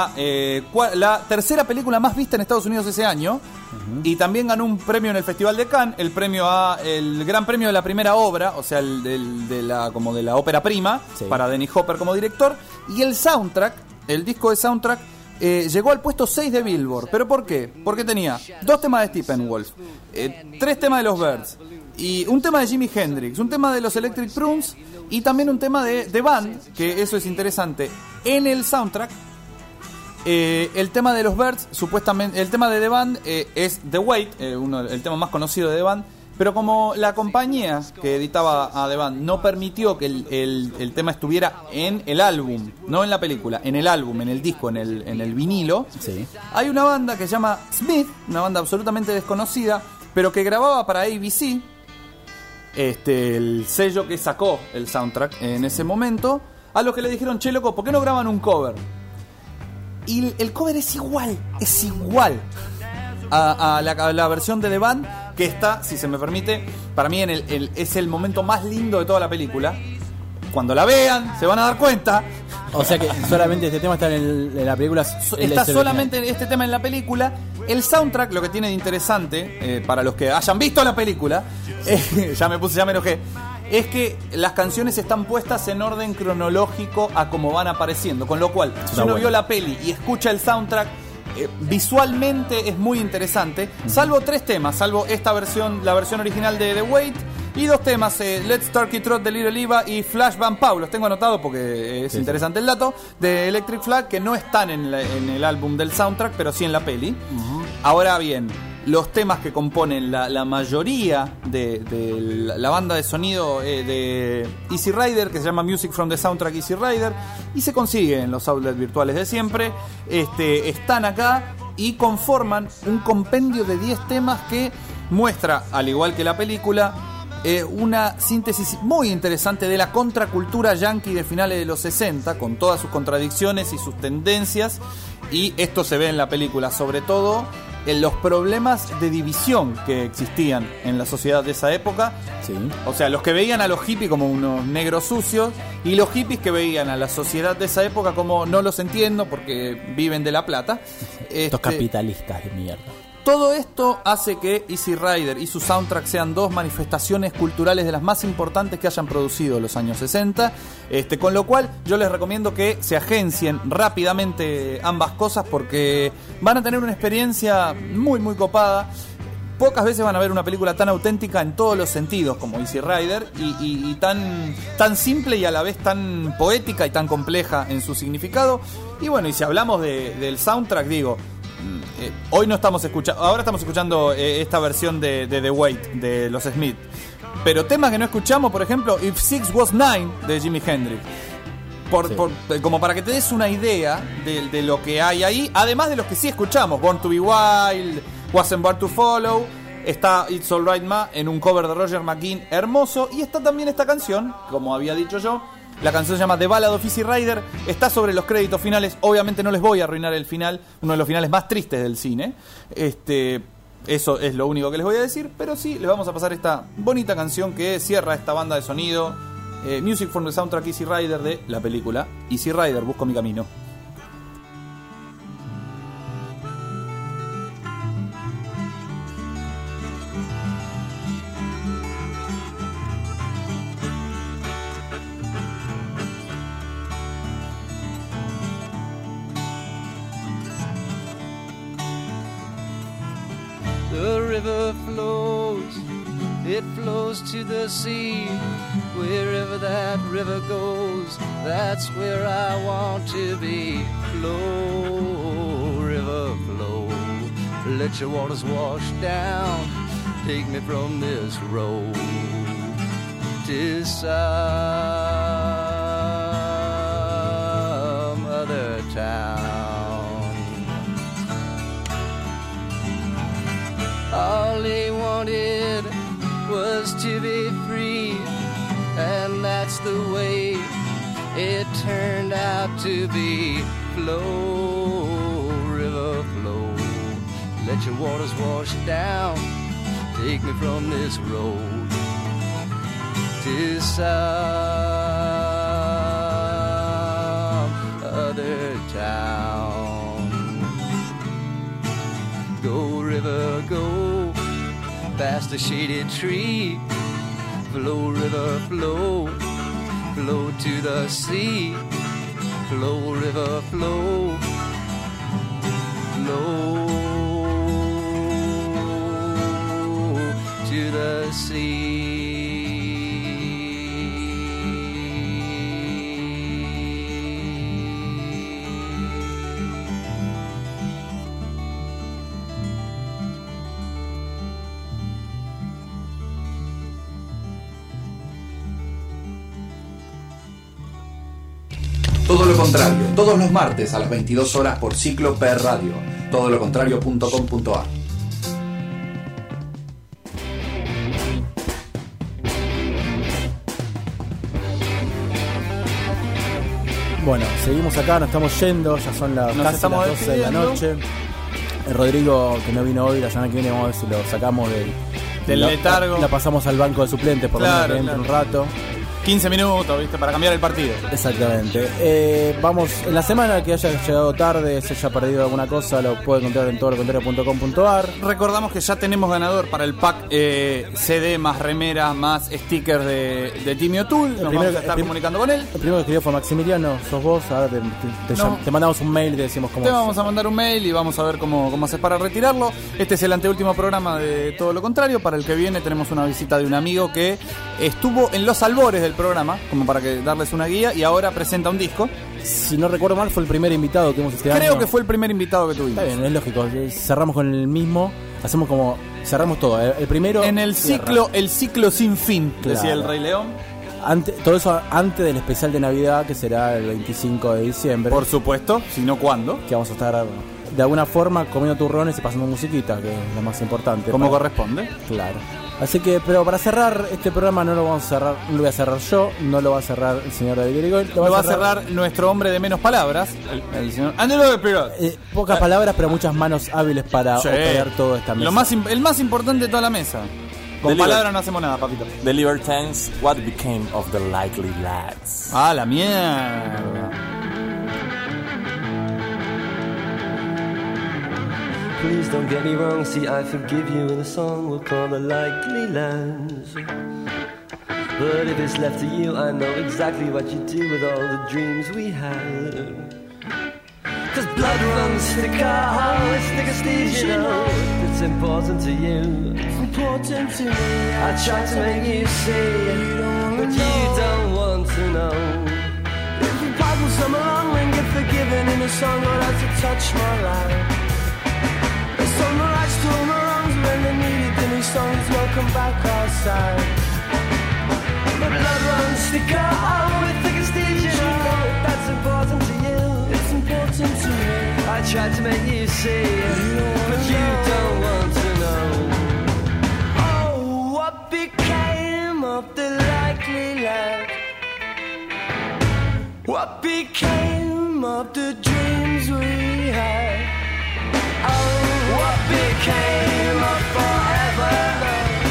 Speaker 4: la tercera película más vista en Estados Unidos ese año, y también ganó un premio en el Festival de Cannes, el gran premio de la primera obra, o sea, de la ópera prima, sí, para Dennis Hopper como director, y el soundtrack, el disco de soundtrack, llegó al puesto 6 de Billboard. ¿Pero por qué? Porque tenía 2 temas de Steppenwolf, 3 temas de los Byrds, y un tema de Jimi Hendrix, un tema de los Electric Prunes, y también un tema de The Band, que eso es interesante. En el soundtrack El tema de los Byrds, supuestamente, el tema de The Band es The Wait, el tema más conocido de The Band. Pero como la compañía que editaba a The Band no permitió que el tema estuviera en el álbum, no en la película, en el álbum, en el disco, en el vinilo, sí. Hay una banda que se llama Smith, una banda absolutamente desconocida, pero que grababa para ABC, el sello que sacó el soundtrack en ese momento, a los que le dijeron, che loco, ¿por qué no graban un cover? Y el cover es igual a la versión de The Band, que está, si se me permite, para mí es el momento más lindo de toda la película. Cuando la vean, se van a dar cuenta.
Speaker 3: O sea que solamente este tema está en la película.
Speaker 4: Está solamente este tema en la película. El soundtrack, lo que tiene de interesante, para los que hayan visto la película, ya me enojé, es que las canciones están puestas en orden cronológico a como van apareciendo. Con lo cual, si uno vio la peli y escucha el soundtrack, visualmente es muy interesante, salvo 3 temas, salvo esta versión, la versión original de The Wait, y 2 temas, Let's Turkey Trot de Little Eva y Flash Van Pau, los tengo anotados porque es interesante el dato, de Electric Flag, que no están en el álbum del soundtrack, pero sí en la peli. Ahora bien, los temas que componen la mayoría de la banda de sonido de Easy Rider, que se llama Music from the Soundtrack Easy Rider, y se consigue en los outlets virtuales de siempre, están acá y conforman un compendio de 10 temas que muestra, al igual que la película, una síntesis muy interesante de la contracultura yankee de finales de los 60, con todas sus contradicciones y sus tendencias, y esto se ve en la película, sobre todo en los problemas de división que existían en la sociedad de esa época. Sí. O sea, los que veían a los hippies como unos negros sucios, y los hippies que veían a la sociedad de esa época como no los entiendo porque viven de la plata.
Speaker 3: Estos capitalistas de mierda.
Speaker 4: Todo esto hace que Easy Rider y su soundtrack sean 2 manifestaciones culturales de las más importantes que hayan producido los años 60, con lo cual yo les recomiendo que se agencien rápidamente ambas cosas, porque van a tener una experiencia muy muy copada. Pocas veces van a ver una película tan auténtica en todos los sentidos como Easy Rider, y tan simple y a la vez tan poética y tan compleja en su significado. Y bueno, y si hablamos del soundtrack, digo, hoy no estamos escuchando, ahora estamos escuchando esta versión de The Wait de los Smith, pero temas que no escuchamos, por ejemplo, If Six Was Nine de Jimi Hendrix, como para que te des una idea de lo que hay ahí, además de los que sí escuchamos, Born to Be Wild, Wasn't Born to Follow, está It's Alright Ma en un cover de Roger McGuinn hermoso, y está también esta canción, como había dicho yo. La canción se llama The Ballad of Easy Rider, está sobre los créditos finales. Obviamente no les voy a arruinar el final, uno de los finales más tristes del cine. Eso es lo único que les voy a decir, pero sí, les vamos a pasar esta bonita canción que cierra esta banda de sonido, Music from the Soundtrack Easy Rider, de la película Easy Rider, Busco mi camino.
Speaker 17: The river flows, it flows to the sea. Wherever that river goes, that's where I want to be. Flow, river, flow, let your waters wash down. Take me from this road to some other town. All he wanted was to be free, and that's the way it turned out to be. Flow, river, flow, let your waters wash down. Take me from this road to some other town. Go, river, go, past a shaded tree. Flow, river, flow, flow to the sea. Flow, river, flow, flow to the sea.
Speaker 1: Todo lo contrario, todos los martes a las 22 horas por Ciclo Per Radio, todolocontrario.com.ar.
Speaker 3: Bueno, seguimos acá, nos estamos yendo, ya son casi las 12 de la noche. El Rodrigo, que no vino hoy, la semana que viene vamos a ver si lo sacamos del
Speaker 4: letargo.
Speaker 3: La pasamos al banco de suplentes por lo menos que entre un rato.
Speaker 4: 15 minutos, ¿viste? Para cambiar el partido.
Speaker 3: Exactamente. Vamos, en la semana que haya llegado tarde, se haya perdido alguna cosa, lo puede encontrar en todolocontrario.com.ar.
Speaker 4: Recordamos que ya tenemos ganador para el pack CD más remera más stickers de Timmy O'Toole. Nos vamos a estar comunicando con él.
Speaker 3: El primero que escribió fue Maximiliano, sos vos. Ahora te mandamos un mail y te decimos cómo.
Speaker 4: Te vamos a mandar un mail y vamos a ver cómo haces para retirarlo. Este es el anteúltimo programa de Todo lo Contrario. Para el que viene tenemos una visita de un amigo que estuvo en los albores del programa, como para que darles una guía, y ahora presenta un disco.
Speaker 3: Si no recuerdo mal, fue el primer invitado que hemos este año.
Speaker 4: Creo que fue el primer invitado que tuvimos.
Speaker 3: Está bien, es lógico. Cerramos con el mismo, hacemos como cerramos todo. El primero
Speaker 4: en el ciclo sin fin, claro. Decía el Rey León.
Speaker 3: Todo eso antes del especial de Navidad, que será el 25 de diciembre.
Speaker 4: Por supuesto, si no, ¿cuándo?
Speaker 3: Que vamos a estar de alguna forma comiendo turrones y pasando musiquita, que es lo más importante.
Speaker 4: Como corresponde.
Speaker 3: Claro. Así que, pero para cerrar este programa no lo vamos a cerrar, no lo voy a cerrar yo, no lo va a cerrar el señor David Irigoyen.
Speaker 4: Lo va a cerrar nuestro hombre de menos palabras, el señor Angelo de Pirat.
Speaker 3: Pocas palabras, pero muchas manos hábiles para operar toda esta mesa.
Speaker 4: El más importante de toda la mesa. Con palabras no hacemos nada, papito.
Speaker 5: The Libertines, What Became of the Likely Lads.
Speaker 4: Ah, la mierda.
Speaker 17: Please don't get me wrong, see I forgive you in a song we'll call The Likely Lads. But if it's left to you, I know exactly what you do with all the dreams we had. Cause blood runs thicker, it's thicker Steve, you know. It's important to you, it's important to me. I try to make you see, but you don't want to know. If you pardon some along and get forgiven in a song, I'll have to touch my life. On the rights to all the wrongs when they needed the new songs, welcome back outside. The blood runs thicker, with thicker Steve, you know. That's important to you, it's important to me. I tried to make you see, but you don't want to know. Oh, what became of the likely lad? What became of the dreams we had? Oh, what became of forever love?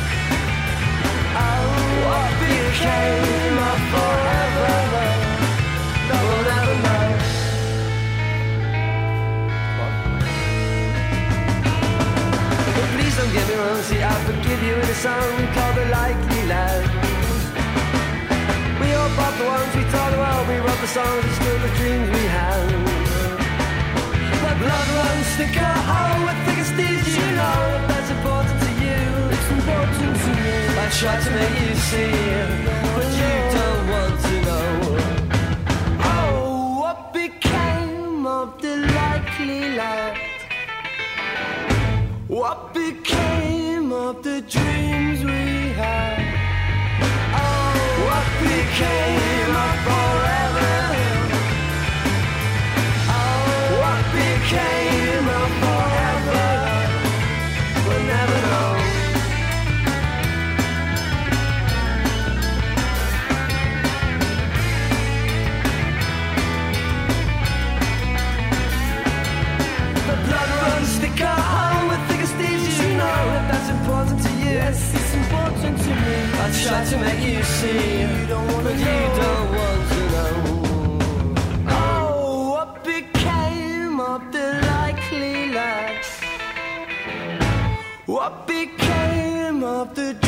Speaker 17: Oh, what became of forever love? We'll never know. But please don't get me wrong, see I forgive you in a song we call The Likely Lads. We all bought the ones we taught the world, we wrote the songs and still the dreams we had. Blood runs thicker, with thicker Steve, you know. That's important to you, it's important to me. I try to make you see, but you don't want to know. Oh, what became of the likely lad? What became of the dreams we had? Oh, what became of forever? Became of forever, we'll never know. The blood runs thicker, with thicker Steve, you know. That's important to you, yes, it's important to me. I try to make you see, but you don't want to know. Of the likely lads, what became of the